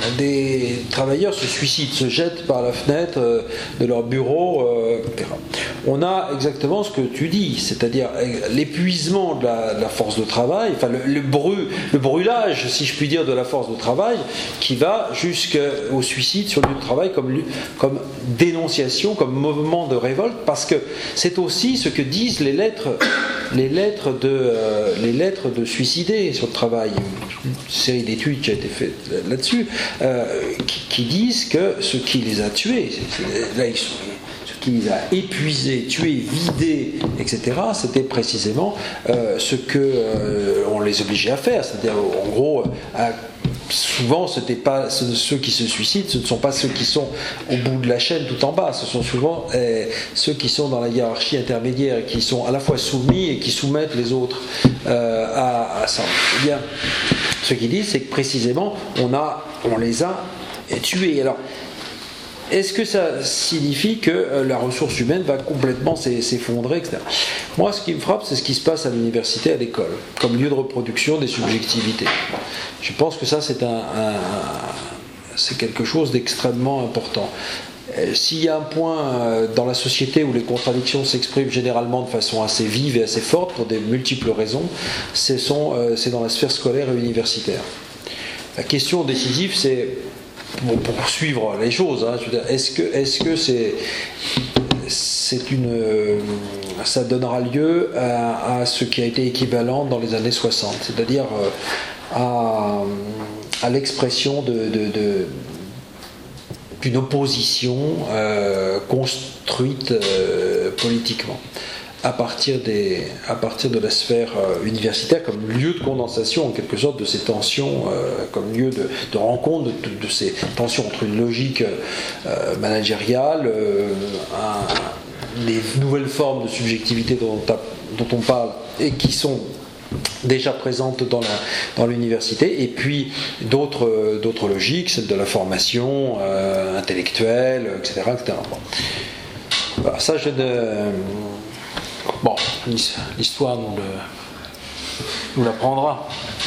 des travailleurs se suicident, se jettent par la fenêtre euh, de leur bureau, euh, et cetera, on a exactement ce que tu dis, c'est-à-dire l'épuisement de la, de la force de travail, enfin le, le, bru, le brûlage, si je puis dire, de la force de travail, qui va jusqu'au suicide sur le lieu de travail comme, comme dénonciation, comme mouvement de révolte, parce que c'est aussi ce que disent les lettres, les lettres de, euh, les lettres de suicidés sur le travail. Une série d'études qui a été faite là-dessus, euh, qui, qui disent que ce qui les a tués, c'est, c'est, là ils sont, ce qui les a épuisés, tués, vidés, et cetera, c'était précisément euh, ce que euh, on les obligeait à faire, c'est-à-dire en gros, à, souvent c'était pas ceux qui se suicident, ce ne sont pas ceux qui sont au bout de la chaîne tout en bas, ce sont souvent euh, ceux qui sont dans la hiérarchie intermédiaire et qui sont à la fois soumis et qui soumettent les autres euh, à, à ça. Eh bien, ce qu'ils disent, c'est que précisément on, a, on les a tués. Alors, est-ce que ça signifie que euh, la ressource humaine va complètement s'effondrer, et cetera. Moi, ce qui me frappe, c'est ce qui se passe à l'université, à l'école, comme lieu de reproduction des subjectivités. Je pense que ça, c'est un, un, c'est quelque chose d'extrêmement important. Euh, s'il y a un point euh, dans la société où les contradictions s'expriment généralement de façon assez vive et assez forte, pour des multiples raisons, c'est, son, euh, c'est dans la sphère scolaire et universitaire. La question décisive, c'est... Pour poursuivre les choses, hein, je veux dire, est-ce que, est-ce que c'est, c'est une, euh, ça donnera lieu à, à ce qui a été équivalent dans les années soixante, c'est-à-dire euh, à, à l'expression de, de, de, d'une opposition euh, construite euh, politiquement à partir, des, à partir de la sphère euh, universitaire comme lieu de condensation en quelque sorte de ces tensions, euh, comme lieu de, de rencontre de, de, de ces tensions entre une logique euh, managériale, euh, un, des nouvelles formes de subjectivité dont, dont on parle et qui sont déjà présentes dans, la, dans l'université, et puis d'autres, d'autres logiques, celle de la formation euh, intellectuelle, et cetera, et cetera. Bon. Voilà, ça je ne... Bon, l'histoire nous, le, nous l'apprendra.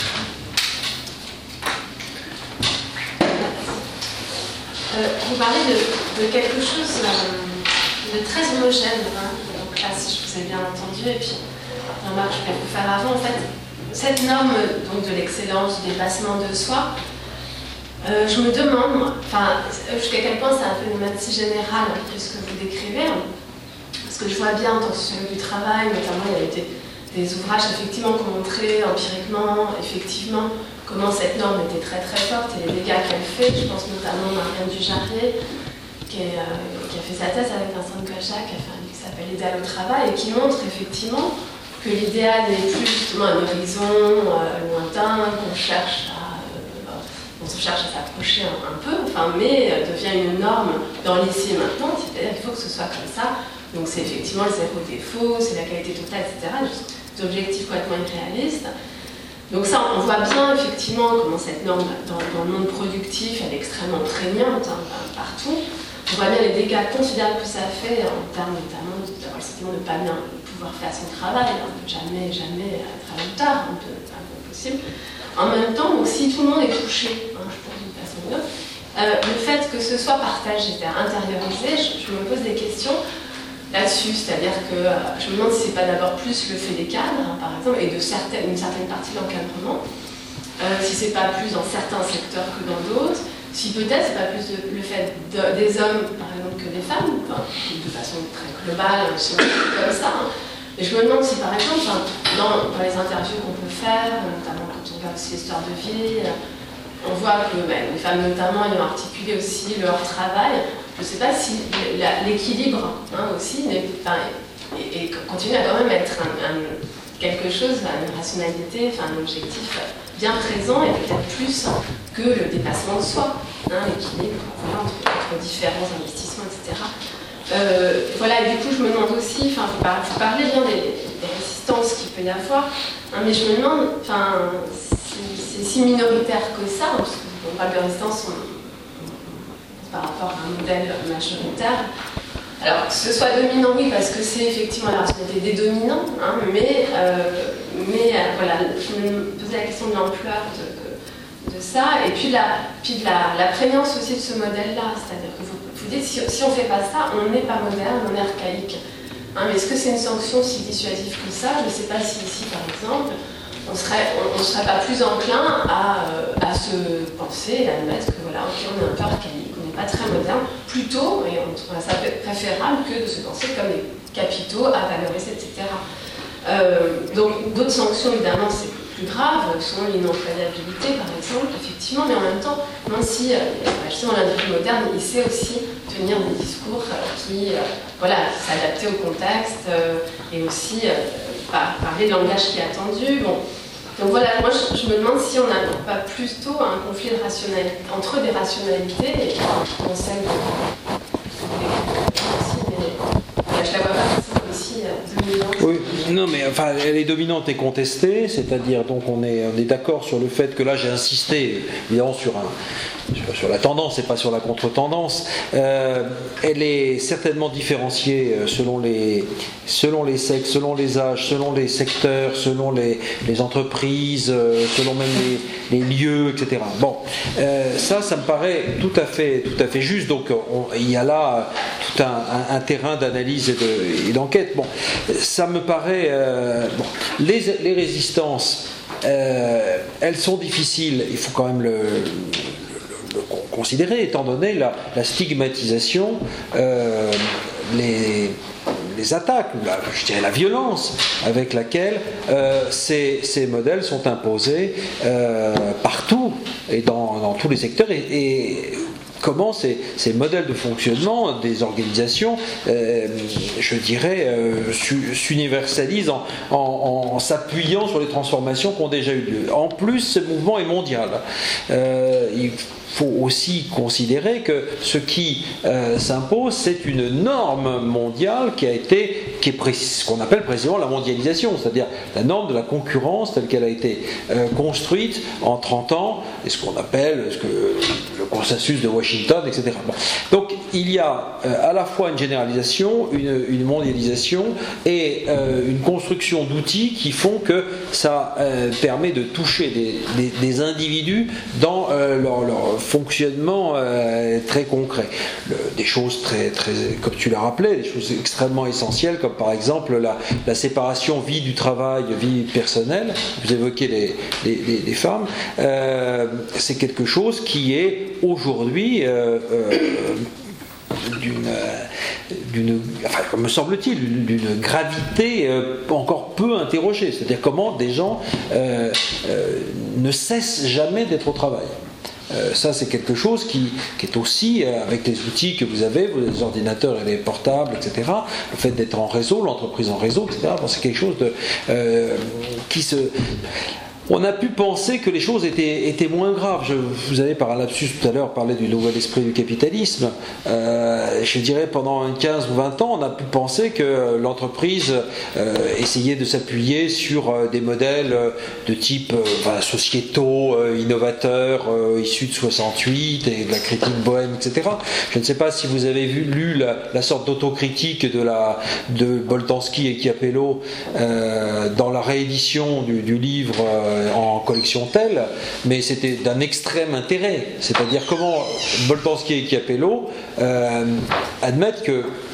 Euh, vous parlez de, de quelque chose euh, de très homogène. Hein. Donc là, si je vous ai bien entendu, et puis remarque, je vais vous faire avant, en fait, cette norme donc, de l'excellence, du dépassement de soi, euh, je me demande, enfin, jusqu'à quel point c'est un phénomène si général que ce que vous décrivez. Parce que je vois bien en tant que sociologue du travail, notamment il y a eu des, des ouvrages effectivement qui ont montré empiriquement, effectivement, comment cette norme était très très forte et les dégâts qu'elle fait. Je pense notamment à Marianne Dujarrier, qui, est, euh, qui a fait sa thèse avec Vincent Colcha, qui a fait un livre qui s'appelle L'idéal au travail, et qui montre effectivement que l'idéal n'est plus justement un horizon euh, lointain qu'on cherche à, euh, on se cherche à s'approcher un, un peu, enfin, mais euh, devient une norme dans l'ici et maintenant, c'est-à-dire qu'il faut que ce soit comme ça. Donc c'est effectivement le zéro défaut, c'est la qualité totale, et cetera. Des objectifs complètement irréalistes. Donc ça, on voit bien effectivement comment cette norme dans, dans le monde productif, elle est extrêmement prégnante hein, partout. On voit bien les dégâts considérables que ça fait en termes notamment d'avoir le sentiment de ne pas bien pouvoir faire son travail, hein, de jamais, jamais travailler tard, hein, de, de, de possible. En même temps, donc, si tout le monde est touché, hein, je pense d'une façon ou d'une autre, euh, le fait que ce soit partagé, c'est-à-dire intériorisé, je, je me pose des questions. là-dessus, c'est-à-dire que euh, je me demande si c'est pas d'abord plus le fait des cadres, hein, par exemple, et de certaines, une certaine partie de l'encadrement, euh, si c'est pas plus dans certains secteurs que dans d'autres, si peut-être c'est pas plus de, le fait de, des hommes, par exemple, que des femmes, enfin, de façon très globale, si on dit comme ça. Hein. Et je me demande si, par exemple, enfin, dans, dans les interviews qu'on peut faire, notamment quand on regarde ces histoires de vie, on voit que ben, les femmes notamment, elles ont articulé aussi leur travail. Je ne sais pas si l'équilibre hein, aussi enfin, et, et continue à quand même être un, un, quelque chose, une rationalité, enfin, un objectif bien présent et peut-être plus que le dépassement de soi, hein, l'équilibre voilà, entre, entre différents investissements, et cetera. Euh, voilà, et du coup, je me demande aussi, enfin, vous, par, vous parlez bien des, des résistances qu'il peut y avoir, hein, mais je me demande, enfin, c'est si minoritaire que ça, parce qu'on parle de résistance on, on, par rapport à un modèle majoritaire. Alors, que ce soit dominant, oui, parce que c'est effectivement la rationalité des dominants, hein, mais, euh, mais euh, voilà, je me posais la question de l'ampleur de, de, de ça, et puis, la, puis de la, la prégnance aussi de ce modèle-là, c'est-à-dire que vous, vous dites, si, si on ne fait pas ça, on n'est pas moderne, on est archaïque. Hein, mais est-ce que c'est une sanction si dissuasive que ça? Je ne sais pas si ici, par exemple, on ne serait, on, on serait pas plus enclin à, euh, à se penser et à admettre que voilà, ok, on est un peu archaïque, on n'est pas très moderne, plutôt, et on trouve ça préférable que de se penser comme des capitaux à valoriser, et cetera. Euh, donc d'autres sanctions, évidemment, c'est plus grave, selon l'inemployabilité, par exemple, effectivement, mais en même temps, même si, euh, justement, l'individu moderne, il sait aussi tenir des discours euh, qui, euh, voilà, s'adapter au contexte euh, et aussi euh, par, parler le langage qui est attendu. Bon. Donc voilà, moi je, je me demande si on n'a pas plutôt un conflit de rationalité, entre des rationalités et on sait que je la vois pas aussi dominante. Oui, non mais enfin elle est dominante et contestée, c'est-à-dire donc on est, on est d'accord sur le fait que là j'ai insisté évidemment sur un Sur, sur la tendance et pas sur la contre-tendance, euh, elle est certainement différenciée selon les, selon les sexes, selon les âges, selon les secteurs, selon les, les entreprises, selon même les, les lieux, et cetera. Bon, euh, ça, ça me paraît tout à fait, tout à fait juste. Donc, on, il y a là tout un, un, un terrain d'analyse et, de, et d'enquête. Bon, ça me paraît. Euh, bon, les, les résistances, euh, elles sont difficiles. Il faut quand même le considérer, étant donné la, la stigmatisation, euh, les, les attaques, la, je dirais la violence avec laquelle euh, ces, ces modèles sont imposés euh, partout et dans, dans tous les secteurs et, et comment ces, ces modèles de fonctionnement des organisations, euh, je dirais, euh, s'universalisent en, en, en s'appuyant sur les transformations qui ont déjà eu lieu. En plus, ce mouvement est mondial. Euh, il faut aussi considérer que ce qui euh, s'impose, c'est une norme mondiale qui a été, qui est précis, ce qu'on appelle précisément la mondialisation, c'est-à-dire la norme de la concurrence telle qu'elle a été euh, construite en trente ans, et ce qu'on appelle ce que, le consensus de Washington, et cetera. Bon. Donc il y a euh, à la fois une généralisation, une, une mondialisation et euh, une construction d'outils qui font que ça euh, permet de toucher des, des, des individus dans euh, leur, leur fonctionnement euh, très concret. Le, des choses très, très, comme tu l'as rappelé, des choses extrêmement essentielles, comme par exemple la, la séparation vie du travail, vie personnelle. Vous évoquez les, les, les, les femmes. Euh, c'est quelque chose qui est aujourd'hui euh, euh, d'une, d'une, enfin, me semble-t-il, d'une gravité euh, encore peu interrogée. C'est-à-dire comment des gens euh, euh, ne cessent jamais d'être au travail. Euh, ça, c'est quelque chose qui, qui est aussi, euh, avec les outils que vous avez, les ordinateurs et les portables, et cetera, le fait d'être en réseau, l'entreprise en réseau, et cetera, bon, c'est quelque chose de, euh, qui se... On a pu penser que les choses étaient, étaient moins graves. Je, vous avez par un lapsus tout à l'heure parlé du nouvel esprit du capitalisme. Euh, je dirais pendant quinze ou vingt ans, on a pu penser que l'entreprise euh, essayait de s'appuyer sur euh, des modèles euh, de type euh, ben, sociétaux, euh, innovateurs, euh, issus de soixante-huit et de la critique bohème, et cetera. Je ne sais pas si vous avez vu, lu la, la sorte d'autocritique de, la, de Boltanski et Chiapello euh, dans la réédition du, du livre euh, en collection telle, mais c'était d'un extrême intérêt. C'est-à-dire comment Boltanski et Chiapello euh, admettent que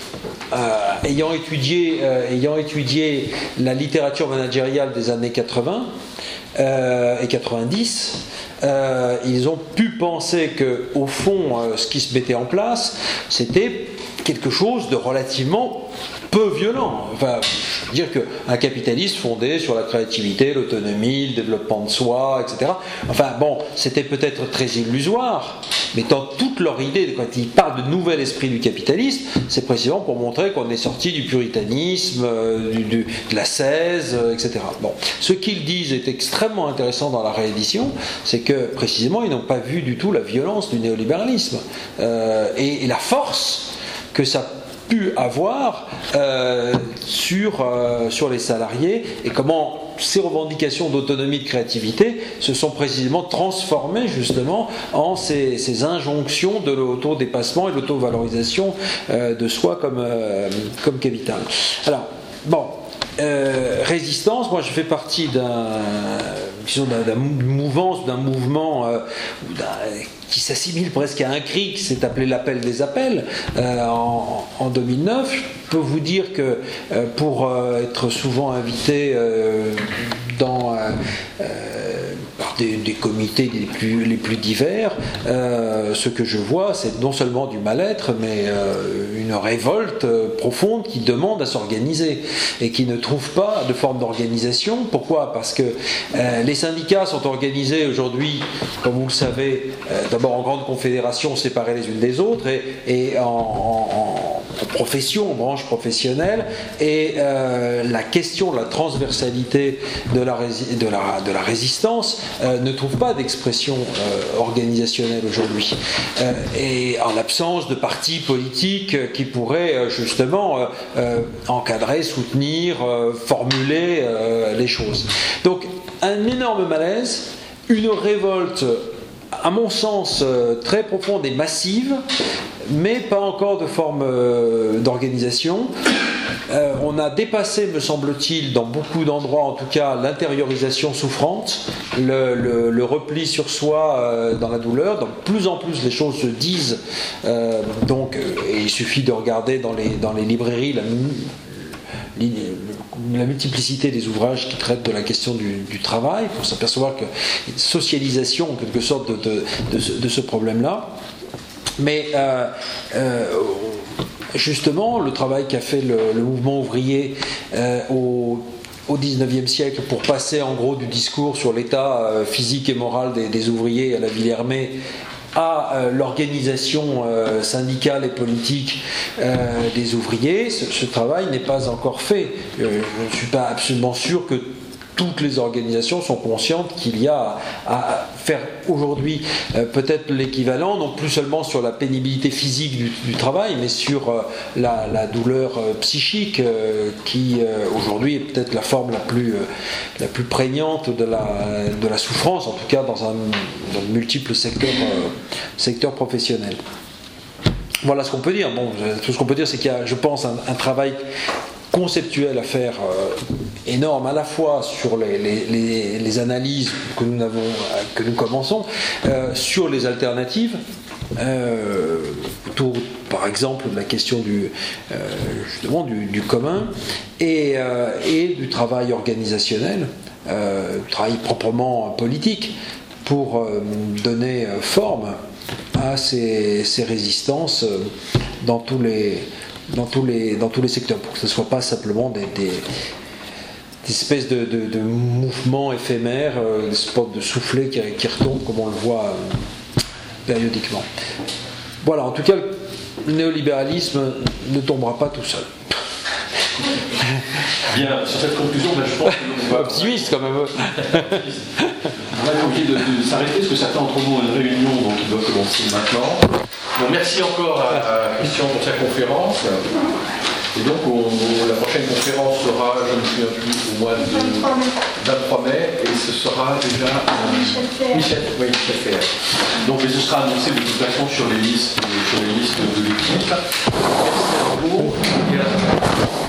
euh, ayant, étudié, euh, ayant étudié la littérature managériale des années quatre-vingts euh, et quatre-vingt-dix, euh, ils ont pu penser que, au fond, euh, ce qui se mettait en place, c'était quelque chose de relativement peu violent. Enfin, je veux dire qu'un capitalisme fondé sur la créativité, l'autonomie, le développement de soi, et cetera. Enfin bon, c'était peut-être très illusoire, mais dans toute leur idée, quand ils parlent de nouvel esprit du capitalisme, c'est précisément pour montrer qu'on est sorti du puritanisme, euh, du, du, de la seize, euh, et cetera. Bon, ce qu'ils disent est extrêmement intéressant dans la réédition, c'est que précisément ils n'ont pas vu du tout la violence du néolibéralisme euh, et, et la force que ça pu avoir euh, sur, euh, sur les salariés et comment ces revendications d'autonomie et de créativité se sont précisément transformées justement en ces, ces injonctions de l'autodépassement et de l'autovalorisation euh, de soi comme, euh, comme capital. Alors, bon, euh, résistance, moi je fais partie d'un, disons, d'un, d'un mouvance, d'un mouvement euh, d'un, qui s'assimile presque à un cri, qui s'est appelé l'appel des appels euh, en, en deux mille neuf. Je peux vous dire que euh, pour euh, être souvent invité euh, dans euh, euh, par des, des comités les plus, les plus divers, euh, ce que je vois, c'est non seulement du mal-être, mais euh, une révolte profonde qui demande à s'organiser et qui ne trouve pas de forme d'organisation. Pourquoi ? Parce que euh, les syndicats sont organisés aujourd'hui, comme vous le savez, euh, d'abord en grandes confédérations séparées les unes des autres et, et en, en, en profession, en branche professionnelle, et euh, la question de la transversalité de la, rési- de la, de la résistance euh, ne trouve pas d'expression euh, organisationnelle aujourd'hui. Euh, et en l'absence de partis politiques qui pourraient euh, justement euh, euh, encadrer, soutenir, euh, formuler euh, les choses. Donc un énorme malaise, une révolte à mon sens très profonde et massive, mais pas encore de forme d'organisation. Euh, on a dépassé, me semble-t-il, dans beaucoup d'endroits en tout cas, l'intériorisation souffrante, le, le, le repli sur soi euh, dans la douleur. Donc plus en plus les choses se disent, euh, donc, et il suffit de regarder dans les, dans les librairies la la multiplicité des ouvrages qui traitent de la question du, du travail, pour s'apercevoir qu'il y a une socialisation en quelque sorte de, de, de, ce, de ce problème-là. Mais euh, euh, justement, le travail qu'a fait le, le mouvement ouvrier euh, au au dix-neuvième siècle pour passer en gros du discours sur l'état euh, physique et moral des, des ouvriers à la Villermé à euh, l'organisation euh, syndicale et politique euh, des ouvriers, ce, ce travail n'est pas encore fait. Euh, je ne suis pas absolument sûr que toutes les organisations sont conscientes qu'il y a à, à faire aujourd'hui euh, peut-être l'équivalent, non plus seulement sur la pénibilité physique du, du travail, mais sur euh, la, la douleur euh, psychique euh, qui euh, aujourd'hui est peut-être la forme la plus, euh, la plus prégnante de la, de la souffrance, en tout cas dans, un, dans de multiples secteurs, euh, secteurs professionnels. Voilà ce qu'on peut dire. Bon, tout ce qu'on peut dire, c'est qu'il y a, je pense, un, un travail conceptuel à faire euh, énorme, à la fois sur les, les, les, les analyses que nous, avons, que nous commençons, euh, sur les alternatives, euh, autour par exemple de la question du, euh, justement, du, du commun et, euh, et du travail organisationnel, euh, du travail proprement politique, pour euh, donner forme à ces, ces résistances dans tous les Dans tous, les, dans tous les secteurs, pour que ce ne soit pas simplement des, des, des espèces de, de, de mouvements éphémères, euh, des spots de soufflets qui, qui retombent comme on le voit euh, périodiquement. Voilà, en tout cas, le néolibéralisme ne tombera pas tout seul. Bien, sur cette conclusion, ben, je pense que l'on va... Optimiste quand même. On va être obligé de, de s'arrêter parce que certains d'entre nous ont une réunion donc qui doit commencer maintenant. Bon, merci encore à, à Christian pour sa conférence. Et donc on, la prochaine conférence sera, je ne me souviens plus, au mois de vingt-trois mai, et ce sera déjà euh, Michel Fer. Michel, oui, Michel Fer. Donc et ce sera annoncé de toute façon sur les listes, sur les listes de l'équipe.